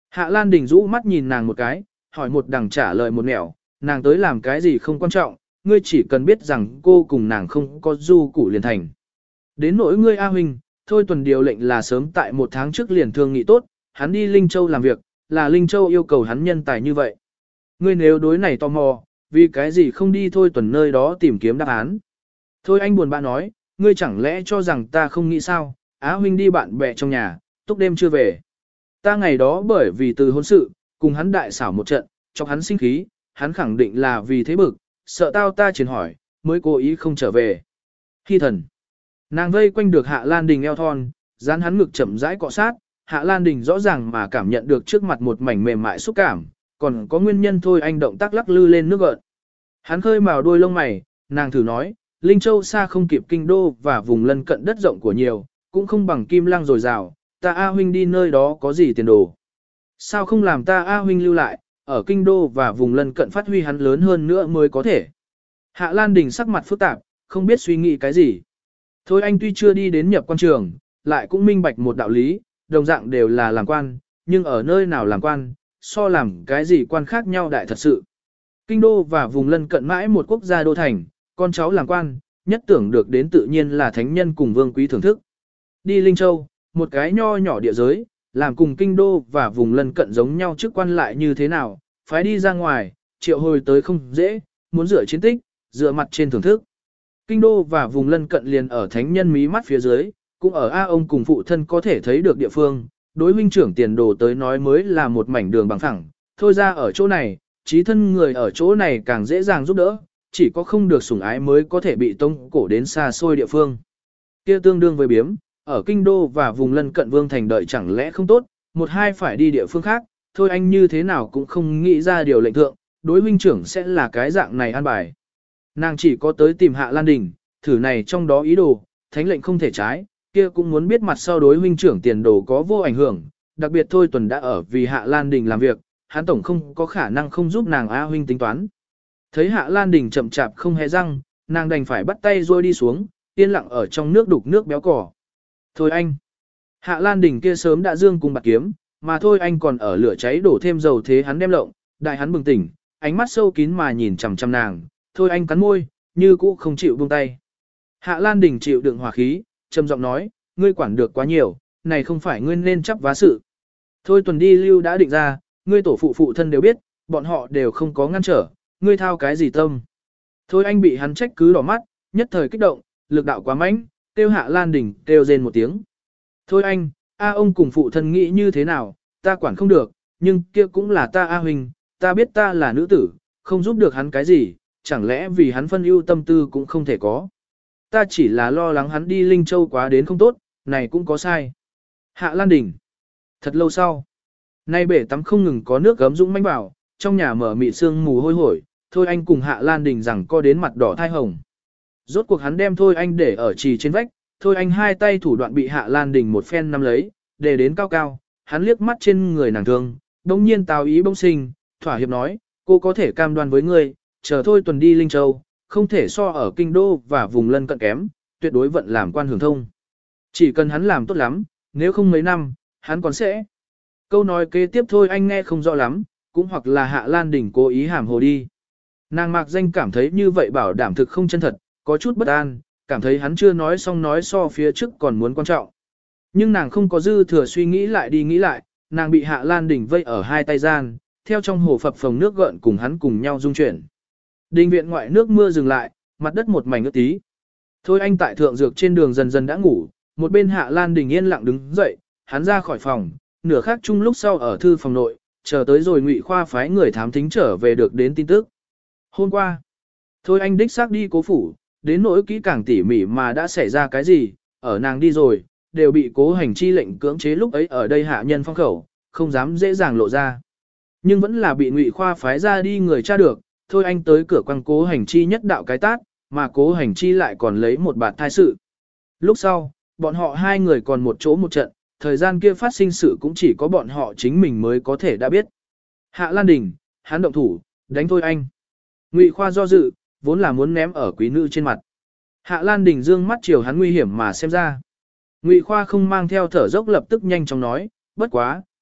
Hạ Lan Đình rũ mắt nhìn nàng một cái, hỏi một đằng trả lời một nẻo, nàng tới làm cái gì không quan trọng, ngươi chỉ cần biết rằng cô cùng nàng không có du củ liền thành. Đến nỗi ngươi A Huynh, thôi tuần điều lệnh là sớm tại một tháng trước liền thương nghị tốt, hắn đi Linh Châu làm việc, là Linh Châu yêu cầu hắn nhân tài như vậy. Ngươi nếu đối này tò mò, vì cái gì không đi thôi tuần nơi đó tìm kiếm đáp án. Thôi anh buồn bã nói, ngươi chẳng lẽ cho rằng ta không nghĩ sao, Á Huynh đi bạn bè trong nhà, túc đêm chưa về. Ta ngày đó bởi vì từ hôn sự, cùng hắn đại xảo một trận, cho hắn sinh khí, hắn khẳng định là vì thế bực, sợ tao ta triển hỏi, mới cố ý không trở về. Khi thần, nàng vây quanh được Hạ Lan Đình eo thon, dán hắn ngực chậm rãi cọ sát, Hạ Lan Đình rõ ràng mà cảm nhận được trước mặt một mảnh mềm mại xúc cảm, còn có nguyên nhân thôi anh động tác lắc lư lên nước gợn. Hắn khơi màu đôi lông mày, nàng thử nói, Linh Châu xa không kịp kinh đô và vùng lân cận đất rộng của nhiều, cũng không bằng Kim Lăng dồi dào, ta A Huynh đi nơi đó có gì tiền đồ. Sao không làm ta A Huynh lưu lại, ở kinh đô và vùng lân cận phát huy hắn lớn hơn nữa mới có thể. Hạ Lan Đình sắc mặt phức tạp, không biết suy nghĩ cái gì. Thôi anh tuy chưa đi đến nhập quan trường, lại cũng minh bạch một đạo lý, đồng dạng đều là làm quan, nhưng ở nơi nào làm quan, so làm cái gì quan khác nhau đại thật sự. Kinh đô và vùng lân cận mãi một quốc gia đô thành, con cháu làm quan, nhất tưởng được đến tự nhiên là thánh nhân cùng vương quý thưởng thức. Đi Linh Châu, một cái nho nhỏ địa giới, làm cùng kinh đô và vùng lân cận giống nhau chức quan lại như thế nào, phải đi ra ngoài, triệu hồi tới không dễ, muốn dựa chiến tích, dựa mặt trên thưởng thức. Kinh đô và vùng lân cận liền ở thánh nhân mí mắt phía dưới, cũng ở A ông cùng phụ thân có thể thấy được địa phương, đối huynh trưởng tiền đồ tới nói mới là một mảnh đường bằng phẳng, thôi ra ở chỗ này, trí thân người ở chỗ này càng dễ dàng giúp đỡ, chỉ có không được sủng ái mới có thể bị tông cổ đến xa xôi địa phương. Kia tương đương với biếm, ở kinh đô và vùng lân cận vương thành đợi chẳng lẽ không tốt, một hai phải đi địa phương khác, thôi anh như thế nào cũng không nghĩ ra điều lệnh thượng, đối huynh trưởng sẽ là cái dạng này an bài. Nàng chỉ có tới tìm Hạ Lan Đình, thử này trong đó ý đồ, thánh lệnh không thể trái, kia cũng muốn biết mặt sau đối huynh trưởng tiền đồ có vô ảnh hưởng, đặc biệt thôi tuần đã ở vì Hạ Lan Đình làm việc, hắn tổng không có khả năng không giúp nàng A huynh tính toán. Thấy Hạ Lan Đình chậm chạp không hé răng, nàng đành phải bắt tay rồi đi xuống, yên lặng ở trong nước đục nước béo cỏ. Thôi anh. Hạ Lan Đình kia sớm đã dương cùng bạc kiếm, mà thôi anh còn ở lửa cháy đổ thêm dầu thế hắn đem lộng, đại hắn bừng tỉnh, ánh mắt sâu kín mà nhìn chằm chằm nàng, thôi anh cắn môi, như cũ không chịu buông tay. Hạ Lan Đình chịu đựng hỏa khí, trầm giọng nói, ngươi quản được quá nhiều, này không phải ngươi nên chấp vá sự. Thôi tuần đi lưu đã định ra, ngươi tổ phụ phụ thân đều biết, bọn họ đều không có ngăn trở, ngươi thao cái gì tâm. Thôi anh bị hắn trách cứ đỏ mắt, nhất thời kích động, lực đạo quá mạnh, kêu Hạ Lan Đình kêu rên một tiếng. Thôi anh, A ông cùng phụ thân nghĩ như thế nào, ta quản không được, nhưng kia cũng là ta A huynh, ta biết ta là nữ tử, không giúp được hắn cái gì, chẳng lẽ vì hắn phân ưu tâm tư cũng không thể có. Ta chỉ là lo lắng hắn đi Linh Châu quá đến không tốt, này cũng có sai. Hạ Lan Đình. Thật lâu sau, nay bể tắm không ngừng có nước gấm dũng manh vào, trong nhà mở mị sương mù hôi hổi, thôi anh cùng Hạ Lan Đình rằng co đến mặt đỏ thai hồng. Rốt cuộc hắn đem thôi anh để ở trì trên vách, thôi anh hai tay thủ đoạn bị Hạ Lan Đình một phen nắm lấy, để đến cao cao, hắn liếc mắt trên người nàng thương, đồng nhiên tào ý bông sinh, thỏa hiệp nói, cô có thể cam đoan với ngươi, chờ thôi tuần đi Linh Châu, không thể so ở kinh đô và vùng lân cận kém, tuyệt đối vận làm quan hưởng thông. Chỉ cần hắn làm tốt lắm, nếu không mấy năm, hắn còn sẽ. Câu nói kế tiếp thôi anh nghe không rõ lắm, cũng hoặc là Hạ Lan Đình cố ý hàm hồ đi. Nàng mạc danh cảm thấy như vậy bảo đảm thực không chân thật, có chút bất an, cảm thấy hắn chưa nói xong nói so phía trước còn muốn quan trọng. Nhưng nàng không có dư thừa suy nghĩ lại đi nghĩ lại, nàng bị Hạ Lan Đình vây ở hai tay gian, theo trong hồ phập phồng nước gợn cùng hắn cùng nhau dung chuyển. Đình viện ngoại nước mưa dừng lại, mặt đất một mảnh ướt tí. Thôi anh tại thượng dược trên đường dần dần đã ngủ, một bên Hạ Lan Đình yên lặng đứng dậy, hắn ra khỏi phòng, nửa khắc chung lúc sau ở thư phòng nội, chờ tới rồi Ngụy Khoa phái người thám thính trở về được đến tin tức. Hôm qua, thôi anh đích xác đi Cố phủ, đến nỗi kỹ càng tỉ mỉ mà đã xảy ra cái gì, ở nàng đi rồi, đều bị Cố Hành Chi lệnh cưỡng chế lúc ấy ở đây hạ nhân phong khẩu, không dám dễ dàng lộ ra. Nhưng vẫn là bị Ngụy Khoa phái ra đi người tra được, thôi anh tới cửa quăng Cố Hành Chi nhất đạo cái tát, mà Cố Hành Chi lại còn lấy một bạt thai sự. Lúc sau, bọn họ hai người còn một chỗ một trận, thời gian kia phát sinh sự cũng chỉ có bọn họ chính mình mới có thể đã biết. Hạ Lan Đình, hắn động thủ, đánh thôi anh. Ngụy Khoa do dự, vốn là muốn ném ở quý nữ trên mặt. Hạ Lan Đình dương mắt chiều hắn nguy hiểm mà xem ra. Ngụy Khoa không mang theo thở dốc lập tức nhanh chóng nói, bất quá,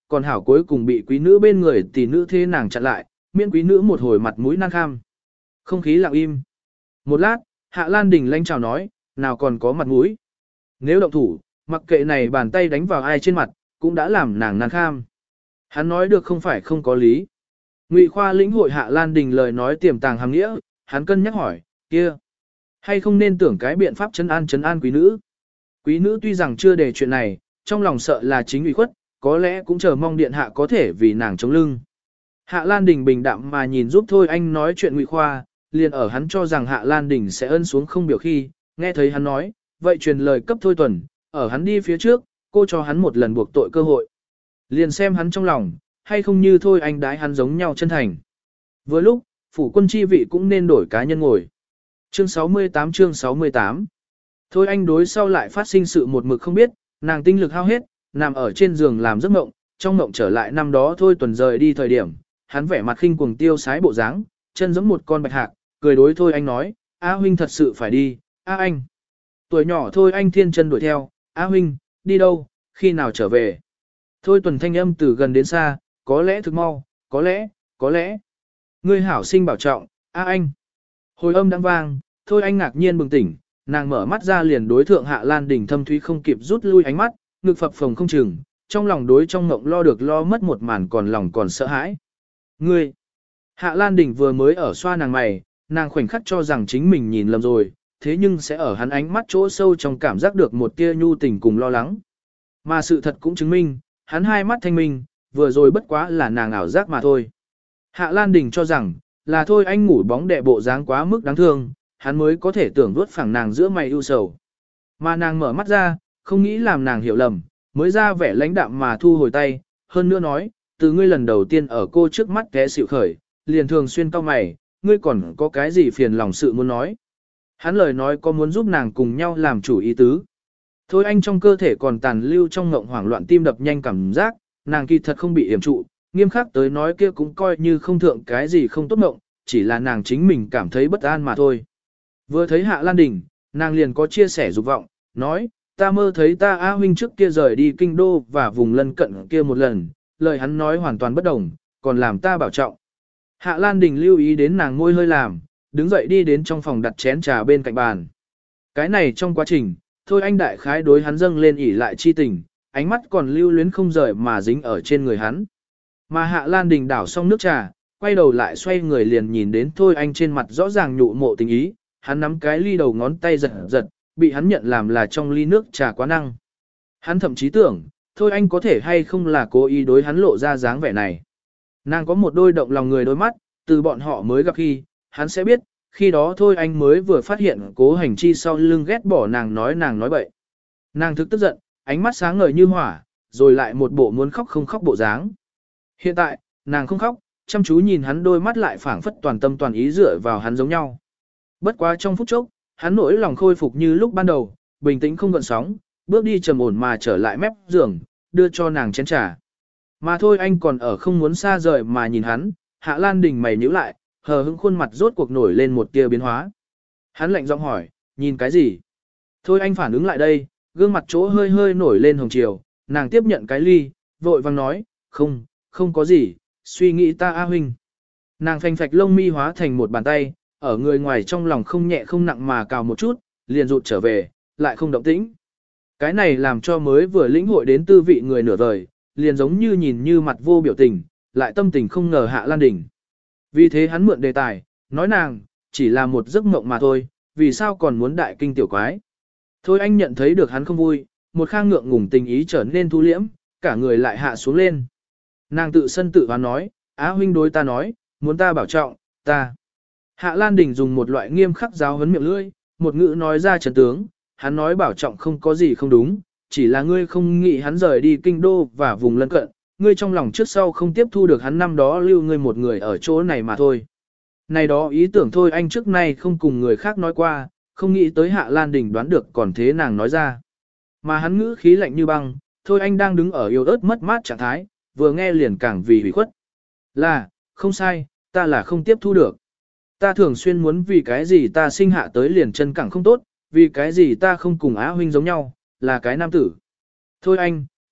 còn hảo cuối cùng bị quý nữ bên người tỷ nữ thế nàng chặn lại, miễn quý nữ một hồi mặt mũi nan kham. Không khí lặng im. Một lát, Hạ Lan Đình lanh chào nói, nào còn có mặt mũi. Nếu động thủ, mặc kệ này bàn tay đánh vào ai trên mặt, cũng đã làm nàng nan kham. Hắn nói được không phải không có lý. Ngụy Khoa lĩnh hội Hạ Lan Đình lời nói tiềm tàng hàm nghĩa, hắn cân nhắc hỏi, kia, hay không nên tưởng cái biện pháp trấn an trấn an quý nữ. Quý nữ tuy rằng chưa đề chuyện này, trong lòng sợ là chính ủy khuất, có lẽ cũng chờ mong điện hạ có thể vì nàng chống lưng. Hạ Lan Đình bình đạm mà nhìn giúp thôi anh nói chuyện Ngụy Khoa, liền ở hắn cho rằng Hạ Lan Đình sẽ ân xuống không biểu khi, nghe thấy hắn nói, vậy truyền lời cấp Thôi Tuần, ở hắn đi phía trước, cô cho hắn một lần buộc tội cơ hội. Liền xem hắn trong lòng, hay không như thôi anh đái hắn giống nhau chân thành. Vừa lúc, phủ quân chi vị cũng nên đổi cá nhân ngồi. Chương sáu mươi tám chương sáu mươi tám Thôi anh đối sau lại phát sinh sự một mực không biết, nàng tinh lực hao hết, nằm ở trên giường làm giấc mộng, trong mộng trở lại năm đó Thôi Tuần rời đi thời điểm, hắn vẻ mặt khinh cuồng tiêu sái bộ dáng, chân giống một con bạch hạc, cười đối Thôi anh nói, A huynh thật sự phải đi, A anh. Tuổi nhỏ Thôi anh thiên chân đuổi theo, A huynh, đi đâu, khi nào trở về. Thôi Tuần thanh âm từ gần đến xa, có lẽ thực mau, có lẽ, có lẽ. Ngươi hảo sinh bảo trọng, A anh. Hồi âm đang vang, Thôi anh ngạc nhiên bừng tỉnh, nàng mở mắt ra liền đối thượng Hạ Lan Đình thâm thúy không kịp rút lui ánh mắt, ngực phập phồng không chừng, trong lòng đối trong ngộng lo được lo mất một màn còn lòng còn sợ hãi. Ngươi! Hạ Lan Đình vừa mới ở xoa nàng mày, nàng khoảnh khắc cho rằng chính mình nhìn lầm rồi, thế nhưng sẽ ở hắn ánh mắt chỗ sâu trong cảm giác được một tia nhu tình cùng lo lắng. Mà sự thật cũng chứng minh, hắn hai mắt thanh minh, vừa rồi bất quá là nàng ảo giác mà thôi. Hạ Lan Đình cho rằng, là thôi anh ngủ bóng đè bộ dáng quá mức đáng thương, hắn mới có thể tưởng vuốt phẳng nàng giữa mày ưu sầu. Mà nàng mở mắt ra, không nghĩ làm nàng hiểu lầm, mới ra vẻ lãnh đạm mà thu hồi tay, hơn nữa nói, từ ngươi lần đầu tiên ở cô trước mắt té xỉu khởi, liền thường xuyên cau mày, ngươi còn có cái gì phiền lòng sự muốn nói. Hắn lời nói có muốn giúp nàng cùng nhau làm chủ ý tứ. Thôi anh trong cơ thể còn tàn lưu trong ngộng hoảng loạn tim đập nhanh cảm giác, nàng kỳ thật không bị yểm trụ, nghiêm khắc tới nói kia cũng coi như không thượng cái gì không tốt ngộng, chỉ là nàng chính mình cảm thấy bất an mà thôi. Vừa thấy Hạ Lan Đình, nàng liền có chia sẻ dục vọng, nói, ta mơ thấy ta A huynh trước kia rời đi kinh đô và vùng lân cận kia một lần, lời hắn nói hoàn toàn bất đồng, còn làm ta bảo trọng. Hạ Lan Đình lưu ý đến nàng môi hơi làm, đứng dậy đi đến trong phòng đặt chén trà bên cạnh bàn. Cái này trong quá trình, thôi anh đại khái đối hắn dâng lên ỉ lại chi tình, ánh mắt còn lưu luyến không rời mà dính ở trên người hắn. Mà Hạ Lan Đình đảo xong nước trà, quay đầu lại xoay người liền nhìn đến thôi anh trên mặt rõ ràng nhụ mộ tình ý, hắn nắm cái ly đầu ngón tay giật giật, bị hắn nhận làm là trong ly nước trà quá năng. Hắn thậm chí tưởng, thôi anh có thể hay không là cố ý đối hắn lộ ra dáng vẻ này. Nàng có một đôi động lòng người đôi mắt, từ bọn họ mới gặp khi, hắn sẽ biết, khi đó thôi anh mới vừa phát hiện cố hành chi sau lưng ghét bỏ nàng nói nàng nói bậy. Nàng thực tức giận, ánh mắt sáng ngời như hỏa, rồi lại một bộ muốn khóc không khóc bộ dáng. Hiện tại, nàng không khóc, chăm chú nhìn hắn đôi mắt lại phảng phất toàn tâm toàn ý dựa vào hắn giống nhau. Bất quá trong phút chốc, hắn nỗi lòng khôi phục như lúc ban đầu, bình tĩnh không gợn sóng, bước đi trầm ổn mà trở lại mép giường, đưa cho nàng chén trà. Mà thôi anh còn ở không muốn xa rời mà nhìn hắn, Hạ Lan Đình mày nhíu lại, hờ hững khuôn mặt rốt cuộc nổi lên một tia biến hóa. Hắn lạnh giọng hỏi, nhìn cái gì? Thôi anh phản ứng lại đây, gương mặt chỗ hơi hơi nổi lên hồng chiều, nàng tiếp nhận cái ly, vội vang nói, không, không có gì, suy nghĩ ta A huynh. Nàng phanh phạch lông mi hóa thành một bàn tay, ở người ngoài trong lòng không nhẹ không nặng mà cào một chút, liền rụt trở về, lại không động tĩnh. Cái này làm cho mới vừa lĩnh hội đến tư vị người nửa vời, liền giống như nhìn như mặt vô biểu tình, lại tâm tình không ngờ Hạ Lan Đình. Vì thế hắn mượn đề tài, nói nàng, chỉ là một giấc mộng mà thôi, vì sao còn muốn đại kinh tiểu quái. Thôi anh nhận thấy được hắn không vui, một khang ngượng ngùng tình ý trở nên thu liễm, cả người lại hạ xuống lên. Nàng tự sân tự hoán nói, Á huynh đối ta nói, muốn ta bảo trọng, ta. Hạ Lan Đình dùng một loại nghiêm khắc giáo huấn miệng lưỡi, một ngữ nói ra trấn tướng, hắn nói bảo trọng không có gì không đúng, chỉ là ngươi không nghĩ hắn rời đi kinh đô và vùng lân cận, ngươi trong lòng trước sau không tiếp thu được hắn năm đó lưu ngươi một người ở chỗ này mà thôi. Này đó ý tưởng thôi anh trước nay không cùng người khác nói qua, không nghĩ tới Hạ Lan Đình đoán được còn thế nàng nói ra. Mà hắn ngữ khí lạnh như băng, thôi anh đang đứng ở yếu ớt mất mát trạng thái, vừa nghe liền càng vì hủy khuất. Là, không sai, ta là không tiếp thu được. Ta thường xuyên muốn vì cái gì ta sinh hạ tới liền chân cẳng không tốt, vì cái gì ta không cùng Á huynh giống nhau, là cái nam tử. Thôi anh,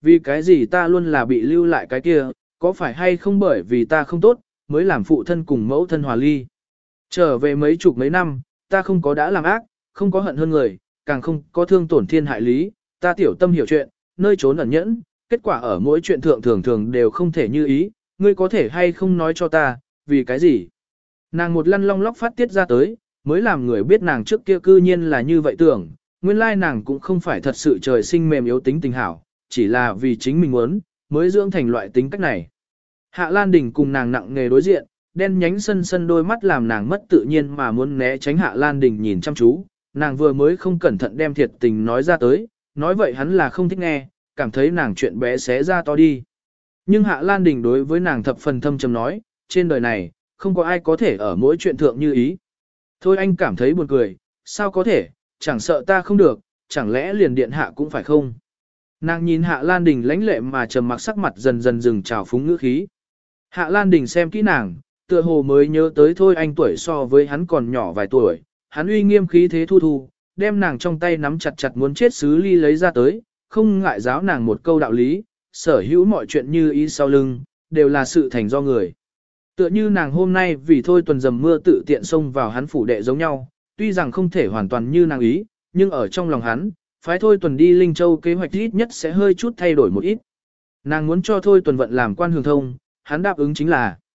Vì cái gì ta luôn là bị lưu lại cái kia, có phải hay không bởi vì ta không tốt, mới làm phụ thân cùng mẫu thân hòa ly. Trở về mấy chục mấy năm, ta không có đã làm ác, không có hận hơn người, càng không có thương tổn thiên hại lý, ta tiểu tâm hiểu chuyện, nơi trốn ẩn nhẫn, kết quả ở mỗi chuyện thượng thường thường đều không thể như ý, ngươi có thể hay không nói cho ta, vì cái gì? Nàng một lăn long lóc phát tiết ra tới, mới làm người biết nàng trước kia cư nhiên là như vậy tưởng, nguyên lai nàng cũng không phải thật sự trời sinh mềm yếu tính tình hảo, chỉ là vì chính mình muốn, mới dưỡng thành loại tính cách này. Hạ Lan Đình cùng nàng nặng nghề đối diện, đen nhánh sân sân đôi mắt làm nàng mất tự nhiên mà muốn né tránh Hạ Lan Đình nhìn chăm chú, nàng vừa mới không cẩn thận đem thiệt tình nói ra tới, nói vậy hắn là không thích nghe, cảm thấy nàng chuyện bé xé ra to đi. Nhưng Hạ Lan Đình đối với nàng thập phần thâm trầm nói, trên đời này, không có ai có thể ở mỗi chuyện thượng như ý. Thôi anh cảm thấy buồn cười, sao có thể, chẳng sợ ta không được, chẳng lẽ liền điện hạ cũng phải không? Nàng nhìn Hạ Lan Đình lãnh lệ mà trầm mặc sắc mặt dần dần dừng trào phúng ngữ khí. Hạ Lan Đình xem kỹ nàng, tựa hồ mới nhớ tới thôi anh tuổi so với hắn còn nhỏ vài tuổi, hắn uy nghiêm khí thế thu thu, đem nàng trong tay nắm chặt chặt muốn chết xứ ly lấy ra tới, không ngại giáo nàng một câu đạo lý, sở hữu mọi chuyện như ý sau lưng, đều là sự thành do người. Tựa như nàng hôm nay vì thôi tuần dầm mưa tự tiện xông vào hắn phủ đệ giống nhau, tuy rằng không thể hoàn toàn như nàng ý, nhưng ở trong lòng hắn, phái thôi tuần đi Linh Châu kế hoạch ít nhất sẽ hơi chút thay đổi một ít. Nàng muốn cho thôi tuần vận làm quan hưởng thông, hắn đáp ứng chính là